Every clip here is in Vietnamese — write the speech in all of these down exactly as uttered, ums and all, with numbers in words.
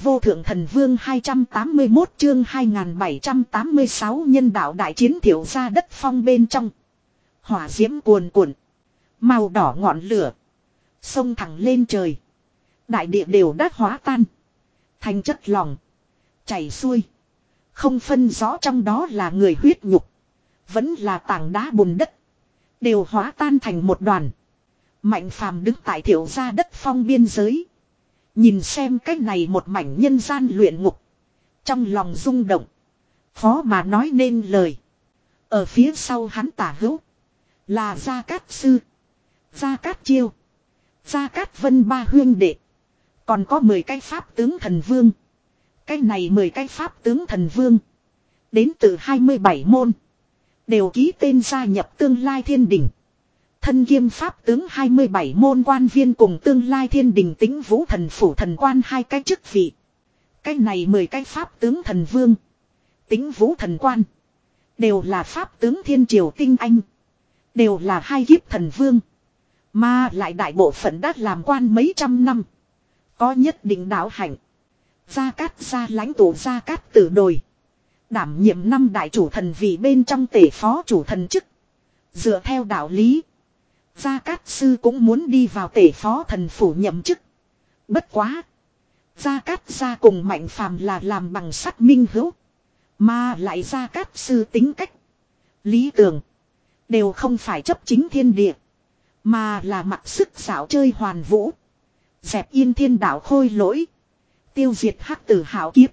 vô thượng thần vương hai trăm tám mươi mốt chương hai nghìn bảy trăm tám mươi sáu nhân đạo đại chiến Thiệu gia đất phong bên trong. Hỏa diễm cuồn cuộn. Màu đỏ ngọn lửa. Xông thẳng lên trời. Đại địa đều đã hóa tan. Thành chất lỏng. Chảy xuôi. Không phân rõ trong đó là người huyết nhục. Vẫn là tảng đá bùn đất. Đều hóa tan thành một đoàn. Mạnh phàm đứng tại Thiệu gia đất phong biên giới. Nhìn xem cách này một mảnh nhân gian luyện ngục. Trong lòng rung động. Khó mà nói nên lời. Ở phía sau hắn tả hữu. Là Gia Cát Sư. Gia Cát Chiêu. Gia Cát Vân ba huyên đệ. Còn có mười cái pháp tướng thần vương. Cái này mười cái pháp tướng thần vương. Đến từ hai mươi bảy môn. Đều ký tên gia nhập tương lai thiên đình. Thân kiêm pháp tướng hai mươi bảy môn quan viên cùng tương lai thiên đình Tĩnh Vũ thần phủ thần quan hai cái chức vị. Cái này mười cái pháp tướng thần vương. Tĩnh Vũ thần quan. Đều là pháp tướng thiên triều tinh anh. Đều là hai kiếp thần vương. Mà lại đại bộ phận đã làm quan mấy trăm năm. Có nhất định đạo hạnh. Gia Cát gia lãnh tụ Gia Cát Tử Đồi. Đảm nhiệm năm đại chủ thần vị bên trong tể phó chủ thần chức. Dựa theo đạo lý. Gia Cát Sư cũng muốn đi vào tể phó thần phủ nhậm chức. Bất quá. Gia Cát gia cùng Mạnh Phàm là làm bằng sắt minh hữu. Mà lại Gia Cát Sư tính cách. Lý tưởng. Đều không phải chấp chính thiên địa. Mà là mặc sức xảo chơi hoàn vũ. Dẹp yên thiên đạo khôi lỗi. Tiêu diệt hắc tử hảo kiếp.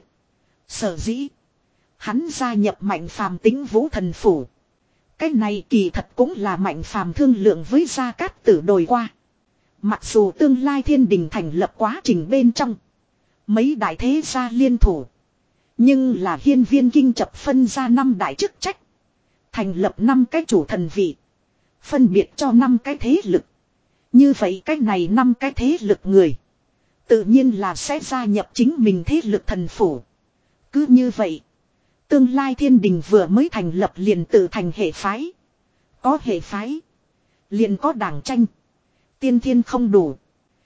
Sở dĩ. Hắn gia nhập Mạnh Phàm Tĩnh Vũ thần phủ. Cái này kỳ thật cũng là Mạnh Phàm thương lượng với Gia Cát Tử Đồi qua. Mặc dù tương lai thiên đình thành lập quá trình bên trong. Mấy đại thế gia liên thủ. Nhưng là hiên viên kinh chập phân ra năm đại chức trách. Thành lập năm cái chủ thần vị. Phân biệt cho năm cái thế lực. Như vậy cái này năm cái thế lực người. Tự nhiên là sẽ gia nhập chính mình thế lực thần phủ. Cứ như vậy. Tương lai thiên đình vừa mới thành lập liền tự thành hệ phái. Có hệ phái. Liền có đảng tranh. Tiên thiên không đủ.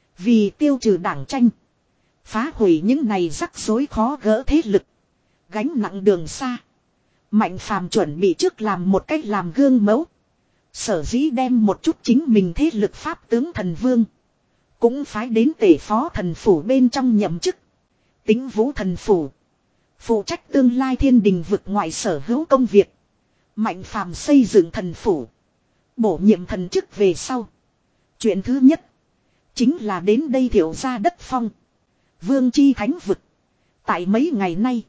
Vì tiêu trừ đảng tranh. Phá hủy những này rắc rối khó gỡ thế lực. Gánh nặng đường xa. Mạnh Phàm chuẩn bị trước làm một cách làm gương mẫu. Sở dĩ đem một chút chính mình thế lực pháp tướng thần vương. Cũng phái đến tể phó thần phủ bên trong nhậm chức. Tĩnh Vũ thần phủ. Phụ trách tương lai thiên đình vực ngoại sở hữu công việc. Mạnh Phàm xây dựng thần phủ. Bổ nhiệm thần chức về sau. Chuyện thứ nhất. Chính là đến đây Thiệu gia đất phong. Vương chi thánh vực. Tại mấy ngày nay.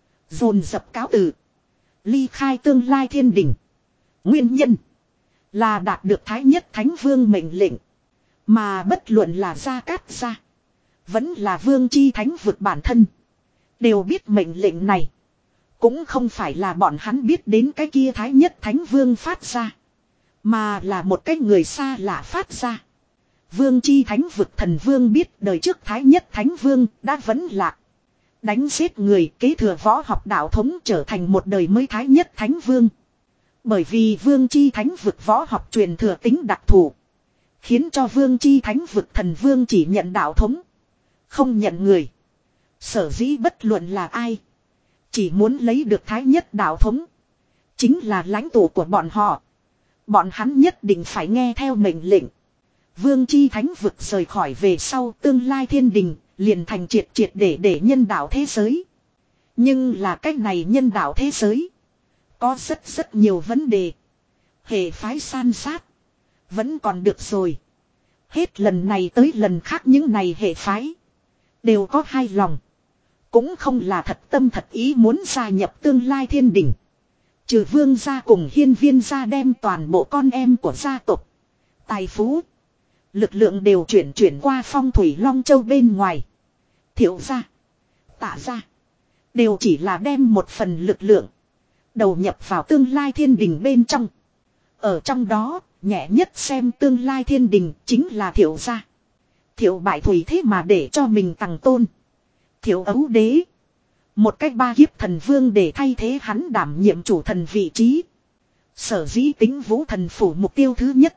Dồn dập cáo từ. Ly khai tương lai thiên đình. Nguyên nhân. Là đạt được thái nhất thánh vương mệnh lệnh. Mà bất luận là Gia Cát gia. Vẫn là vương chi thánh vực bản thân. Đều biết mệnh lệnh này. Cũng không phải là bọn hắn biết đến cái kia thái nhất thánh vương phát ra. Mà là một cái người xa lạ phát ra. Vương chi thánh vực thần vương biết đời trước thái nhất thánh vương đã vẫn lạc. Đánh giết người kế thừa võ học đạo thống trở thành một đời mới thái nhất thánh vương. Bởi vì vương chi thánh vực võ học truyền thừa tính đặc thù. Khiến cho vương chi thánh vực thần vương chỉ nhận đạo thống. Không nhận người. Sở dĩ bất luận là ai. Chỉ muốn lấy được thái nhất đạo thống. Chính là lãnh tụ của bọn họ. Bọn hắn nhất định phải nghe theo mệnh lệnh. Vương chi thánh vực rời khỏi về sau tương lai thiên đình. Liền thành triệt triệt để để nhân đạo thế giới. Nhưng là cách này nhân đạo thế giới. Có rất rất nhiều vấn đề. Hệ phái san sát. Vẫn còn được rồi. Hết lần này tới lần khác những này hệ phái. Đều có hai lòng. Cũng không là thật tâm thật ý muốn gia nhập tương lai thiên đình. Trừ vương gia cùng hiên viên gia đem toàn bộ con em của gia tộc. Tài phú. Lực lượng đều chuyển chuyển qua phong thủy Long Châu bên ngoài. Thiệu gia. Tạ gia. Đều chỉ là đem một phần lực lượng. Đầu nhập vào tương lai thiên đình bên trong. Ở trong đó, nhẹ nhất xem tương lai thiên đình chính là Thiệu gia. Thiệu bại thủy thế mà để cho mình tằng tôn. Thiệu ấu đế. Một cách ba kiếp thần vương để thay thế hắn đảm nhiệm chủ thần vị trí. Sở dĩ Tĩnh Vũ thần phủ mục tiêu thứ nhất.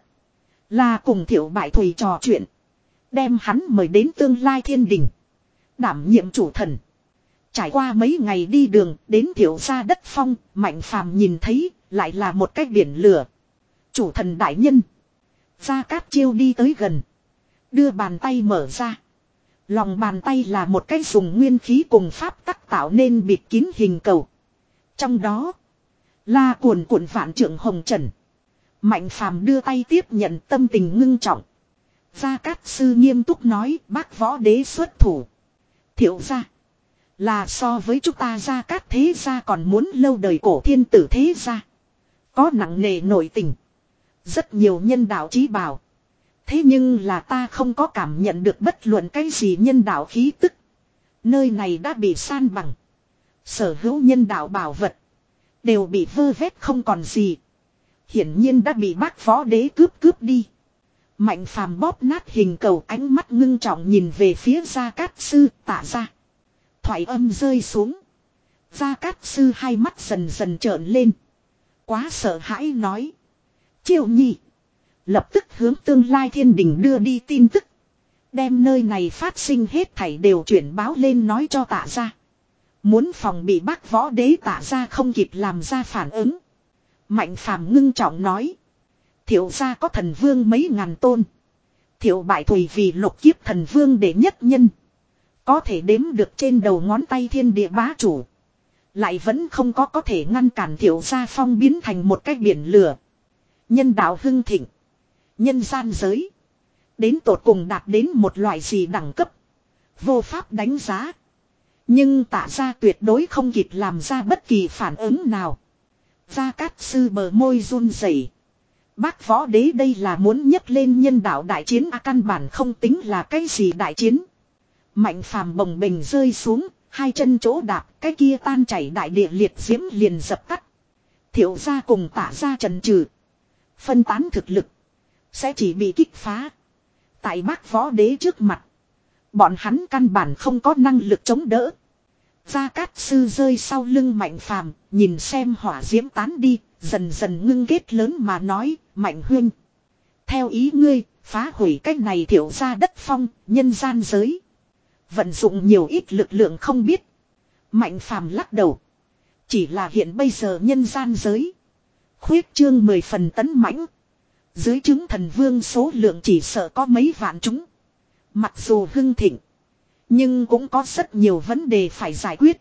Là cùng Thiệu bại thủy trò chuyện. Đem hắn mời đến tương lai thiên đình. Đảm nhiệm chủ thần. Trải qua mấy ngày đi đường đến Thiệu gia đất phong, Mạnh Phàm nhìn thấy lại là một cái biển lửa. Chủ thần đại nhân. Gia Cát Chiêu đi tới gần. Đưa bàn tay mở ra. Lòng bàn tay là một cái dùng nguyên khí cùng pháp tắc tạo nên bịt kín hình cầu. Trong đó là cuồn cuộn vạn trượng hồng trần. Mạnh Phàm đưa tay tiếp nhận, tâm tình ngưng trọng. Gia Cát sư nghiêm túc nói, bác võ đế xuất thủ. Thiệu gia là so với chúng ta Gia Cát thế gia còn muốn lâu đời cổ thiên tử thế gia. Có nặng nề nội tình. Rất nhiều nhân đạo chí bảo. Thế nhưng là ta không có cảm nhận được bất luận cái gì nhân đạo khí tức. Nơi này đã bị san bằng. Sở hữu nhân đạo bảo vật đều bị vơ vét không còn gì. Hiển nhiên đã bị bác võ đế cướp cướp đi. Mạnh Phàm bóp nát hình cầu, ánh mắt ngưng trọng nhìn về phía Gia Cát sư, Tạ gia. Thoại âm rơi xuống. Gia Cát sư hai mắt dần dần trợn lên. Quá sợ hãi nói. Chiêu nhi. Lập tức hướng tương lai thiên đình đưa đi tin tức. Đem nơi này phát sinh hết thảy đều chuyển báo lên nói cho Tạ gia. Muốn phòng bị bác võ đế Tạ gia không kịp làm ra phản ứng. Mạnh Phàm ngưng trọng nói. Thiệu gia có thần vương mấy ngàn tôn. Thiệu bại thùy vì lục kiếp thần vương đệ nhất nhân. Có thể đếm được trên đầu ngón tay thiên địa bá chủ. Lại vẫn không có có thể ngăn cản Thiệu gia phong biến thành một cái biển lửa. Nhân đạo hưng thịnh. Nhân gian giới. Đến tột cùng đạt đến một loại gì đẳng cấp. Vô pháp đánh giá. Nhưng Tạ gia tuyệt đối không kịp làm ra bất kỳ phản ứng nào. Gia Cát sư bờ môi run rẩy. Bác võ đế đây là muốn nhấc lên nhân đạo đại chiến, a căn bản không tính là cái gì đại chiến. Mạnh Phàm bồng bềnh rơi xuống, hai chân chỗ đạp, cái kia tan chảy đại địa liệt diễm liền dập tắt. Thiệu gia cùng Tạ gia trần trừ. Phân tán thực lực. Sẽ chỉ bị kích phá. Tại bác võ đế trước mặt. Bọn hắn căn bản không có năng lực chống đỡ. Gia Cát sư rơi sau lưng Mạnh Phàm, nhìn xem hỏa diễm tán đi, dần dần ngưng kết lớn mà nói, Mạnh huynh. Theo ý ngươi, phá hủy cách này Thiệu gia đất phong, nhân gian giới. Vận dụng nhiều ít lực lượng không biết. Mạnh Phàm lắc đầu. Chỉ là hiện bây giờ nhân gian giới. Khuyết trương mười phần tấn mãnh. Dưới chứng thần vương số lượng chỉ sợ có mấy vạn chúng. Mặc dù hưng thịnh. Nhưng cũng có rất nhiều vấn đề phải giải quyết.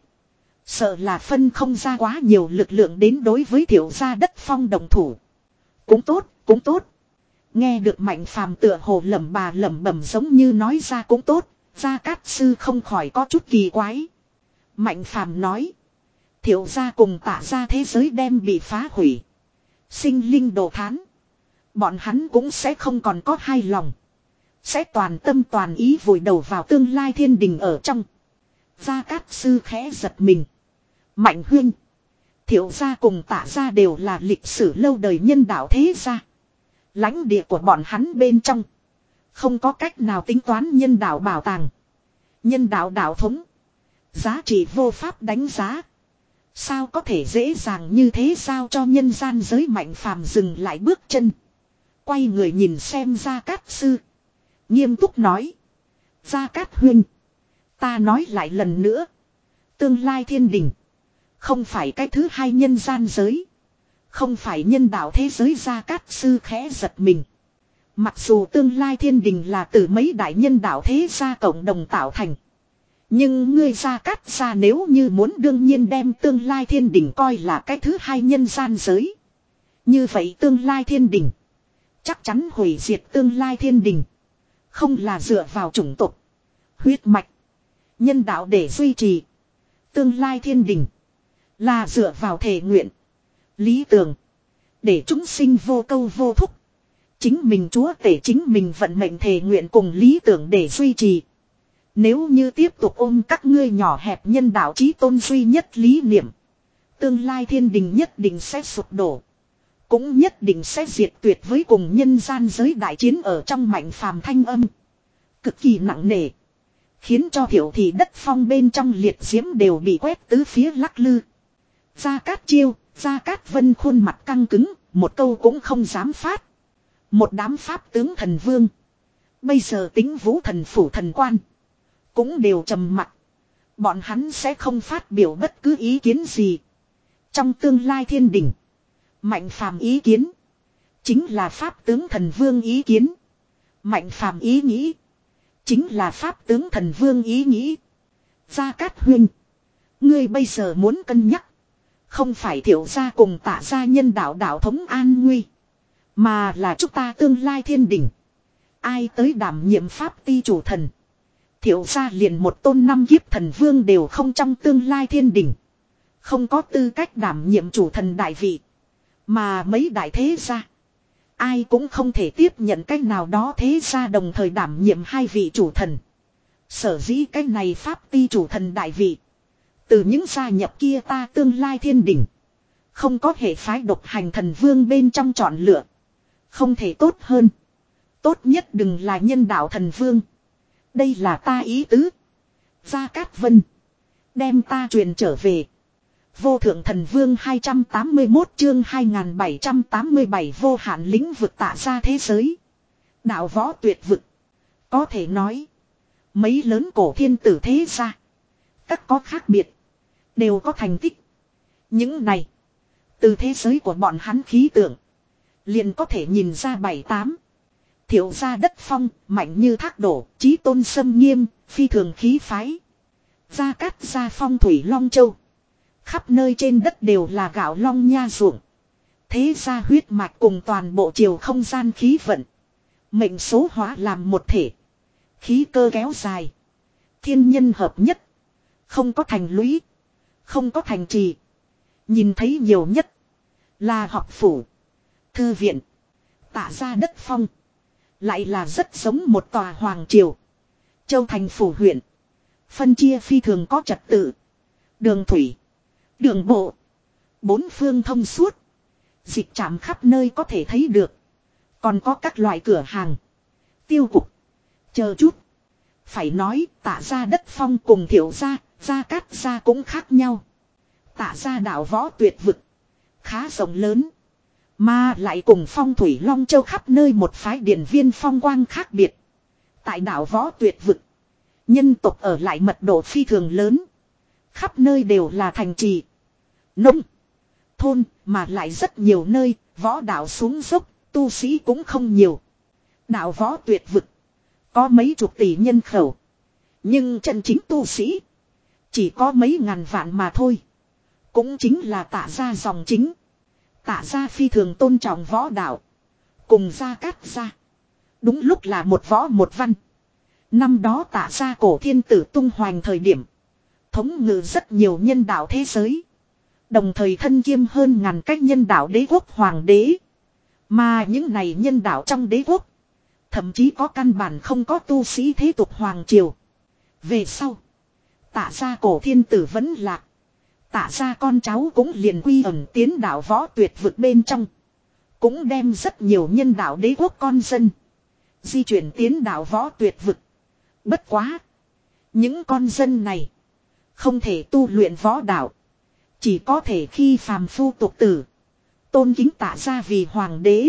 Sợ là phân không ra quá nhiều lực lượng đến đối với Thiệu gia đất phong đồng thủ. Cũng tốt, cũng tốt. Nghe được Mạnh Phàm tựa hồ lẩm bà lẩm bẩm giống như nói ra cũng tốt. Gia Cát sư không khỏi có chút kỳ quái. Mạnh Phàm nói. Thiệu gia cùng Tạ gia thế giới đem bị phá hủy. Sinh linh đồ thán. Bọn hắn cũng sẽ không còn có hai lòng. Sẽ toàn tâm toàn ý vùi đầu vào tương lai thiên đình ở trong. Gia Cát sư khẽ giật mình. Mạnh huynh. Thiệu gia cùng Tạ gia đều là lịch sử lâu đời nhân đạo thế gia. Lãnh địa của bọn hắn bên trong. Không có cách nào tính toán nhân đạo bảo tàng. Nhân đạo đạo thống. Giá trị vô pháp đánh giá. Sao có thể dễ dàng như thế sao cho nhân gian giới Mạnh Phàm dừng lại bước chân. Quay người nhìn xem Gia Cát sư. Nghiêm túc nói. Gia Cát huynh. Ta nói lại lần nữa. Tương lai thiên đình. Không phải cái thứ hai nhân gian giới. Không phải nhân đạo thế giới. Gia Cát sư khẽ giật mình. Mặc dù tương lai thiên đình là từ mấy đại nhân đạo thế gia cộng đồng tạo thành. Nhưng ngươi Gia Cát gia nếu như muốn đương nhiên đem tương lai thiên đình coi là cái thứ hai nhân gian giới. Như vậy tương lai thiên đình. Chắc chắn hủy diệt tương lai thiên đình. Không là dựa vào chủng tộc. Huyết mạch. Nhân đạo để duy trì. Tương lai thiên đình. Là dựa vào thể nguyện. Lý tưởng. Để chúng sinh vô câu vô thúc. Chính mình chúa tể chính mình vận mệnh thể nguyện cùng lý tưởng để duy trì. Nếu như tiếp tục ôm các ngươi nhỏ hẹp nhân đạo chí tôn duy nhất lý niệm. Tương lai thiên đình nhất định sẽ sụp đổ. Cũng nhất định sẽ diệt tuyệt với cùng nhân gian giới đại chiến ở trong Mạnh Phàm thanh âm. Cực kỳ nặng nề. Khiến cho Thiệu thị đất phong bên trong liệt diễm đều bị quét tứ phía lắc lư. Gia Cát Chiêu, Gia Cát Vân khuôn mặt căng cứng, một câu cũng không dám phát. Một đám pháp tướng thần vương. Bây giờ tính vũ thần phủ thần quan. Cũng đều trầm mặc. Bọn hắn sẽ không phát biểu bất cứ ý kiến gì. Trong tương lai thiên đình. Mạnh phàm ý kiến. Chính là pháp tướng thần vương ý kiến. Mạnh phàm ý nghĩ. Chính là pháp tướng thần vương ý nghĩ. Gia Cát Huynh. Ngươi bây giờ muốn cân nhắc. Không phải Thiệu gia cùng Tạ gia nhân đạo đạo thống an nguy. Mà là chúng ta tương lai thiên đình. Ai tới đảm nhiệm pháp ti chủ thần. Thiệu gia liền một tôn năm kiếp thần vương đều không trong tương lai thiên đình. Không có tư cách đảm nhiệm chủ thần đại vị. Mà mấy đại thế gia. Ai cũng không thể tiếp nhận cách nào đó thế gia đồng thời đảm nhiệm hai vị chủ thần. Sở dĩ cách này pháp ti chủ thần đại vị. Từ những gia nhập kia ta tương lai thiên đình. Không có hệ phái độc hành thần vương bên trong chọn lựa. Không thể tốt hơn. Tốt nhất đừng là nhân đạo thần vương. Đây là ta ý tứ. Gia Cát Vân. Đem ta truyền trở về. Vô thượng thần vương hai trăm tám mươi mốt chương hai nghìn bảy trăm tám mươi bảy vô hạn lĩnh vực Tạ gia thế giới. Đạo võ tuyệt vực. Có thể nói. Mấy lớn cổ thiên tử thế gia. Các có khác biệt. Đều có thành tích. Những này. Từ thế giới của bọn hắn khí tượng. Liền có thể nhìn ra bảy tám. Thiệu gia đất phong, mạnh như thác đổ, chí tôn sâm nghiêm, phi thường khí phái. Gia Cát gia phong thủy long châu. Khắp nơi trên đất đều là gạo long nha ruộng. Thế gia huyết mạch cùng toàn bộ chiều không gian khí vận. Mệnh số hóa làm một thể. Khí cơ kéo dài. Thiên nhân hợp nhất. Không có thành lũy. Không có thành trì. Nhìn thấy nhiều nhất. Là học phủ. Thư viện. Tạ gia đất phong. Lại là rất giống một tòa hoàng triều. Châu thành phủ huyện. Phân chia phi thường có trật tự. Đường thủy. Đường bộ. Bốn phương thông suốt. Dịch trạm khắp nơi có thể thấy được. Còn có các loại cửa hàng. Tiêu cục. Chờ chút. Phải nói Tạ gia đất phong cùng Thiệu gia, Gia Cát gia cũng khác nhau. Tạ gia đạo võ tuyệt vực. Khá rộng lớn. Mà lại cùng phong thủy long châu khắp nơi một phái điển viên phong quang khác biệt. Tại đảo võ tuyệt vực. Nhân tộc ở lại mật độ phi thường lớn. Khắp nơi đều là thành trì. Nông. Thôn mà lại rất nhiều nơi. Võ đạo xuống dốc. Tu sĩ cũng không nhiều. Đảo võ tuyệt vực. Có mấy chục tỷ nhân khẩu. Nhưng chân chính tu sĩ. Chỉ có mấy ngàn vạn mà thôi. Cũng chính là Tạ gia dòng chính. Tạ gia phi thường tôn trọng võ đạo. Cùng Gia Cát gia. Đúng lúc là một võ một văn. Năm đó Tạ gia cổ thiên tử tung hoành thời điểm. Thống ngự rất nhiều nhân đạo thế giới. Đồng thời thân kiêm hơn ngàn cách nhân đạo đế quốc hoàng đế. Mà những này nhân đạo trong đế quốc. Thậm chí có căn bản không có tu sĩ thế tục hoàng triều. Về sau. Tạ gia cổ thiên tử vẫn lạc. Tạ gia con cháu cũng liền quy ẩn tiến đạo võ tuyệt vực bên trong. Cũng đem rất nhiều nhân đạo đế quốc con dân. Di chuyển tiến đạo võ tuyệt vực. Bất quá. Những con dân này. Không thể tu luyện võ đạo. Chỉ có thể khi phàm phu tục tử. Tôn kính Tạ gia vì hoàng đế.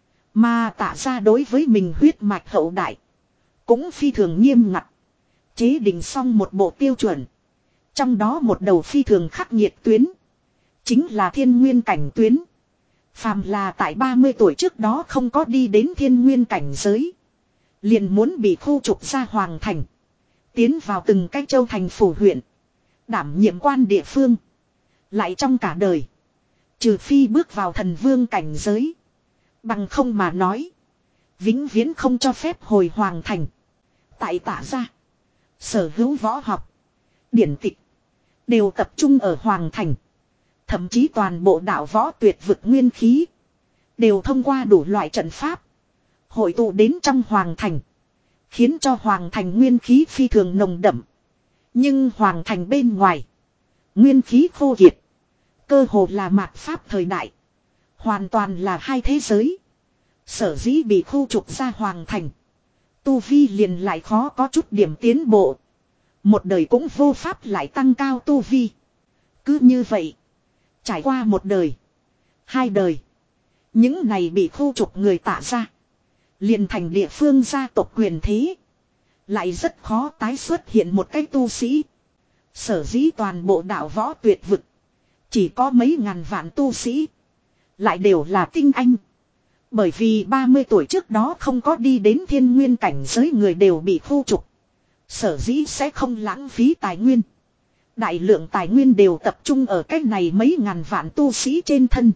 Mà Tạ gia đối với mình huyết mạch hậu đại. Cũng phi thường nghiêm ngặt. Chế định xong một bộ tiêu chuẩn. Trong đó một đầu phi thường khắc nghiệt tuyến. Chính là thiên nguyên cảnh tuyến. Phàm là tại ba mươi tuổi trước đó không có đi đến thiên nguyên cảnh giới. Liền muốn bị khu trục ra hoàng thành. Tiến vào từng cái châu thành phủ huyện. Đảm nhiệm quan địa phương. Lại trong cả đời. Trừ phi bước vào thần vương cảnh giới. Bằng không mà nói. Vĩnh viễn không cho phép hồi hoàng thành. Tại Tạ gia. Sở hữu võ học. Điển tịch. Đều tập trung ở hoàng thành. Thậm chí toàn bộ đạo võ tuyệt vực nguyên khí. Đều thông qua đủ loại trận pháp. Hội tụ đến trong hoàng thành. Khiến cho hoàng thành nguyên khí phi thường nồng đậm. Nhưng hoàng thành bên ngoài. Nguyên khí khô kiệt. Cơ hồ là mạt pháp thời đại. Hoàn toàn là hai thế giới. Sở dĩ bị khu trục ra hoàng thành. Tu vi liền lại khó có chút điểm tiến bộ. Một đời cũng vô pháp lại tăng cao tu vi. Cứ như vậy. Trải qua một đời. Hai đời. Những này bị khu trục người Tạ ra. Liền thành địa phương gia tộc quyền thế. Lại rất khó tái xuất hiện một cách tu sĩ. Sở dĩ toàn bộ đạo võ tuyệt vực. Chỉ có mấy ngàn vạn tu sĩ. Lại đều là tinh anh. Bởi vì ba mươi tuổi trước đó không có đi đến thiên nguyên cảnh giới người đều bị khu trục. Sở dĩ sẽ không lãng phí tài nguyên. Đại lượng tài nguyên đều tập trung ở cái này mấy ngàn vạn tu sĩ trên thân.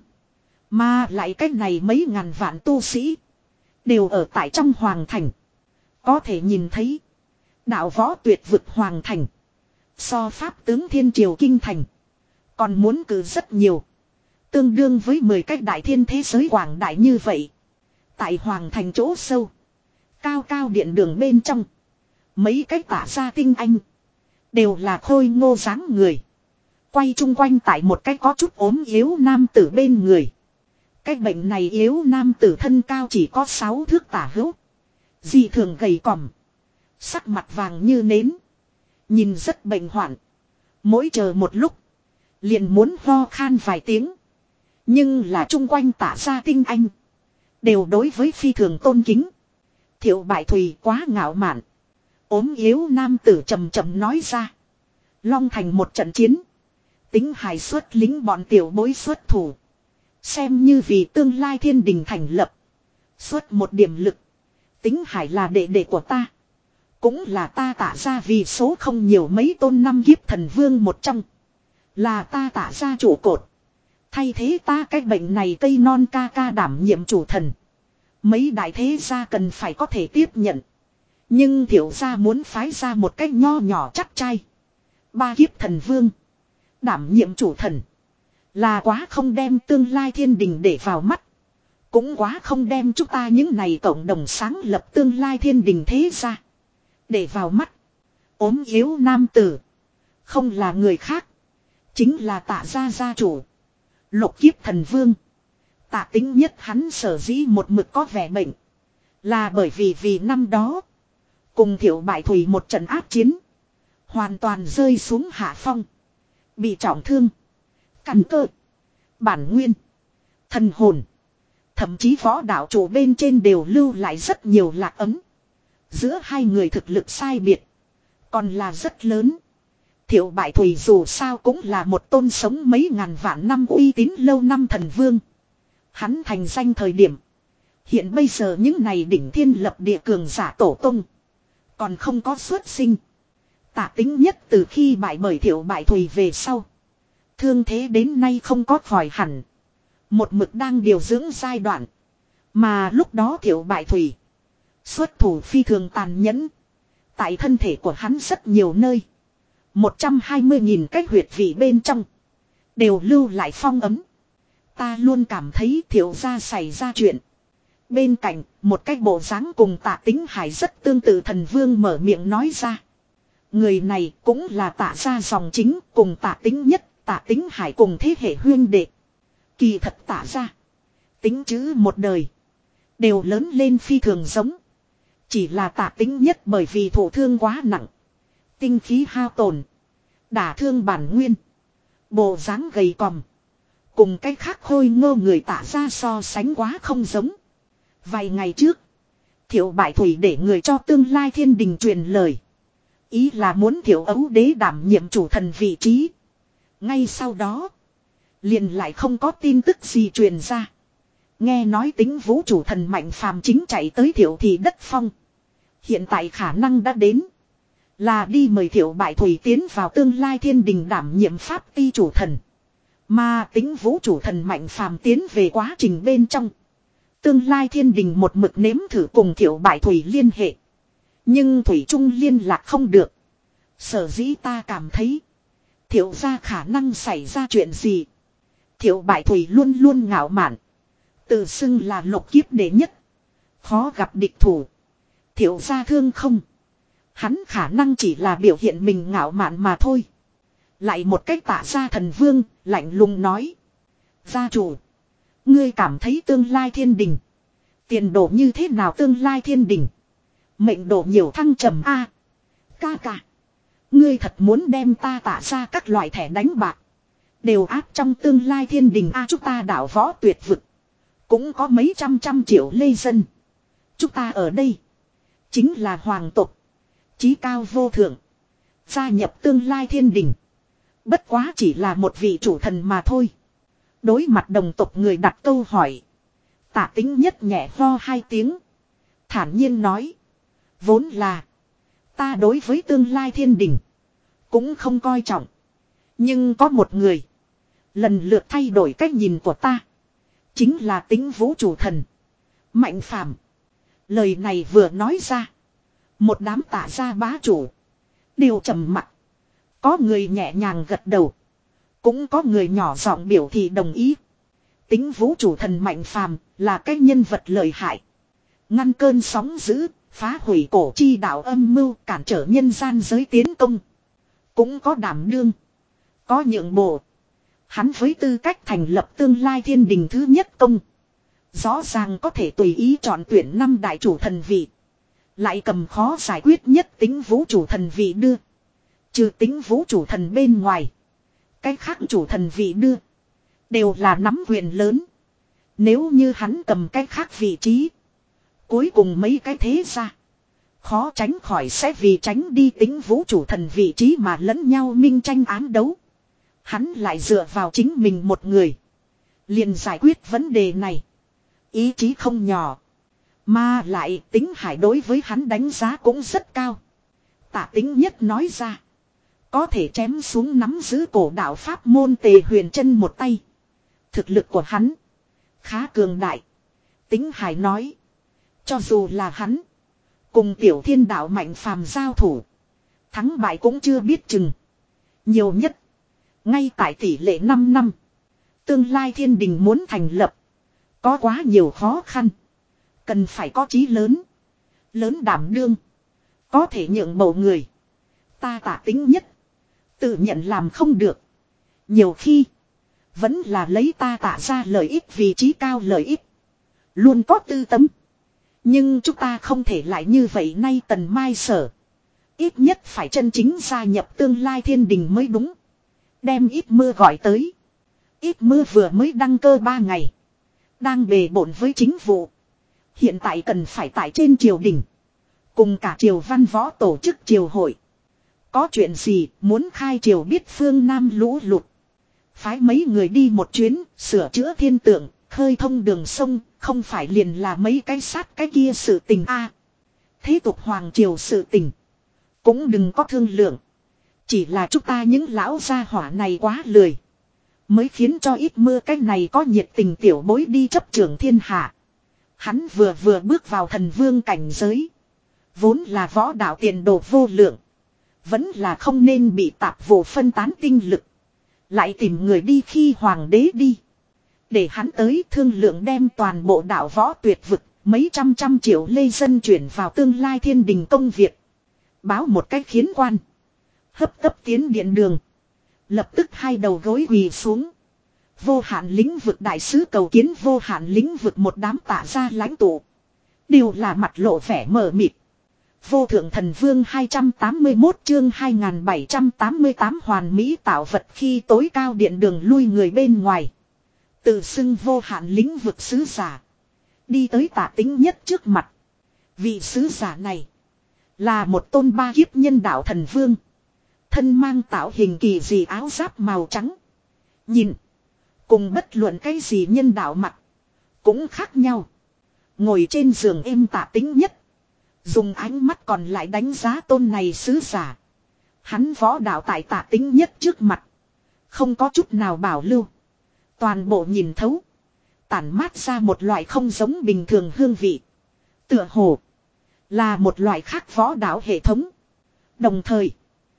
Mà lại cái này mấy ngàn vạn tu sĩ. Đều ở tại trong hoàng thành. Có thể nhìn thấy. Đạo võ tuyệt vực hoàng thành. So pháp tướng thiên triều kinh thành. Còn muốn cử rất nhiều. Tương đương với mười cái đại thiên thế giới quảng đại như vậy. Tại hoàng thành chỗ sâu. Cao cao điện đường bên trong. Mấy cái tả gia tinh anh. Đều là khôi ngô dáng người. Quay chung quanh tại một cái có chút ốm yếu nam tử bên người. Cái bệnh này yếu nam tử thân cao chỉ có sáu thước tả hữu. Dị thường gầy còm. Sắc mặt vàng như nến. Nhìn rất bệnh hoạn. Mỗi chờ một lúc. Liền muốn ho khan vài tiếng. Nhưng là chung quanh tả gia tinh anh. Đều đối với phi thường tôn kính. Thiệu bại thùy quá ngạo mạn. Ốm yếu nam tử trầm trầm nói ra. Long thành một trận chiến. Tính hài xuất lính bọn tiểu bối xuất thủ. Xem như vì tương lai thiên đình thành lập. Xuất một điểm lực. Tính hải là đệ đệ của ta. Cũng là ta tả ra vì số không nhiều mấy tôn năm kiếp thần vương một trong. Là ta tả ra trụ cột. Thay thế ta cái bệnh này cây non ca ca đảm nhiệm chủ thần. Mấy đại thế gia cần phải có thể tiếp nhận. Nhưng thiểu gia muốn phái ra một cách nho nhỏ chắc trai. Ba kiếp thần vương. Đảm nhiệm chủ thần. Là quá không đem tương lai thiên đình để vào mắt. Cũng quá không đem chúng ta những này cộng đồng sáng lập tương lai thiên đình thế gia để vào mắt. Ốm yếu nam tử. Không là người khác. Chính là Tạ gia gia chủ. Lục kiếp thần vương. Tạ Tính Nhất hắn sở dĩ một mực có vẻ bệnh. Là bởi vì vì năm đó. Cùng Thiệu Bại Thùy một trận áp chiến. Hoàn toàn rơi xuống hạ phong. Bị trọng thương. Căn cơ. Bản nguyên. Thần hồn. Thậm chí võ đạo chủ bên trên đều lưu lại rất nhiều lạc ấm. Giữa hai người thực lực sai biệt. Còn là rất lớn. Thiệu Bại Thùy dù sao cũng là một tôn sống mấy ngàn vạn năm uy tín lâu năm thần vương. Hắn thành danh thời điểm. Hiện bây giờ những này đỉnh thiên lập địa cường giả tổ tung. Còn không có xuất sinh. Tạ Tính Nhất từ khi bại bởi Thiệu Bại Thùy về sau. Thương thế đến nay không có khỏi hẳn. Một mực đang điều dưỡng giai đoạn. Mà lúc đó Thiệu Bại Thùy. Xuất thủ phi thường tàn nhẫn. Tại thân thể của hắn rất nhiều nơi. một trăm hai mươi nghìn cái huyệt vị bên trong. Đều lưu lại phong ấm. Ta luôn cảm thấy Thiệu gia xảy ra chuyện. Bên cạnh, một cái bộ dáng cùng Tạ Tính Hải rất tương tự thần vương mở miệng nói ra. Người này cũng là Tạ gia dòng chính cùng Tạ Tính Nhất, Tạ Tính Hải cùng thế hệ huyên đệ. Kỳ thật Tạ gia. Tính chữ một đời. Đều lớn lên phi thường giống. Chỉ là Tạ Tính Nhất bởi vì thổ thương quá nặng. Tinh khí hao tổn. Đả thương bản nguyên. Bộ dáng gầy còm. Cùng cái khác khôi ngô người Tạ gia so sánh quá không giống. Vài ngày trước. Thiệu Bại Thùy để người cho tương lai thiên đình truyền lời. Ý là muốn Thiệu Ấu Đế đảm nhiệm chủ thần vị trí. Ngay sau đó. Liền lại không có tin tức gì truyền ra. Nghe nói Tính Vũ chủ thần Mạnh Phàm chính chạy tới Thiệu Thị đất phong. Hiện tại khả năng đã đến. Là đi mời Thiệu Bại Thùy tiến vào tương lai thiên đình đảm nhiệm pháp ti chủ thần. Mà Tính Vũ chủ thần Mạnh Phàm tiến về quá trình bên trong. Tương lai thiên đình một mực nếm thử cùng Thiệu Bại Thùy liên hệ. Nhưng Thủy Trung liên lạc không được. Sở dĩ ta cảm thấy. Thiệu gia khả năng xảy ra chuyện gì. Thiệu Bại Thùy luôn luôn ngạo mạn. Tự xưng là lục kiếp đệ nhất. Khó gặp địch thủ. Thiệu gia thương không. Hắn khả năng chỉ là biểu hiện mình ngạo mạn mà thôi. Lại một cách Tạ gia thần vương, lạnh lùng nói. Gia chủ. Ngươi cảm thấy tương lai thiên đình. Tiền đồ như thế nào tương lai thiên đình. Mệnh độ nhiều thăng trầm a. Ca ca. Ngươi thật muốn đem ta Tạ ra các loại thẻ đánh bạc. Đều áp trong tương lai thiên đình a chúng ta đảo võ tuyệt vực. Cũng có mấy trăm trăm triệu lê dân. Chúng ta ở đây. Chính là hoàng tộc. Chí cao vô thượng. Gia nhập tương lai thiên đình. Bất quá chỉ là một vị chủ thần mà thôi. Đối mặt đồng tộc người đặt câu hỏi. Tạ Tĩnh Nhất nhẹ ho hai tiếng. Thản nhiên nói. Vốn là. Ta đối với tương lai thiên đình. Cũng không coi trọng. Nhưng có một người. Lần lượt thay đổi cách nhìn của ta. Chính là Tĩnh Vũ chủ thần. Mạnh Phàm. Lời này vừa nói ra. Một đám Tạ gia bá chủ. Đều trầm mặc. Có người nhẹ nhàng gật đầu. Cũng có người nhỏ giọng biểu thị đồng ý. Tĩnh Vũ chủ thần Mạnh Phàm là cái nhân vật lợi hại. Ngăn cơn sóng dữ, phá hủy cổ chi đạo âm mưu, cản trở nhân gian giới tiến công. Cũng có đảm đương. Có nhượng bộ. Hắn với tư cách thành lập tương lai thiên đình thứ nhất công. Rõ ràng có thể tùy ý chọn tuyển năm đại chủ thần vị. Lại cầm khó giải quyết nhất Tĩnh Vũ chủ thần vị đưa. Trừ Tĩnh Vũ chủ thần bên ngoài. Cái khác chủ thần vị đưa. Đều là nắm quyền lớn. Nếu như hắn cầm cái khác vị trí. Cuối cùng mấy cái thế ra. Khó tránh khỏi sẽ vì tránh đi Tĩnh Vũ chủ thần vị trí mà lẫn nhau minh tranh ám đấu. Hắn lại dựa vào chính mình một người. Liền giải quyết vấn đề này. Ý chí không nhỏ. Mà lại Tĩnh Hải đối với hắn đánh giá cũng rất cao. Tạ Tĩnh Nhất nói ra. Có thể chém xuống nắm giữ cổ đạo pháp môn Tề Huyền Chân một tay. Thực lực của hắn. Khá cường đại. Tĩnh Hải nói. Cho dù là hắn. Cùng Tiểu Thiên đạo Mạnh Phàm giao thủ. Thắng bại cũng chưa biết chừng. Nhiều nhất. Ngay tại tỷ lệ năm năm. Tương lai thiên đình muốn thành lập. Có quá nhiều khó khăn. Cần phải có chí lớn. Lớn đảm đương. Có thể nhượng bầu người. Ta Tạ Tĩnh Nhất. Tự nhận làm không được. Nhiều khi. Vẫn là lấy ta Tạ ra lợi ích vì trí cao lợi ích. Luôn có tư tâm. Nhưng chúng ta không thể lại như vậy nay Tần Mai Sở. Ít nhất phải chân chính gia nhập tương lai thiên đình mới đúng. Đem Ít Mưa gọi tới. Ít Mưa vừa mới đăng cơ ba ngày. Đang bề bộn với chính vụ. Hiện tại cần phải tại trên triều đình. Cùng cả triều văn võ tổ chức triều hội. Có chuyện gì muốn khai triều biết phương Nam lũ lụt. Phái mấy người đi một chuyến, sửa chữa thiên tượng, khơi thông đường sông, không phải liền là mấy cái sát cái kia sự tình a. Thế tục hoàng triều sự tình. Cũng đừng có thương lượng. Chỉ là chúng ta những lão gia hỏa này quá lười. Mới khiến cho Ít Mưa cái này có nhiệt tình tiểu bối đi chấp trưởng thiên hạ. Hắn vừa vừa bước vào thần vương cảnh giới. Vốn là võ đạo tiền đồ vô lượng. Vẫn là không nên bị tạp vụ phân tán tinh lực. Lại tìm người đi khi hoàng đế đi. Để hắn tới thương lượng đem toàn bộ đạo võ tuyệt vực. Mấy trăm trăm triệu lê dân chuyển vào tương lai thiên đình công việc. Báo một cách khiến quan. Hấp tấp tiến điện đường. Lập tức hai đầu gối quỳ xuống. Vô hạn lĩnh vực đại sứ cầu kiến vô hạn lĩnh vực một đám Tạ gia lãnh tụ. Đều là mặt lộ vẻ mờ mịt. Vô thượng thần vương hai trăm tám mươi mốt chương hai nghìn bảy trăm tám mươi tám hoàn mỹ tạo vật khi tối cao điện đường lui người bên ngoài. Tự xưng vô hạn lĩnh vực sứ giả. Đi tới Tạ Tĩnh Nhất trước mặt. Vị sứ giả này. Là một tôn ba kiếp nhân đạo thần vương. Thân mang tạo hình kỳ dị áo giáp màu trắng. Nhìn. Cùng bất luận cái gì nhân đạo mặc. Cũng khác nhau. Ngồi trên giường êm Tạ Tĩnh Nhất. Dùng ánh mắt còn lại đánh giá tôn này sứ giả. Hắn võ đạo tại Tạ Tĩnh Nhất trước mặt. Không có chút nào bảo lưu. Toàn bộ nhìn thấu. Tản mát ra một loại không giống bình thường hương vị. Tựa hồ. Là một loại khác võ đạo hệ thống. Đồng thời.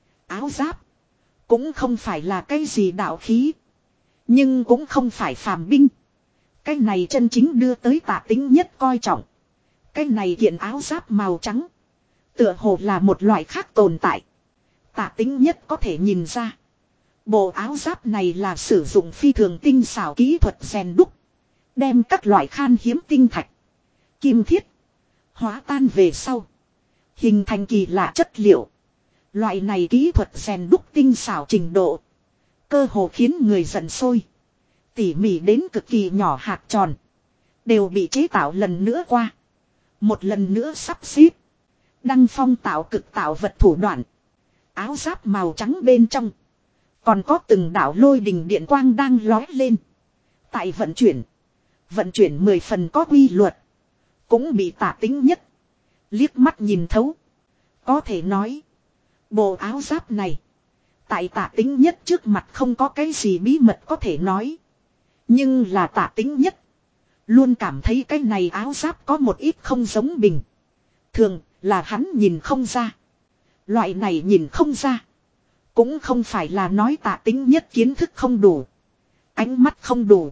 Áo giáp. Cũng không phải là cái gì đạo khí. Nhưng cũng không phải phàm binh. Cái này chân chính đưa tới Tạ Tĩnh Nhất coi trọng. Cái này kiện áo giáp màu trắng. Tựa hồ là một loại khác tồn tại. Tạ Tĩnh Nhất có thể nhìn ra. Bộ áo giáp này là sử dụng phi thường tinh xảo kỹ thuật rèn đúc. Đem các loại khan hiếm tinh thạch. Kim thiết. Hóa tan về sau. Hình thành kỳ lạ chất liệu. Loại này kỹ thuật rèn đúc tinh xảo trình độ. Cơ hồ khiến người giận sôi. Tỉ mỉ đến cực kỳ nhỏ hạt tròn. Đều bị chế tạo lần nữa qua. Một lần nữa sắp xếp. Đăng Phong tạo cực tạo vật thủ đoạn. Áo giáp màu trắng bên trong. Còn có từng đạo lôi đình điện quang đang lói lên. Tại vận chuyển. Vận chuyển mười phần có quy luật. Cũng bị Tạ Tĩnh Nhất liếc mắt nhìn thấu. Có thể nói. Bộ áo giáp này. Tại Tạ Tĩnh Nhất trước mặt không có cái gì bí mật có thể nói. Nhưng là Tạ Tĩnh Nhất. Luôn cảm thấy cái này áo giáp có một ít không giống bình. Thường là hắn nhìn không ra. Loại này nhìn không ra. Cũng không phải là nói Tạ Tĩnh Nhất kiến thức không đủ. Ánh mắt không đủ.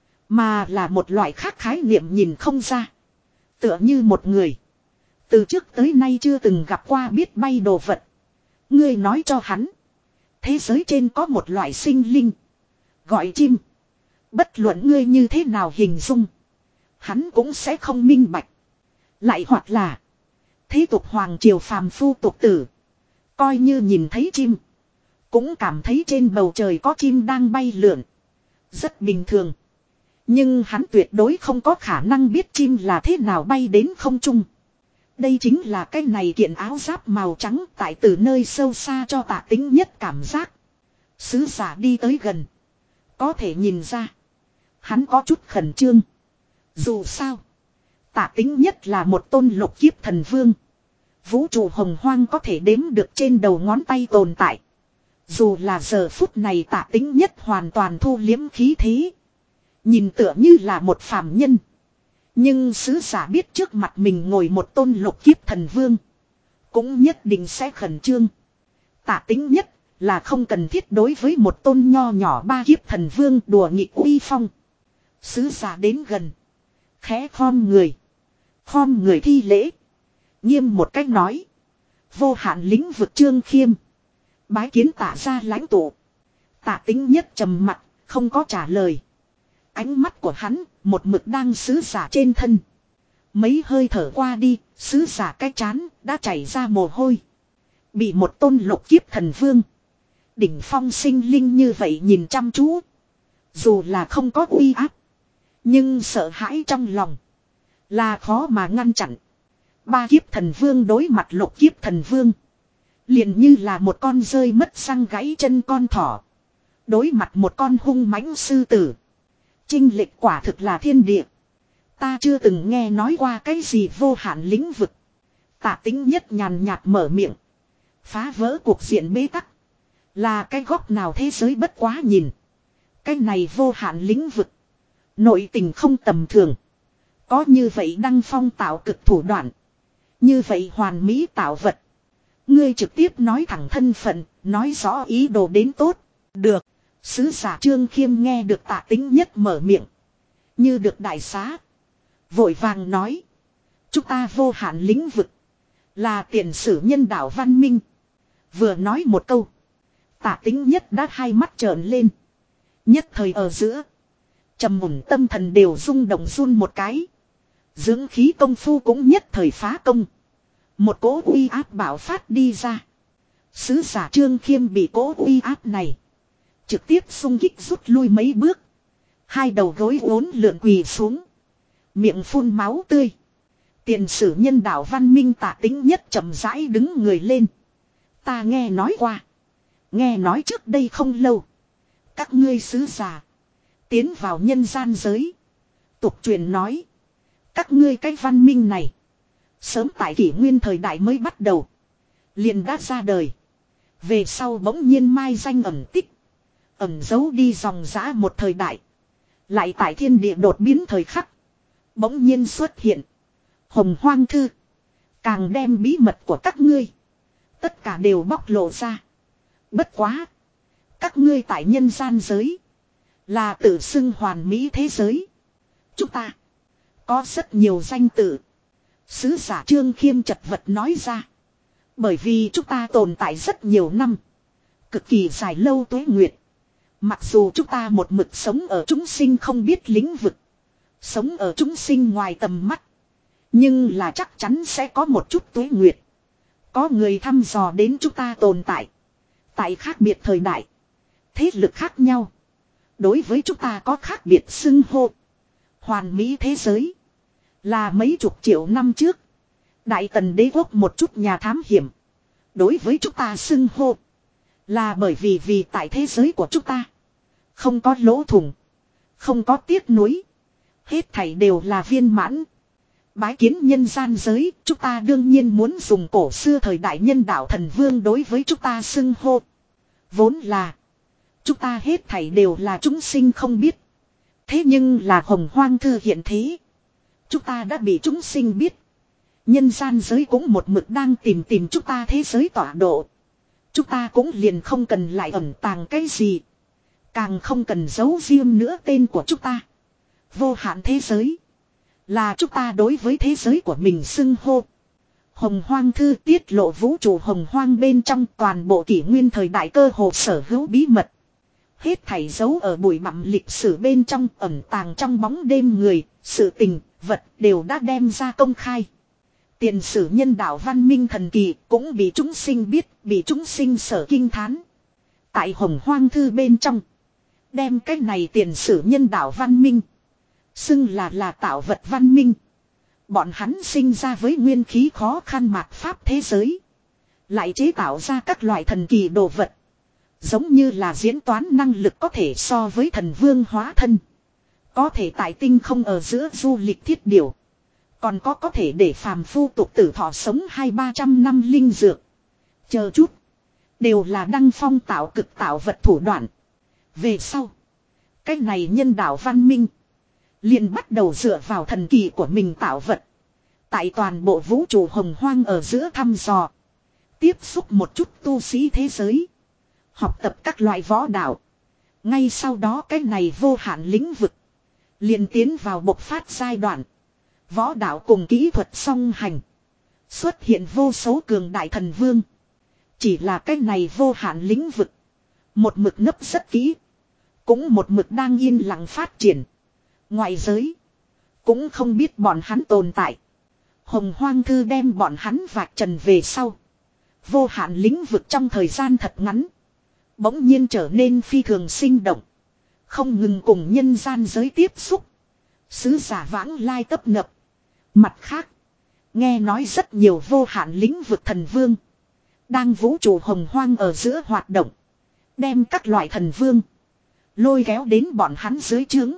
Mà là một loại khác khái niệm nhìn không ra. Tựa như một người. Từ trước tới nay chưa từng gặp qua biết bay đồ vật. Ngươi nói cho hắn. Thế giới trên có một loại sinh linh. Gọi chim. Bất luận ngươi như thế nào hình dung. Hắn cũng sẽ không minh bạch. Lại hoặc là. Thế tục hoàng triều phàm phu tục tử. Coi như nhìn thấy chim. Cũng cảm thấy trên bầu trời có chim đang bay lượn. Rất bình thường. Nhưng hắn tuyệt đối không có khả năng biết chim là thế nào bay đến không trung. Đây chính là cái này kiện áo giáp màu trắng tại từ nơi sâu xa cho Tạ Tĩnh Nhất cảm giác. Sứ giả đi tới gần. Có thể nhìn ra. Hắn có chút khẩn trương. Dù sao. Tạ Tĩnh Nhất là một tôn lục kiếp thần vương. Vũ trụ hồng hoang có thể đếm được trên đầu ngón tay tồn tại. Dù là giờ phút này Tạ Tĩnh Nhất hoàn toàn thu liếm khí thế. Nhìn tựa như là một phàm nhân. Nhưng sứ giả biết trước mặt mình ngồi một tôn lục kiếp thần vương. Cũng nhất định sẽ khẩn trương. Tạ Tĩnh Nhất là không cần thiết đối với một tôn nho nhỏ ba kiếp thần vương đùa nghịch uy phong. Sứ giả đến gần. Khẽ khom người. Khom người thi lễ. Nghiêm một cách nói. Vô hạn lĩnh vực Trương Khiêm. Bái kiến Tạ gia lãnh tụ. Tạ Tĩnh Nhất trầm mặt, không có trả lời. Ánh mắt của hắn, một mực đang sứ giả trên thân. Mấy hơi thở qua đi, sứ giả cái chán, đã chảy ra mồ hôi. Bị một tôn lục kiếp thần vương. Đỉnh phong sinh linh như vậy nhìn chăm chú. Dù là không có uy áp. Nhưng sợ hãi trong lòng. Là khó mà ngăn chặn. Ba kiếp thần vương đối mặt lục kiếp thần vương. Liền như là một con rơi mất răng gãy chân con thỏ. Đối mặt một con hung mãnh sư tử. Chênh lệch quả thực là thiên địa. Ta chưa từng nghe nói qua cái gì vô hạn lĩnh vực. Tạ Tĩnh Nhất nhàn nhạt mở miệng. Phá vỡ cuộc diện bế tắc. Là cái góc nào thế giới bất quá nhìn. Cái này vô hạn lĩnh vực. Nội tình không tầm thường. Có như vậy đăng phong tạo cực thủ đoạn. Như vậy hoàn mỹ tạo vật. Ngươi trực tiếp nói thẳng thân phận. Nói rõ ý đồ đến tốt. Được. Sứ giả Trương Khiêm nghe được Tạ Tĩnh Nhất mở miệng. Như được đại xá. Vội vàng nói. Chúng ta vô hạn lĩnh vực. Là tiền sử nhân đạo văn minh. Vừa nói một câu. Tạ Tĩnh Nhất đã hai mắt trợn lên. Nhất thời ở giữa. Trầm mùn tâm thần đều rung động run một cái. Dưỡng khí công phu cũng nhất thời phá công. Một cỗ uy áp bạo phát đi ra. Sứ giả Trương Khiêm bị cỗ uy áp này. Trực tiếp xung kích rút lui mấy bước. Hai đầu gối uốn lượn quỳ xuống. Miệng phun máu tươi. Tiền sử nhân đạo văn minh Tạ Tĩnh Nhất chậm rãi đứng người lên. Ta nghe nói qua. Nghe nói trước đây không lâu. Các ngươi sứ giả. Tiến vào nhân gian giới. Tục truyền nói. Các ngươi cái văn minh này. Sớm tại kỷ nguyên thời đại mới bắt đầu. Liền đã ra đời. Về sau bỗng nhiên mai danh ẩn tích. Ẩn giấu đi dòng dã một thời đại. Lại tại thiên địa đột biến thời khắc. Bỗng nhiên xuất hiện. Hồng hoang thư. Càng đem bí mật của các ngươi. Tất cả đều bóc lộ ra. Bất quá. Các ngươi tại nhân gian giới. Là tự xưng hoàn mỹ thế giới. Chúng ta. Có rất nhiều danh tự. Sứ giả Trương Khiêm chật vật nói ra. Bởi vì chúng ta tồn tại rất nhiều năm. Cực kỳ dài lâu tuế nguyệt. Mặc dù chúng ta một mực sống ở chúng sinh không biết lĩnh vực. Sống ở chúng sinh ngoài tầm mắt. Nhưng là chắc chắn sẽ có một chút tuế nguyệt. Có người thăm dò đến chúng ta tồn tại. Tại khác biệt thời đại. Thế lực khác nhau. Đối với chúng ta có khác biệt xưng hô. Hoàn mỹ thế giới. Là mấy chục triệu năm trước. Đại tần đế quốc một chút nhà thám hiểm. Đối với chúng ta xưng hô. Là bởi vì vì tại thế giới của chúng ta. Không có lỗ thủng. Không có tiếc nuối. Hết thảy đều là viên mãn. Bái kiến nhân gian giới. Chúng ta đương nhiên muốn dùng cổ xưa thời đại nhân đạo thần vương đối với chúng ta xưng hô. Vốn là. Chúng ta hết thảy đều là chúng sinh không biết. Thế nhưng là hồng hoang thư hiện thế. Chúng ta đã bị chúng sinh biết. Nhân gian giới cũng một mực đang tìm tìm chúng ta thế giới tọa độ. Chúng ta cũng liền không cần lại ẩn tàng cái gì. Càng không cần giấu riêng nữa tên của chúng ta. Vô hạn thế giới. Là chúng ta đối với thế giới của mình xưng hô. Hồng hoang thư tiết lộ vũ trụ hồng hoang bên trong toàn bộ kỷ nguyên thời đại cơ hồ sở hữu bí mật. Hết thảy dấu ở bụi bặm lịch sử bên trong ẩn tàng trong bóng đêm người, sự tình, vật đều đã đem ra công khai. Tiền sử nhân đạo văn minh thần kỳ cũng bị chúng sinh biết, bị chúng sinh sở kinh thán. Tại hồng hoang thư bên trong, đem cái này tiền sử nhân đạo văn minh, xưng là là tạo vật văn minh. Bọn hắn sinh ra với nguyên khí khó khăn mạt pháp thế giới. Lại chế tạo ra các loại thần kỳ đồ vật. Giống như là diễn toán năng lực có thể so với thần vương hóa thân. Có thể tại tinh không ở giữa du lịch thiết điều. Còn có có thể để phàm phu tục tử thọ sống hai ba trăm năm linh dược. Chờ chút. Đều là đăng phong tạo cực tạo vật thủ đoạn. Về sau. Cái này nhân đạo văn minh. Liền bắt đầu dựa vào thần kỳ của mình tạo vật. Tại toàn bộ vũ trụ hồng hoang ở giữa thăm dò. Tiếp xúc một chút tu sĩ thế giới. Học tập các loại võ đạo. Ngay sau đó cái này vô hạn lĩnh vực. Liền tiến vào bộc phát giai đoạn. Võ đạo cùng kỹ thuật song hành. Xuất hiện vô số cường đại thần vương. Chỉ là cái này vô hạn lĩnh vực. Một mực nấp rất kỹ. Cũng một mực đang yên lặng phát triển. Ngoại giới. Cũng không biết bọn hắn tồn tại. Hồng hoang thư đem bọn hắn vạch trần về sau. Vô hạn lĩnh vực trong thời gian thật ngắn. Bỗng nhiên trở nên phi thường sinh động. Không ngừng cùng nhân gian giới tiếp xúc. Sứ giả vãng lai tấp nập. Mặt khác. Nghe nói rất nhiều vô hạn lĩnh vực thần vương. Đang vũ trụ hồng hoang ở giữa hoạt động. Đem các loại thần vương. Lôi kéo đến bọn hắn dưới trướng.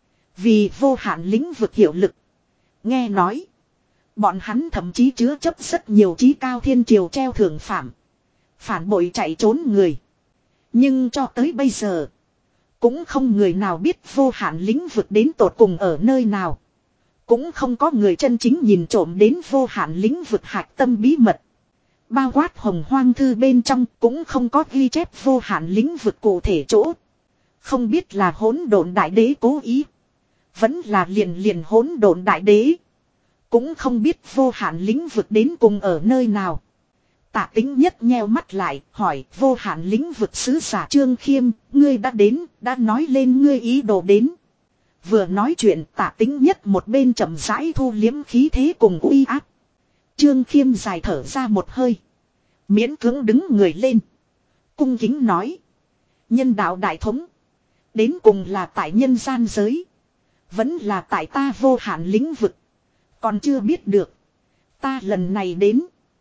Vì vô hạn lĩnh vực hiệu lực. Nghe nói. Bọn hắn thậm chí chứa chấp rất nhiều trí cao thiên triều treo thưởng phạm. Phản bội chạy trốn người. Nhưng cho tới bây giờ. Cũng không người nào biết vô hạn lĩnh vực đến tột cùng ở nơi nào. Cũng không có người chân chính nhìn trộm đến vô hạn lĩnh vực hạch tâm bí mật. Bao quát hồng hoang thư bên trong cũng không có ghi chép vô hạn lĩnh vực cụ thể chỗ. Không biết là hỗn độn đại đế cố ý. Vẫn là liền liền hỗn độn đại đế. Cũng không biết vô hạn lĩnh vực đến cùng ở nơi nào. Tạ Tính Nhất nheo mắt lại, hỏi vô hạn lĩnh vực sứ giả Trương Khiêm, ngươi đã đến, đã nói lên ngươi ý đồ đến. Vừa nói chuyện Tạ Tính Nhất một bên chậm rãi thu liếm khí thế cùng uy áp. Trương Khiêm dài thở ra một hơi. Miễn cưỡng đứng người lên. Cung kính nói. Nhân đạo đại thống. Đến cùng là tại nhân gian giới. Vẫn là tại ta vô hạn lĩnh vực. Còn chưa biết được. Ta lần này đến.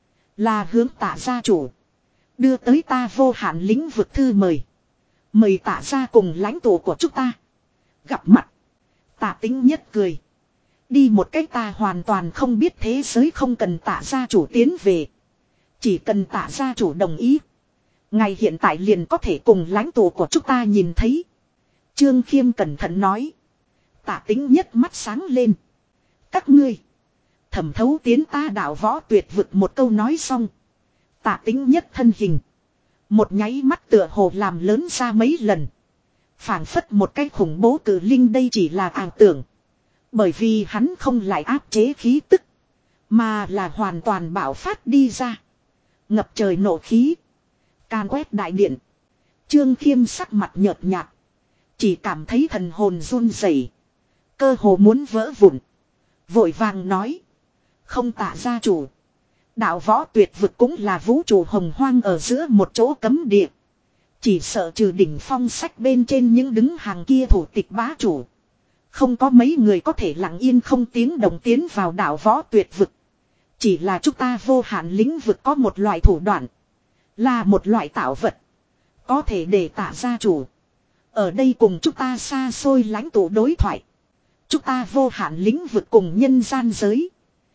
Là hướng Tạ gia chủ. Đưa tới ta vô hạn lĩnh vực thư mời. Mời Tạ gia cùng lãnh tụ của chúng ta. Gặp mặt. Tạ Tính Nhất cười. Đi một cách ta hoàn toàn không biết thế giới không cần Tạ gia chủ tiến về. Chỉ cần Tạ gia chủ đồng ý. Ngày hiện tại liền có thể cùng lãnh tụ của chúng ta nhìn thấy. Trương Khiêm cẩn thận nói. Tạ Tính Nhất mắt sáng lên. Các ngươi. Thẩm thấu tiến ta đạo võ tuyệt vực một câu nói xong. Tạ Tính Nhất thân hình. Một nháy mắt tựa hồ làm lớn ra mấy lần. Phảng phất một cái khủng bố cử linh đây chỉ là ảo tưởng. Bởi vì hắn không lại áp chế khí tức. Mà là hoàn toàn bạo phát đi ra. Ngập trời nộ khí. Càn quét đại điện. Trương Khiêm sắc mặt nhợt nhạt. Chỉ cảm thấy thần hồn run rẩy, cơ hồ muốn vỡ vụn. Vội vàng nói. Không Tạ gia chủ. Đạo võ tuyệt vực cũng là vũ trụ hồng hoang ở giữa một chỗ cấm địa. Chỉ sợ trừ đỉnh phong sách bên trên những đứng hàng kia thủ tịch bá chủ. Không có mấy người có thể lặng yên không tiếng động tiến vào đạo võ tuyệt vực. Chỉ là chúng ta vô hạn lĩnh vực có một loại thủ đoạn. Là một loại tạo vật. Có thể để Tạ gia chủ ở đây cùng chúng ta xa xôi lãnh tụ đối thoại. Chúng ta vô hạn lĩnh vực cùng nhân gian giới.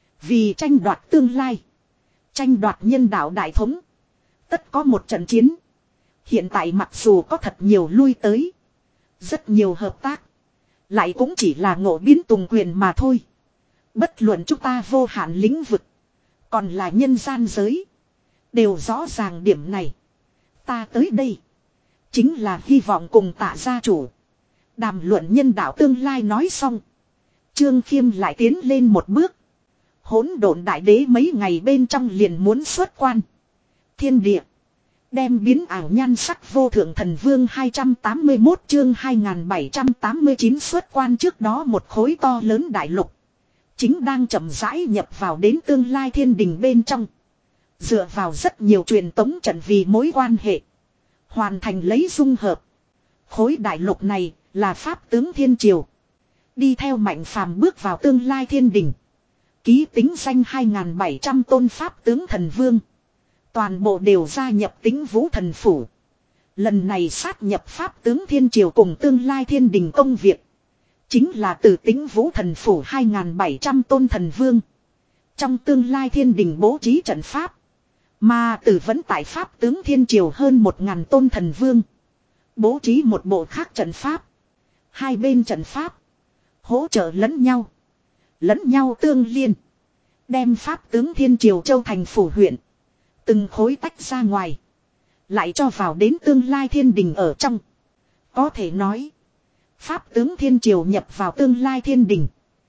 Vì tranh đoạt tương lai. Tranh đoạt nhân đạo đại thống. Tất có một trận chiến. Hiện tại mặc dù có thật nhiều lui tới. Rất nhiều hợp tác. Lại cũng chỉ là ngộ biến tùng quyền mà thôi. Bất luận chúng ta vô hạn lĩnh vực. Còn là nhân gian giới. Đều rõ ràng điểm này. Ta tới đây. Chính là hy vọng cùng Tạ gia chủ. Đàm luận nhân đạo tương lai nói xong. Trương Khiêm lại tiến lên một bước. Hỗn độn đại đế mấy ngày bên trong liền muốn xuất quan. Thiên địa. Đem biến ảo nhan sắc vô thượng thần vương hai trăm tám mươi mốt chương hai nghìn bảy trăm tám mươi chín xuất quan trước đó một khối to lớn đại lục. Chính đang chậm rãi nhập vào đến tương lai thiên đình bên trong. Dựa vào rất nhiều truyền tống trận vì mối quan hệ. Hoàn thành lấy dung hợp. Khối đại lục này là pháp tướng thiên triều. Đi theo Mạnh Phàm bước vào tương lai thiên đình. Ký tính danh hai nghìn bảy trăm tôn pháp tướng thần vương. Toàn bộ đều gia nhập Tĩnh Vũ thần phủ. Lần này sát nhập pháp tướng thiên triều cùng tương lai thiên đình công việc. Chính là từ Tĩnh Vũ thần phủ hai nghìn bảy trăm tôn thần vương. Trong tương lai thiên đình bố trí trận pháp. Mà từ vẫn tại pháp tướng thiên triều hơn một nghìn tôn thần vương. Bố trí một bộ khác trận pháp. Hai bên trận pháp. Hỗ trợ lẫn nhau. Lẫn nhau tương liên. Đem pháp tướng thiên triều châu thành phủ huyện. Từng khối tách ra ngoài. Lại cho vào đến tương lai thiên đình ở trong. Có thể nói. Pháp tướng thiên triều nhập vào tương lai thiên đình.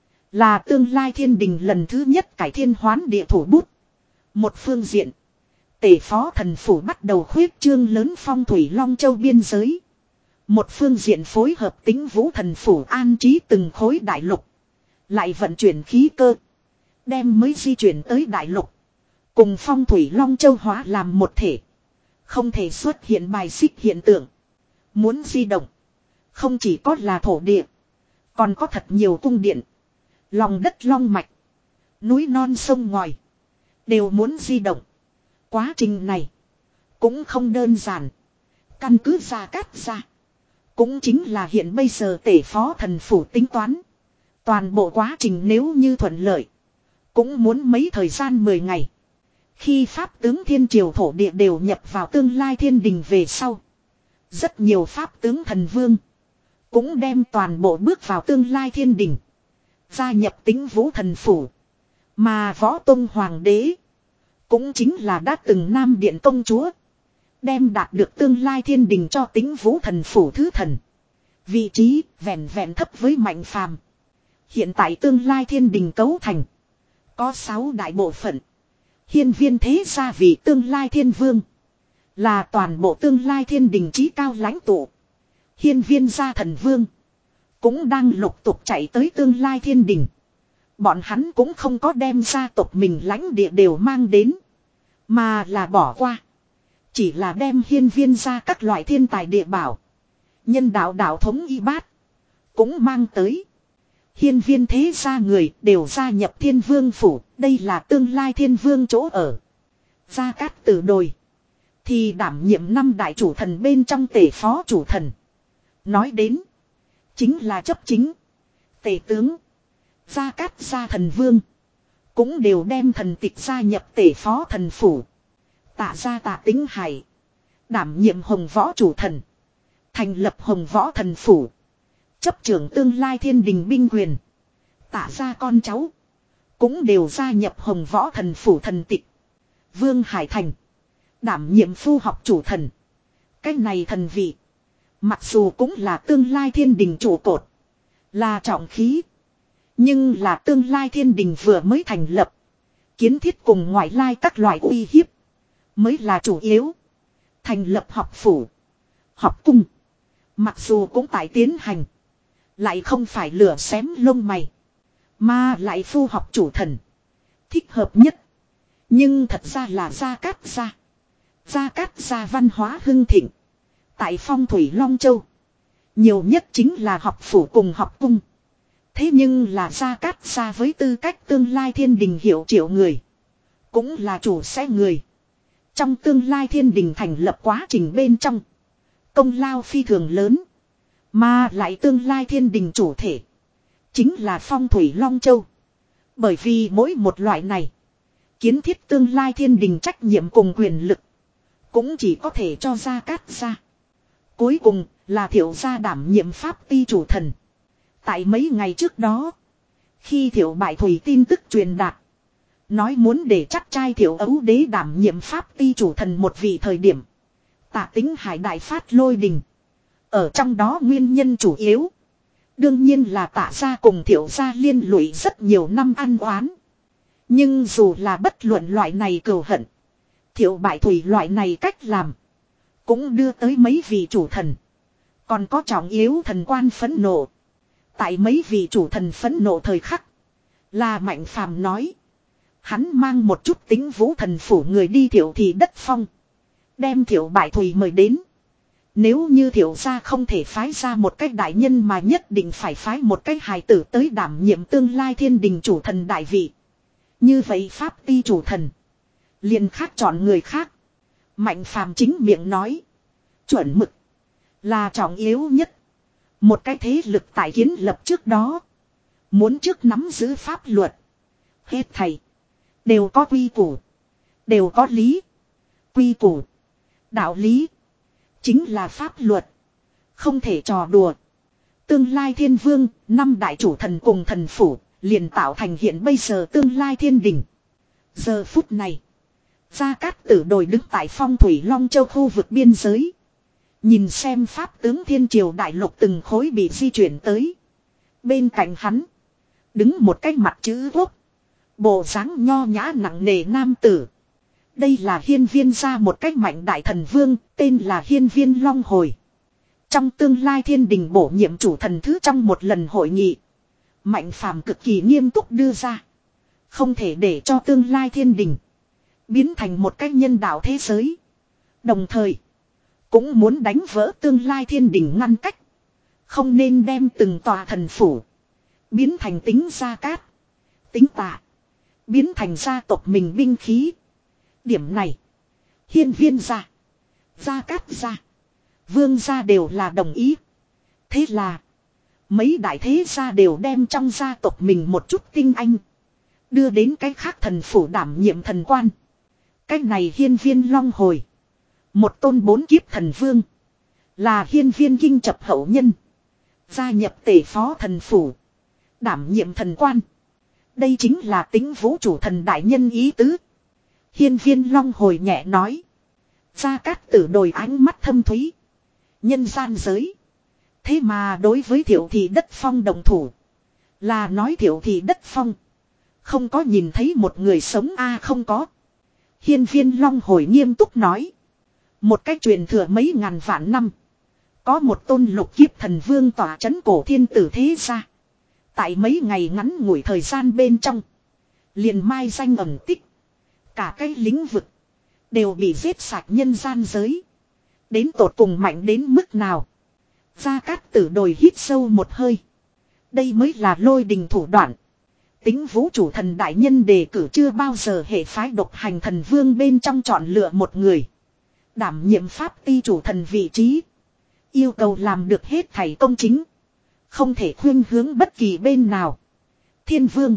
Là tương lai thiên đình lần thứ nhất cải thiên hoán địa thủ bút. Một phương diện. Tể phó thần phủ bắt đầu khuyết trương lớn phong thủy Long Châu biên giới. Một phương diện phối hợp Tĩnh Vũ thần phủ an trí từng khối đại lục. Lại vận chuyển khí cơ. Đem mới di chuyển tới đại lục. Cùng phong thủy Long Châu hóa làm một thể. Không thể xuất hiện bài xích hiện tượng. Muốn di động. Không chỉ có là thổ địa. Còn có thật nhiều cung điện. Lòng đất long mạch. Núi non sông ngòi. Đều muốn di động. Quá trình này. Cũng không đơn giản. Căn cứ ra cắt ra. Cũng chính là hiện bây giờ tể phó thần phủ tính toán. Toàn bộ quá trình nếu như thuận lợi. Cũng muốn mấy thời gian mười ngày. Khi pháp tướng thiên triều thổ địa đều nhập vào tương lai thiên đình về sau. Rất nhiều pháp tướng thần vương. Cũng đem toàn bộ bước vào tương lai thiên đình. Gia nhập Tĩnh Vũ thần phủ. Mà Võ Tông Hoàng đế. Cũng chính là đã từng Nam Điện công chúa. Đem đạt được tương lai thiên đình cho Tĩnh Vũ thần phủ thứ thần. Vị trí vẹn vẹn thấp với Mạnh Phàm. Hiện tại tương lai thiên đình cấu thành. Có sáu đại bộ phận. Hiên viên thế gia vì tương lai thiên vương. Là toàn bộ tương lai thiên đình chí cao lãnh tụ. Hiên viên gia thần vương. Cũng đang lục tục chạy tới tương lai thiên đình. Bọn hắn cũng không có đem gia tộc mình lãnh địa đều mang đến. Mà là bỏ qua. Chỉ là đem hiên viên gia các loại thiên tài địa bảo. Nhân đạo đạo thống y bát. Cũng mang tới. Hiên viên thế gia người đều gia nhập thiên vương phủ. Đây là tương lai thiên vương chỗ ở. Gia Cát Tử Đồi. Thì đảm nhiệm năm đại chủ thần bên trong tể phó chủ thần. Nói đến. Chính là chấp chính. Tể tướng. Gia Cát gia thần vương. Cũng đều đem thần tịch gia nhập tể phó thần phủ. Tạ gia Tạ Tính Hải. Đảm nhiệm hồng võ chủ thần. Thành lập hồng võ thần phủ. Chấp trưởng tương lai thiên đình binh quyền. Tạ gia con cháu. Cũng đều gia nhập hồng võ thần phủ thần tịch. Vương Hải Thành. Đảm nhiệm phu học chủ thần. Cái này thần vị. Mặc dù cũng là tương lai thiên đình trụ cột. Là trọng khí. Nhưng là tương lai thiên đình vừa mới thành lập. Kiến thiết cùng ngoại lai các loại uy hiếp. Mới là chủ yếu. Thành lập học phủ. Học cung. Mặc dù cũng tại tiến hành. Lại không phải lửa xém lông mày. Mà lại phu học chủ thần. Thích hợp nhất. Nhưng thật ra là Gia Cát gia. Gia Cát gia văn hóa hưng thịnh. Tại phong thủy Long Châu. Nhiều nhất chính là học phủ cùng học cung. Thế nhưng là Gia Cát gia với tư cách tương lai thiên đình hiệu triệu người. Cũng là chủ sẽ người. Trong tương lai thiên đình thành lập quá trình bên trong. Công lao phi thường lớn. Mà lại tương lai thiên đình chủ thể. Chính là Phong Thủy Long Châu. Bởi vì mỗi một loại này. Kiến thiết tương lai thiên đình trách nhiệm cùng quyền lực. Cũng chỉ có thể cho Gia Cát ra. Cuối cùng là Thiệu gia đảm nhiệm pháp ti chủ thần. Tại mấy ngày trước đó. Khi Thiệu Bại Thủy tin tức truyền đạt. Nói muốn để chắc trai Thiệu Ấu Đế đảm nhiệm pháp ti chủ thần một vị thời điểm. Tạ Tính Hải đại phát lôi đình. Ở trong đó nguyên nhân chủ yếu. Đương nhiên là Tạ gia cùng Thiệu gia liên lụy rất nhiều năm ăn oán. Nhưng dù là bất luận loại này cừu hận. Thiệu Bại Thủy loại này cách làm. Cũng đưa tới mấy vị chủ thần. Còn có trọng yếu thần quan phẫn nộ. Tại mấy vị chủ thần phẫn nộ thời khắc. Là Mạnh Phàm nói. Hắn mang một chút tính vũ thần phủ người đi Thiệu thị đất phong. Đem Thiệu Bại Thủy mời đến. Nếu như Thiệu gia không thể phái ra một cách đại nhân mà nhất định phải phái một cách hài tử tới đảm nhiệm tương lai thiên đình chủ thần đại vị. Như vậy pháp ti chủ thần. Liền khác chọn người khác. Mạnh Phàm chính miệng nói. Chuẩn mực. Là trọng yếu nhất. Một cái thế lực tại kiến lập trước đó. Muốn trước nắm giữ pháp luật. Hết thầy. Đều có quy củ. Đều có lý. Quy củ. Đạo lý. Chính là pháp luật. Không thể trò đùa. Tương lai thiên vương, năm đại chủ thần cùng thần phủ, liền tạo thành hiện bây giờ tương lai thiên đình. Giờ phút này. Gia Cát Tử đồi đứng tại Phong Thủy Long Châu khu vực biên giới. Nhìn xem pháp tướng thiên triều đại lục từng khối bị di chuyển tới. Bên cạnh hắn. Đứng một cái mặt chữ quốc. Bộ dáng nho nhã nặng nề nam tử. Đây là hiên viên gia một cách mạnh đại thần vương. Tên là hiên viên Long Hồi. Trong tương lai thiên đình bổ nhiệm chủ thần thứ trong một lần hội nghị. Mạnh Phàm cực kỳ nghiêm túc đưa ra. Không thể để cho tương lai thiên đình. Biến thành một cách nhân đạo thế giới. Đồng thời. Cũng muốn đánh vỡ tương lai thiên đình ngăn cách. Không nên đem từng tòa thần phủ. Biến thành tính Gia Cát. Tính Tạ. Biến thành gia tộc mình binh khí. Điểm này. Hiên viên gia. Gia Cát gia. Vương gia đều là đồng ý. Thế là. Mấy đại thế gia đều đem trong gia tộc mình một chút tinh anh. Đưa đến cái khác thần phủ đảm nhiệm thần quan. Cái này hiên viên Long Hồi. Một tôn bốn kiếp thần vương. Là hiên viên kinh chập hậu nhân. Gia nhập tể phó thần phủ. Đảm nhiệm thần quan. Đây chính là tính vũ chủ thần đại nhân ý tứ. Hiên viên Long Hồi nhẹ nói. Gia Cát Tử đồi ánh mắt thâm thúy. Nhân gian giới. Thế mà đối với Thiệu thị đất phong đồng thủ. Là nói Thiệu thị đất phong. Không có nhìn thấy một người sống a à, không có. Hiên viên Long Hồi nghiêm túc nói. Một cách truyền thừa mấy ngàn vạn năm. Có một tôn lục kiếp thần vương tỏa chấn cổ thiên tử thế gia. Tại mấy ngày ngắn ngủi thời gian bên trong. Liền mai danh ẩn tích. Cả cái lĩnh vực. Đều bị giết sạch nhân gian giới. Đến tột cùng mạnh đến mức nào. Gia Cát Tử đồi hít sâu một hơi. Đây mới là lôi đình thủ đoạn. Tính vũ chủ thần đại nhân đề cử chưa bao giờ hệ phái độc hành thần vương bên trong chọn lựa một người. Đảm nhiệm pháp ti chủ thần vị trí. Yêu cầu làm được hết thảy công chính. Không thể khuyên hướng bất kỳ bên nào. Thiên vương.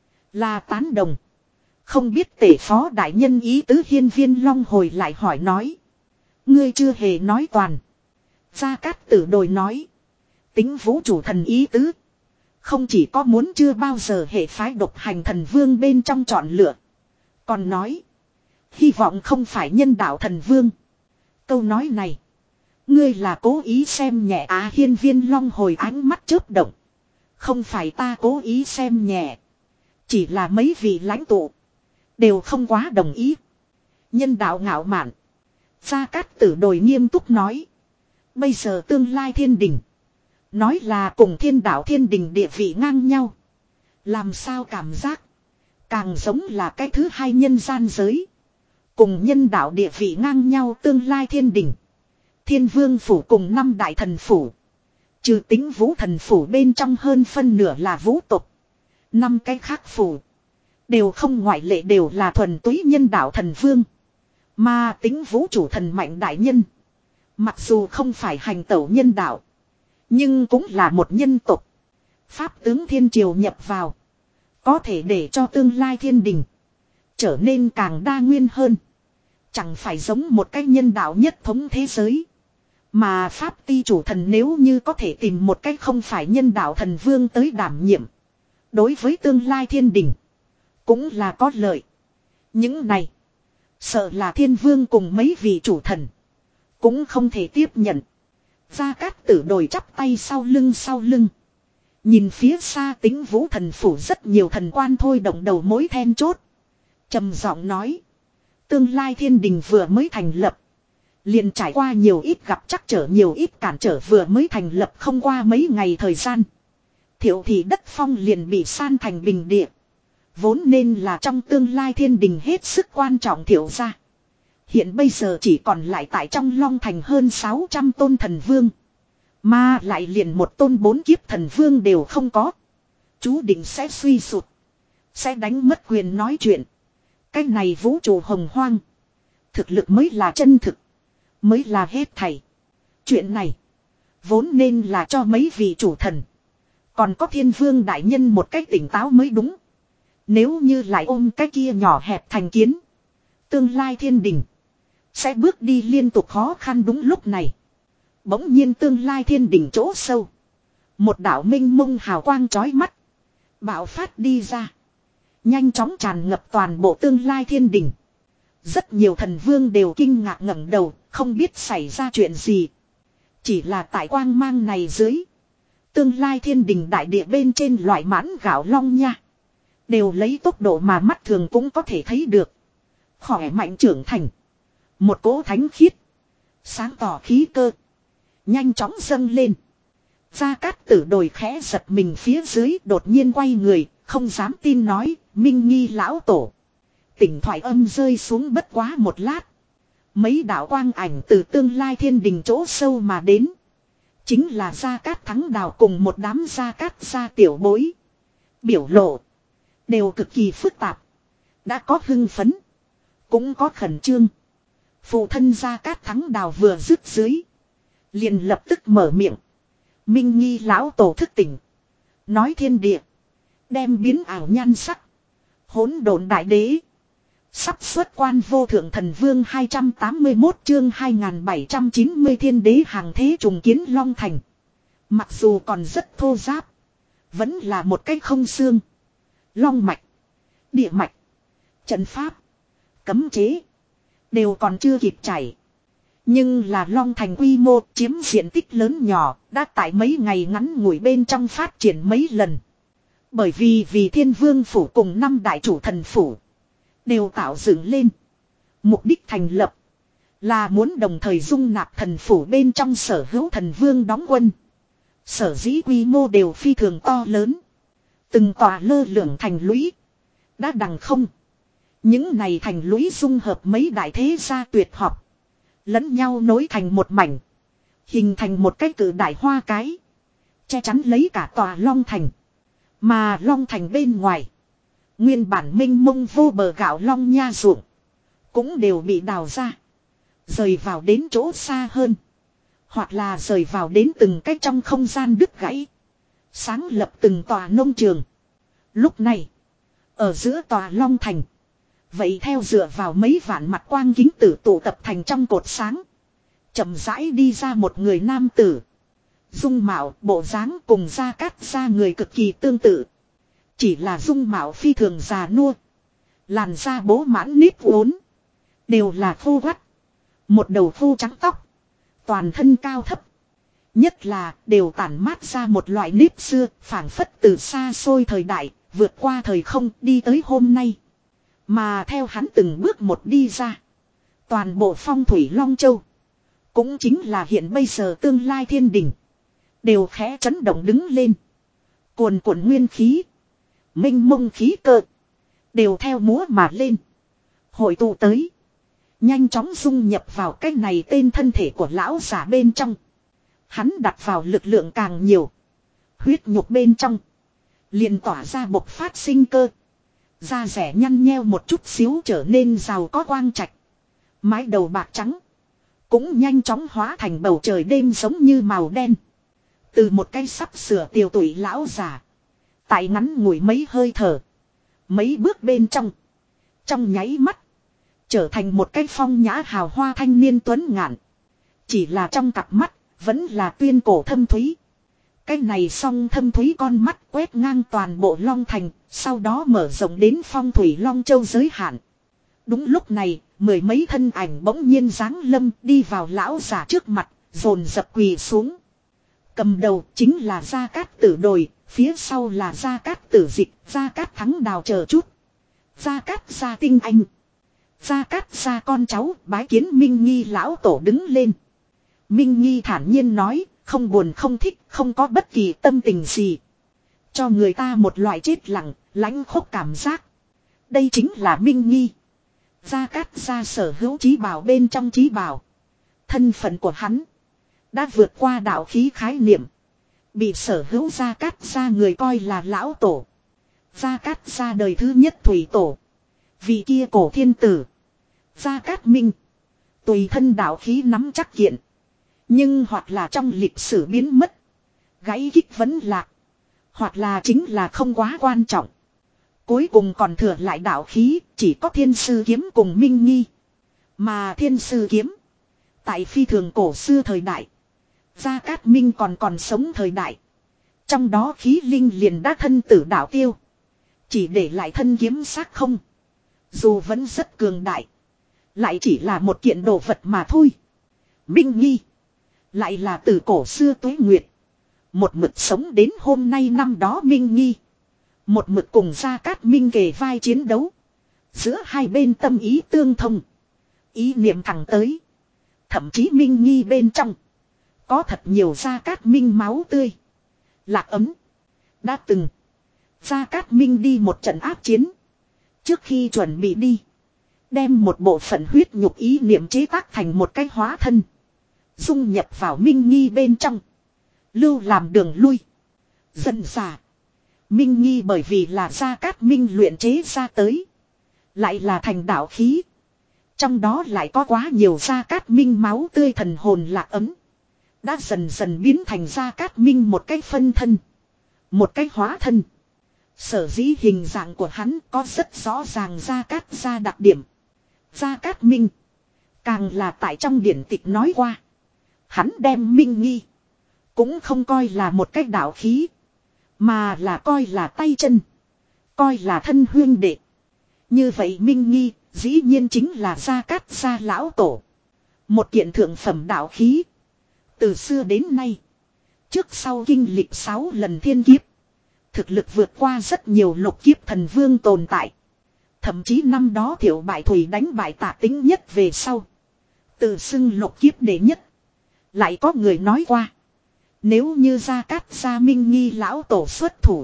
Là tán đồng. Không biết tể phó đại nhân ý tứ hiên viên Long Hồi lại hỏi nói. Ngươi chưa hề nói toàn. Gia Cát Tử đồi nói. Tính vũ chủ thần ý tứ. Không chỉ có muốn chưa bao giờ hệ phái độc hành thần vương bên trong chọn lựa. Còn nói. Hy vọng không phải nhân đạo thần vương. Câu nói này. Ngươi là cố ý xem nhẹ á à, hiên viên Long Hồi ánh mắt chớp động. Không phải ta cố ý xem nhẹ. Chỉ là mấy vị lãnh tụ. Đều không quá đồng ý. Nhân đạo ngạo mạn. Gia Cát Tử đồi nghiêm túc nói. Bây giờ tương lai thiên đình. Nói là cùng thiên đạo thiên đình địa vị ngang nhau. Làm sao cảm giác. Càng giống là cái thứ hai nhân gian giới. Cùng nhân đạo địa vị ngang nhau tương lai thiên đình. Thiên vương phủ cùng năm đại thần phủ. Trừ tính vũ thần phủ bên trong hơn phân nửa là vũ tục. Năm cái khác phủ. Đều không ngoại lệ đều là thuần túy nhân đạo thần vương. Mà tính vũ trụ thần mạnh đại nhân. Mặc dù không phải hành tẩu nhân đạo. Nhưng cũng là một nhân tộc. Pháp tướng thiên triều nhập vào. Có thể để cho tương lai thiên đình trở nên càng đa nguyên hơn. Chẳng phải giống một cái nhân đạo nhất thống thế giới. Mà Pháp ti chủ thần nếu như có thể tìm một cách không phải nhân đạo thần vương tới đảm nhiệm. Đối với tương lai thiên đình cũng là có lợi. Những này sợ là thiên vương cùng mấy vị chủ thần cũng không thể tiếp nhận. Gia Cát Tử đồi chắp tay sau lưng sau lưng. Nhìn phía xa Tính Vũ thần phủ rất nhiều thần quan thôi động đầu mối then chốt. Trầm giọng nói. Tương lai thiên đình vừa mới thành lập. Liền trải qua nhiều ít gặp trắc trở nhiều ít cản trở vừa mới thành lập không qua mấy ngày thời gian. Thiệu thị đất phong liền bị san thành bình địa. Vốn nên là trong tương lai thiên đình hết sức quan trọng thiệu gia. Hiện bây giờ chỉ còn lại tại trong Long Thành hơn sáu trăm tôn thần vương. Mà lại liền một tôn bốn kiếp thần vương đều không có. Chú định sẽ suy sụt. Sẽ đánh mất quyền nói chuyện. Cái này vũ trụ hồng hoang. Thực lực mới là chân thực. Mới là hết thảy. Chuyện này. Vốn nên là cho mấy vị chủ thần. Còn có thiên vương đại nhân một cách tỉnh táo mới đúng. Nếu như lại ôm cái kia nhỏ hẹp thành kiến. Tương lai thiên đình. Sẽ bước đi liên tục khó khăn đúng lúc này. Bỗng nhiên tương lai thiên đỉnh chỗ sâu. Một đạo minh mông hào quang chói mắt. Bạo phát đi ra. Nhanh chóng tràn ngập toàn bộ tương lai thiên đỉnh. Rất nhiều thần vương đều kinh ngạc ngẩng đầu. Không biết xảy ra chuyện gì. Chỉ là tại quang mang này dưới. Tương lai thiên đỉnh đại địa bên trên loại mãn gạo long nha. Đều lấy tốc độ mà mắt thường cũng có thể thấy được. Khỏe mạnh trưởng thành. Một cỗ thánh khiết. Sáng tỏ khí cơ. Nhanh chóng dâng lên. Gia Cát Tử đồi khẽ giật mình phía dưới đột nhiên quay người. Không dám tin nói. Minh Nghi lão tổ. Tỉnh thoại âm rơi xuống bất quá một lát. Mấy đạo quang ảnh từ tương lai thiên đình chỗ sâu mà đến. Chính là Gia Cát Thắng Đào cùng một đám Gia Cát gia tiểu bối. Biểu lộ. Đều cực kỳ phức tạp. Đã có hưng phấn. Cũng có khẩn trương. Phụ thân Gia Cát Thắng Đào vừa dứt dưới. Liền lập tức mở miệng. Minh Nghi lão tổ thức tỉnh. Nói thiên địa. Đem biến ảo nhan sắc. Hỗn độn đại đế. Sắp xuất quan vô thượng thần vương hai trăm tám mươi mốt chương hai nghìn bảy trăm chín mươi thiên đế hàng thế trùng kiến Long Thành. Mặc dù còn rất thô giáp. Vẫn là một cái không xương. Long mạch. Địa mạch. Trận pháp. Cấm chế. Đều còn chưa kịp chảy. Nhưng là Long Thành quy mô chiếm diện tích lớn nhỏ. Đã tại mấy ngày ngắn ngủi bên trong phát triển mấy lần. Bởi vì vì Thiên Vương Phủ cùng năm đại chủ thần phủ. Đều tạo dựng lên. Mục đích thành lập. Là muốn đồng thời dung nạp thần phủ bên trong sở hữu thần vương đóng quân. Sở dĩ quy mô đều phi thường to lớn. Từng tòa lơ lửng thành lũy. Đã đằng không. Những này thành lũy dung hợp mấy đại thế gia tuyệt học. Lẫn nhau nối thành một mảnh. Hình thành một cái cự đại hoa cái. Che chắn lấy cả tòa Long Thành. Mà Long Thành bên ngoài. Nguyên bản minh mông vô bờ gạo long nha ruộng. Cũng đều bị đào ra. Rời vào đến chỗ xa hơn. Hoặc là rời vào đến từng cái trong không gian đứt gãy. Sáng lập từng tòa nông trường. Lúc này. Ở giữa tòa Long Thành. Vậy theo dựa vào mấy vạn mặt quang kính tử tụ tập thành trong cột sáng. Chậm rãi đi ra một người nam tử. Dung mạo bộ dáng cùng Gia Cát gia người cực kỳ tương tự. Chỉ là dung mạo phi thường già nua. Làn da bố mãn nếp uốn. Đều là khô quắt. Một đầu khô trắng tóc. Toàn thân cao thấp. Nhất là đều tản mát ra một loại nếp xưa. Phảng phất từ xa xôi thời đại. Vượt qua thời không đi tới hôm nay. Mà theo hắn từng bước một đi ra. Toàn bộ phong thủy Long Châu. Cũng chính là hiện bây giờ tương lai thiên đình. Đều khẽ chấn động đứng lên. Cuồn cuộn nguyên khí. Minh mông khí cơ. Đều theo múa mà lên. Hội tụ tới. Nhanh chóng dung nhập vào cái này tên thân thể của lão giả bên trong. Hắn đặt vào lực lượng càng nhiều. Huyết nhục bên trong. Liền tỏa ra bộc phát sinh cơ. Da rẻ nhăn nheo một chút xíu trở nên giàu có quang trạch. Mái đầu bạc trắng. Cũng nhanh chóng hóa thành bầu trời đêm giống như màu đen. Từ một cái sắp sửa tiều tuổi lão già. Tại ngắn ngủi mấy hơi thở. Mấy bước bên trong. Trong nháy mắt. Trở thành một cái phong nhã hào hoa thanh niên tuấn ngạn. Chỉ là trong cặp mắt. Vẫn là tuyên cổ thâm thúy. Cái này song thâm thúy con mắt quét ngang toàn bộ Long Thành. Sau đó mở rộng đến phong thủy Long Châu giới hạn. Đúng lúc này. Mười mấy thân ảnh bỗng nhiên giáng lâm đi vào lão giả trước mặt. Dồn dập quỳ xuống. Cầm đầu chính là Gia Cát Tử Đồi. Phía sau là Gia Cát Tử Dịch. Gia Cát Thắng Đào chờ chút. Gia Cát Gia Tinh Anh. Gia Cát Gia con cháu bái kiến Minh Nghi lão tổ đứng lên. Minh Nghi thản nhiên nói. Không buồn không thích. Không có bất kỳ tâm tình gì. Cho người ta một loại chết lặng. Lãnh khốc cảm giác. Đây chính là Minh Nghi. Gia Cát Gia sở hữu trí bảo bên trong trí bảo. Thân phận của hắn. Đã vượt qua đạo khí khái niệm. Bị sở hữu Gia Cát Gia người coi là lão tổ. Gia Cát Gia đời thứ nhất thủy tổ. Vị kia cổ thiên tử. Gia Cát Minh. Tùy thân đạo khí nắm chắc kiện. Nhưng hoặc là trong lịch sử biến mất. Gãy kích vẫn lạc. Hoặc là chính là không quá quan trọng. Cuối cùng còn thừa lại đạo khí. Chỉ có thiên sư kiếm cùng Minh Nghi. Mà thiên sư kiếm. Tại phi thường cổ xưa thời đại. Gia Cát Minh còn còn sống thời đại. Trong đó khí linh liền đã thân tử đạo tiêu. Chỉ để lại thân kiếm xác không. Dù vẫn rất cường đại. Lại chỉ là một kiện đồ vật mà thôi. Minh Nghi. Lại là từ cổ xưa tuế nguyệt. Một mực sống đến hôm nay năm đó Minh Nghi. Một mực cùng Gia Cát Minh kề vai chiến đấu. Giữa hai bên tâm ý tương thông. Ý niệm thẳng tới. Thậm chí Minh Nghi bên trong. Có thật nhiều Gia Cát Minh máu tươi. Lạc ấm. Đã từng. Gia Cát Minh đi một trận áp chiến. Trước khi chuẩn bị đi. Đem một bộ phận huyết nhục ý niệm chế tác thành một cái hóa thân. Dung nhập vào Minh Nghi bên trong. Lưu làm đường lui. Dần dà. Minh Nghi bởi vì là Gia Cát Minh luyện chế ra tới. Lại là thành đạo khí. Trong đó lại có quá nhiều Gia Cát Minh máu tươi thần hồn lạc ấm. Đã dần dần biến thành Gia Cát Minh một cái phân thân. Một cái hóa thân. Sở dĩ hình dạng của hắn có rất rõ ràng Gia Cát Gia đặc điểm. Gia Cát Minh. Càng là tại trong điển tịch nói qua. Hắn đem Minh Nghi. Cũng không coi là một cái đạo khí. Mà là coi là tay chân. Coi là thân huyên đệ. Như vậy Minh Nghi dĩ nhiên chính là Gia Cát Gia lão tổ. Một kiện thượng phẩm đạo khí. Từ xưa đến nay. Trước sau kinh lịch sáu lần thiên kiếp. Thực lực vượt qua rất nhiều lục kiếp thần vương tồn tại. Thậm chí năm đó Thiệu Bại Thủy đánh bại Tạ Tính nhất về sau. Từ xưng lục kiếp đệ nhất. Lại có người nói qua. Nếu như Gia Cát Gia Minh Nghi lão tổ xuất thủ.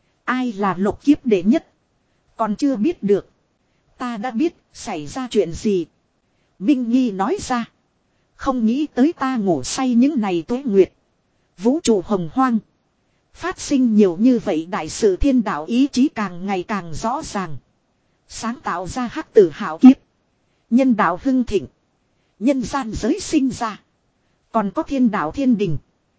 Ai là lục kiếp đệ nhất. Còn chưa biết được. Ta đã biết xảy ra chuyện gì. Minh Nghi nói ra. Không nghĩ tới ta ngủ say những ngày tuế nguyệt. Vũ trụ hồng hoang. Phát sinh nhiều như vậy đại sự thiên đạo ý chí càng ngày càng rõ ràng. Sáng tạo ra hắc tử hảo kiếp. Nhân đạo hưng thịnh. Nhân gian giới sinh ra. Còn có thiên đạo thiên đình.